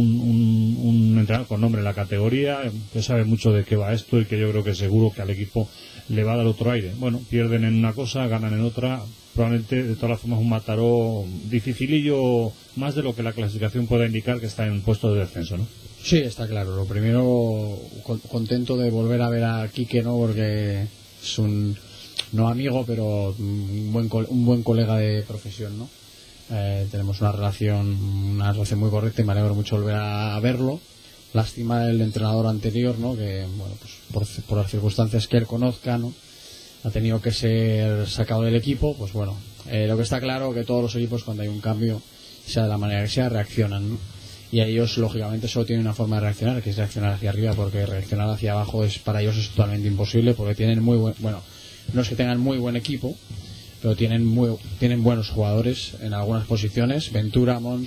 un entrenador con nombre en la categoría, que sabe mucho de qué va esto y que yo creo que seguro que al equipo le va a dar otro aire. Bueno, pierden en una cosa, ganan en otra, probablemente de todas las formas un Mataró dificilillo, más de lo que la clasificación pueda indicar, que está en puesto de descenso, ¿no? Sí, está claro. Lo primero, contento de volver a ver a Quique, ¿no? Porque es no amigo, pero un buen colega de profesión, ¿no? Tenemos una relación muy correcta y me alegro mucho volver a verlo. Lástima el entrenador anterior, ¿no? Que, bueno, pues por las circunstancias que él conozca, ¿no? Ha tenido que ser sacado del equipo. Pues bueno, lo que está claro que todos los equipos, cuando hay un cambio, sea de la manera que sea, reaccionan, ¿no? Y a ellos, lógicamente, solo tienen una forma de reaccionar, que es reaccionar hacia arriba, porque reaccionar hacia abajo para ellos es totalmente imposible, porque tienen no es que tengan muy buen equipo, pero tienen buenos jugadores en algunas posiciones. Ventura, Mons,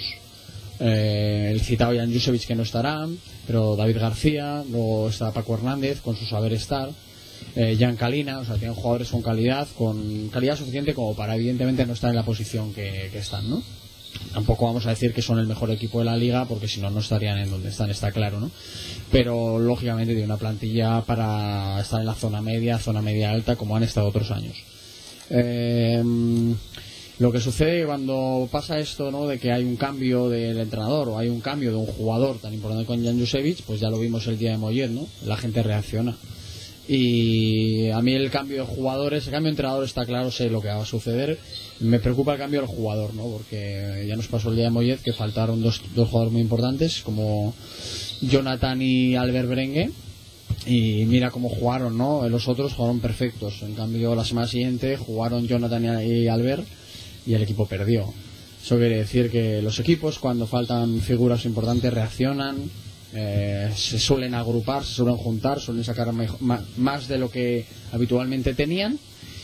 el citado Jan Jusevic, que no estarán, pero David García, luego está Paco Hernández con su saber estar, Jan Calina, o sea, tienen jugadores con calidad suficiente como para evidentemente no estar en la posición que están, ¿no? Tampoco vamos a decir que son el mejor equipo de la liga, porque si no, no estarían en donde están, está claro, ¿no? Pero lógicamente tiene una plantilla para estar en la zona media alta, como han estado otros años. Lo que sucede cuando pasa esto, ¿no? De que hay un cambio del entrenador o hay un cambio de un jugador tan importante como Jan Jusevic, pues ya lo vimos el día de Mollet, ¿no? La gente reacciona. Y a mí el cambio de jugadores, el cambio de entrenador está claro, sé lo que va a suceder. Me preocupa el cambio del jugador, ¿no? Porque ya nos pasó el día de Mollet que faltaron dos jugadores muy importantes, como Jonathan y Albert Berengue, y mira cómo jugaron, ¿no? Los otros jugaron perfectos. En cambio, la semana siguiente jugaron Jonathan y Albert y el equipo perdió. Eso quiere decir que los equipos, cuando faltan figuras importantes, reaccionan, se suelen agrupar, se suelen juntar, suelen sacar más de lo que habitualmente tenían,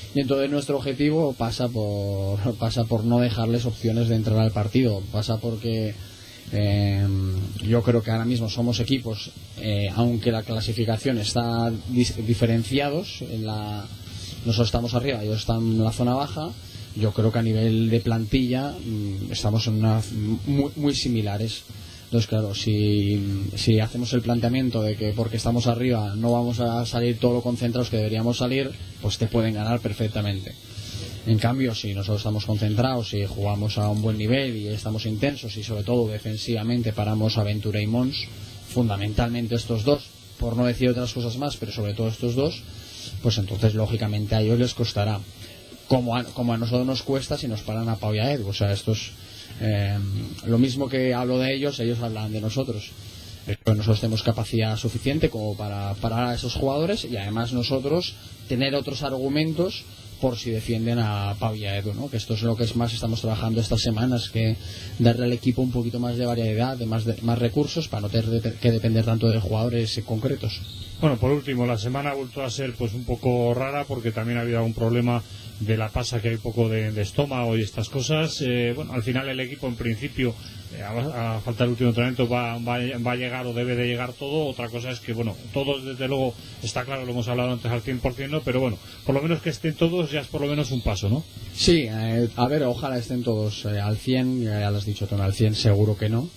Y entonces nuestro objetivo pasa por no dejarles opciones de entrar al partido, pasa porque yo creo que ahora mismo somos equipos, aunque la clasificación está diferenciados, nosotros estamos arriba, ellos están en la zona baja. Yo creo que a nivel de plantilla estamos en muy similares. Entonces, claro, si hacemos el planteamiento de que porque estamos arriba no vamos a salir todo lo concentrados que deberíamos salir, pues te pueden ganar perfectamente. En cambio, si nosotros estamos concentrados y jugamos a un buen nivel y estamos intensos y sobre todo defensivamente paramos a Ventura y Mons, fundamentalmente estos dos, por no decir otras cosas más, pero sobre todo estos dos, pues entonces lógicamente a ellos les costará. Como a nosotros nos cuesta si nos paran a Pau y a Edu. O sea, esto es lo mismo que hablo de ellos hablan de nosotros. Pero nosotros tenemos capacidad suficiente como para parar a esos jugadores y además nosotros tener otros argumentos por si defienden a Pau y a Edu, ¿no? Que esto es lo que más estamos trabajando estas semanas, que darle al equipo un poquito más de variedad, más recursos para no tener que depender tanto de jugadores concretos. Bueno, por último, la semana ha vuelto a ser pues un poco rara porque también ha habido algún problema de la pasa, que hay poco de estómago y estas cosas. Bueno, al final el equipo en principio, a falta del último entrenamiento, va a llegar o debe de llegar todo. Otra cosa es que, bueno, todos desde luego, está claro, lo hemos hablado antes al 100%, ¿no? Pero bueno, por lo menos que estén todos ya es por lo menos un paso, ¿no? Sí, a ver, ojalá estén todos al 100, ya lo has dicho tú, al 100 seguro que no.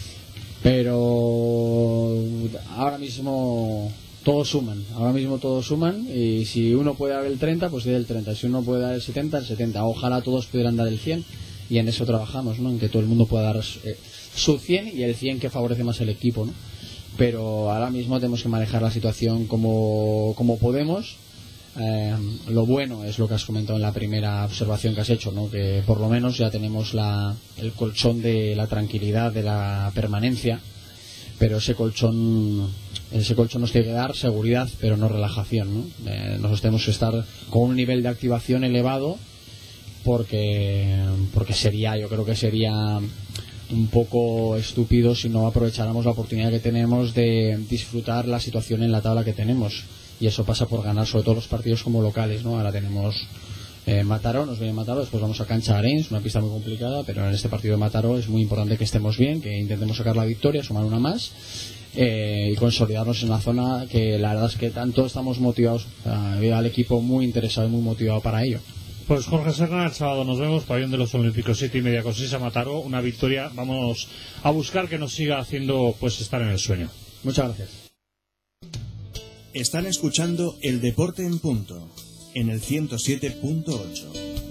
Pero ahora mismo todos suman, y si uno puede dar el 30, pues dé el 30, si uno puede dar el 70, el 70. Ojalá todos pudieran dar el 100, y en eso trabajamos, ¿no? En que todo el mundo pueda dar su 100 y el 100 que favorece más el equipo, ¿no? Pero ahora mismo tenemos que manejar la situación como podemos. Lo bueno es lo que has comentado en la primera observación que has hecho, ¿no? Que por lo menos ya tenemos el colchón de la tranquilidad, de la permanencia, pero ese colchón nos tiene que dar seguridad, pero no relajación, ¿no? Nosotros tenemos que estar con un nivel de activación elevado, porque yo creo que sería un poco estúpido si no aprovecháramos la oportunidad que tenemos de disfrutar la situación en la tabla que tenemos, y eso pasa por ganar sobre todo los partidos como locales, ¿no? Ahora tenemos Mataró, nos viene Mataró, después vamos a Cancha Arenys, una pista muy complicada, pero en este partido de Mataró es muy importante que estemos bien, que intentemos sacar la victoria, sumar una más, y consolidarnos en la zona, que la verdad es que tanto estamos motivados, veo al equipo muy interesado y muy motivado para ello. Pues Jorge Serna, el sábado nos vemos, pabellón de los Olímpicos, 7:30 con 6 a Mataró, una victoria, vamos a buscar que nos siga haciendo pues estar en el sueño. Muchas gracias. Están escuchando El Deporte en Punto, en el 107.8.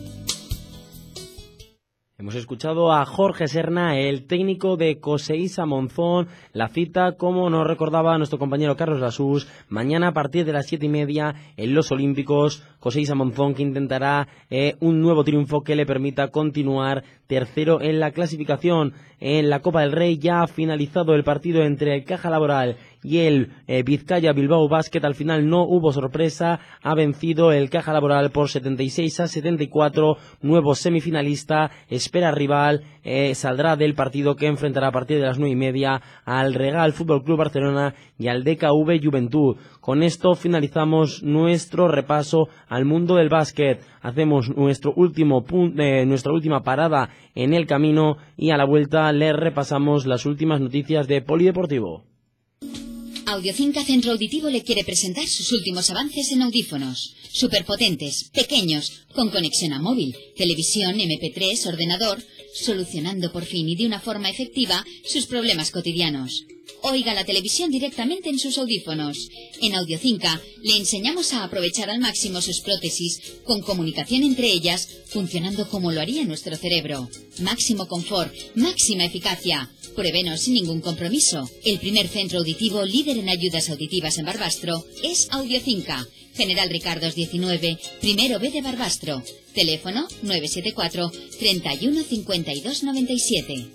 Hemos escuchado a Jorge Serna, el técnico de Coseísa Monzón. La cita, como nos recordaba nuestro compañero Carlos Lasús, mañana a partir de las 7:30 en los Olímpicos. Coseísa Monzón, que intentará un nuevo triunfo que le permita continuar tercero en la clasificación. En la Copa del Rey ya ha finalizado el partido entre el Caja Laboral y el Vizcaya Bilbao Basket. Al final no hubo sorpresa, ha vencido el Caja Laboral por 76-74, nuevo semifinalista, espera rival, saldrá del partido que enfrentará a partir de las 9:30 al Regal Fútbol Club Barcelona y al DKV Juventud. Con esto finalizamos nuestro repaso al mundo del básquet. Hacemos nuestra última parada en el camino y a la vuelta les repasamos las últimas noticias de Polideportivo. Audiocinca Centro Auditivo le quiere presentar sus últimos avances en audífonos. Superpotentes, pequeños, con conexión a móvil, televisión, MP3, ordenador, solucionando por fin y de una forma efectiva sus problemas cotidianos. Oiga la televisión directamente en sus audífonos. En Audiocinca le enseñamos a aprovechar al máximo sus prótesis, con comunicación entre ellas, funcionando como lo haría nuestro cerebro. Máximo confort, máxima eficacia. Pruébenos sin ningún compromiso. El primer centro auditivo líder en ayudas auditivas en Barbastro es Audiocinca. General Ricardos 19, primero B de Barbastro. Teléfono 974 31 52 97.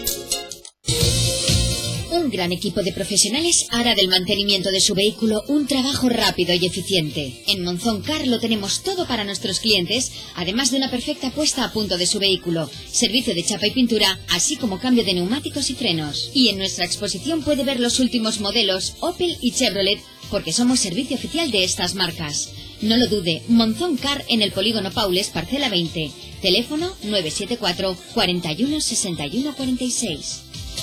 Un gran equipo de profesionales hará del mantenimiento de su vehículo un trabajo rápido y eficiente. En Monzón Car lo tenemos todo para nuestros clientes, además de una perfecta puesta a punto de su vehículo, servicio de chapa y pintura, así como cambio de neumáticos y frenos. Y en nuestra exposición puede ver los últimos modelos Opel y Chevrolet, porque somos servicio oficial de estas marcas. No lo dude, Monzón Car en el Polígono Paules, parcela 20. Teléfono 974 41 61 46.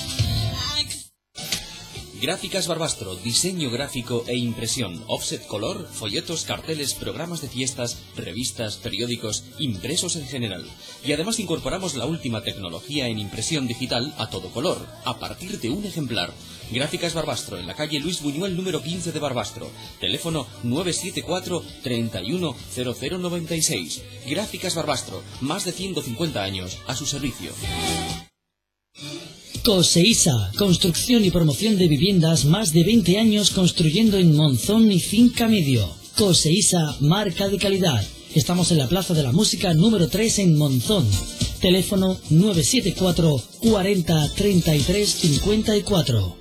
Gráficas Barbastro, diseño gráfico e impresión, offset color, folletos, carteles, programas de fiestas, revistas, periódicos, impresos en general. Y además incorporamos la última tecnología en impresión digital a todo color, a partir de un ejemplar. Gráficas Barbastro, en la calle Luis Buñuel número 15 de Barbastro. Teléfono 974 31 0096. Gráficas Barbastro, más de 150 años a su servicio. Coseisa, construcción y promoción de viviendas, más de 20 años construyendo en Monzón y Finca Medio. Coseisa, marca de calidad. Estamos en la Plaza de la Música número 3 en Monzón. Teléfono 974 40 33 54.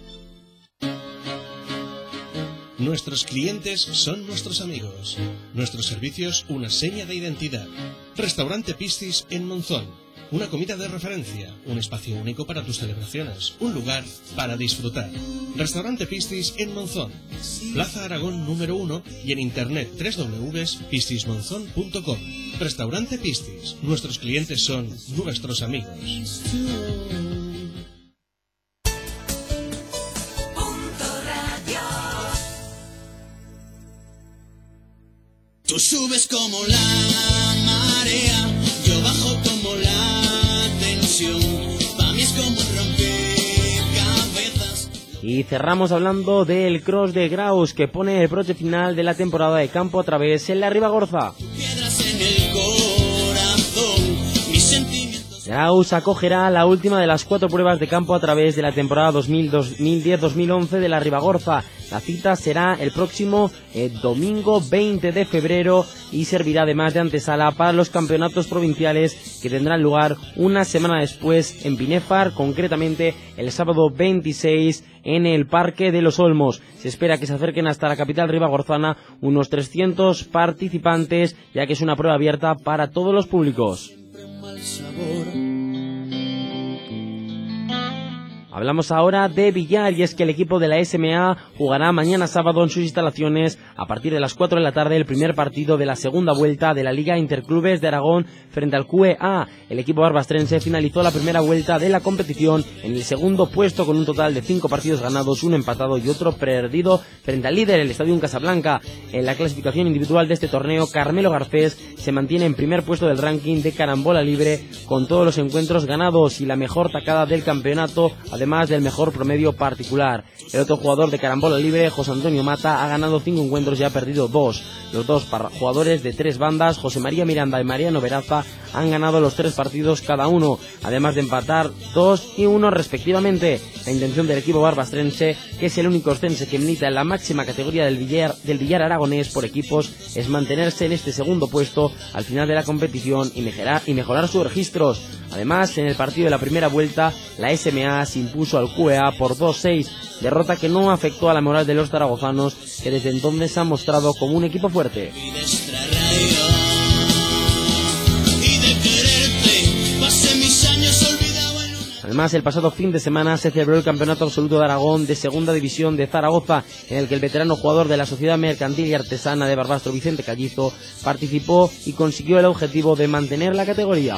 Nuestros clientes son nuestros amigos. Nuestros servicios, una seña de identidad. Restaurante Piscis en Monzón. Una comida de referencia, un espacio único para tus celebraciones, un lugar para disfrutar. Restaurante Piscis en Monzón, Plaza Aragón número 1 y en internet www.piscismonzon.com. Restaurante Piscis, nuestros clientes son nuestros amigos. Tú subes como la marea, yo bajo como la tensión. Pa' mí es como un rompecabezas. Y cerramos hablando del Cross de Graus, que pone el broche final de la temporada de campo a través en la Ribagorza. Piedras en el corazón, mis sentimientos. Graus acogerá la última de las 4 pruebas de campo a través de la temporada 2010-2011 de la Ribagorza. La cita será el próximo domingo 20 de febrero y servirá además de antesala para los campeonatos provinciales que tendrán lugar una semana después en Binefar, concretamente el sábado 26 en el Parque de los Olmos. Se espera que se acerquen hasta la capital ribagorzana unos 300 participantes, ya que es una prueba abierta para todos los públicos. Hablamos ahora de Villar, y es que el equipo de la SMA jugará mañana sábado en sus instalaciones a partir de las 4 de la tarde el primer partido de la segunda vuelta de la Liga Interclubes de Aragón frente al QEA. El equipo barbastrense finalizó la primera vuelta de la competición en el segundo puesto con un total de 5 partidos ganados, 1 empatado y otro perdido frente al líder, el Estadio Casablanca. En la clasificación individual de este torneo, Carmelo Garcés se mantiene en primer puesto del ranking de carambola libre con todos los encuentros ganados y la mejor tacada del campeonato, además del mejor promedio particular. El otro jugador de carambola libre, José Antonio Mata, ha ganado 5 encuentros y ha perdido 2. Los dos jugadores de 3 bandas, José María Miranda y Mariano Veraza, han ganado los 3 partidos cada uno, además de empatar 2 y 1 respectivamente. La intención del equipo barbastrense, que es el único ostense que milita en la máxima categoría del billar aragonés por equipos, es mantenerse en este segundo puesto al final de la competición y mejorar sus registros. Además, en el partido de la primera vuelta, la SMA se impuso al QEA por 2-6, derrota que no afectó a la moral de los zaragozanos, que desde entonces se han mostrado como un equipo fuerte. Además, el pasado fin de semana se celebró el Campeonato Absoluto de Aragón de Segunda División de Zaragoza, en el que el veterano jugador de la Sociedad Mercantil y Artesana de Barbastro, Vicente Callizo, participó y consiguió el objetivo de mantener la categoría.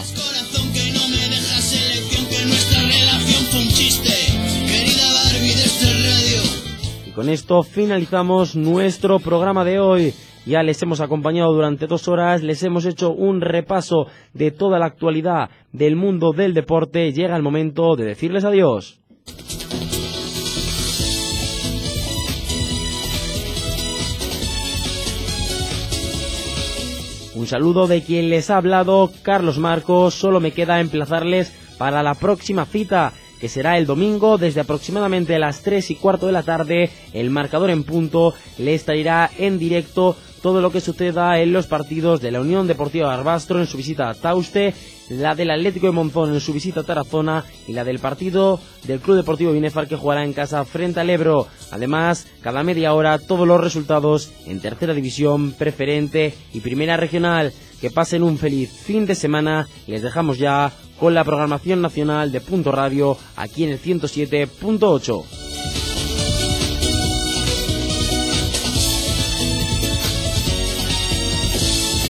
Y con esto finalizamos nuestro programa de hoy. Ya les hemos acompañado durante 2 horas, les hemos hecho un repaso de toda la actualidad del mundo del deporte. Llega el momento de decirles adiós. Un saludo de quien les ha hablado, Carlos Marcos. Solo me queda emplazarles para la próxima cita, que será el domingo desde aproximadamente las 3:15 de la tarde. El Marcador en Punto les traerá en directo todo lo que suceda en los partidos de la Unión Deportiva Barbastro en su visita a Tauste, la del Atlético de Monzón en su visita a Tarazona y la del partido del Club Deportivo Binefar, que jugará en casa frente al Ebro. Además, cada media hora todos los resultados en Tercera División, Preferente y Primera Regional. Que pasen un feliz fin de semana y les dejamos ya con la programación nacional de Punto Radio aquí en el 107.8.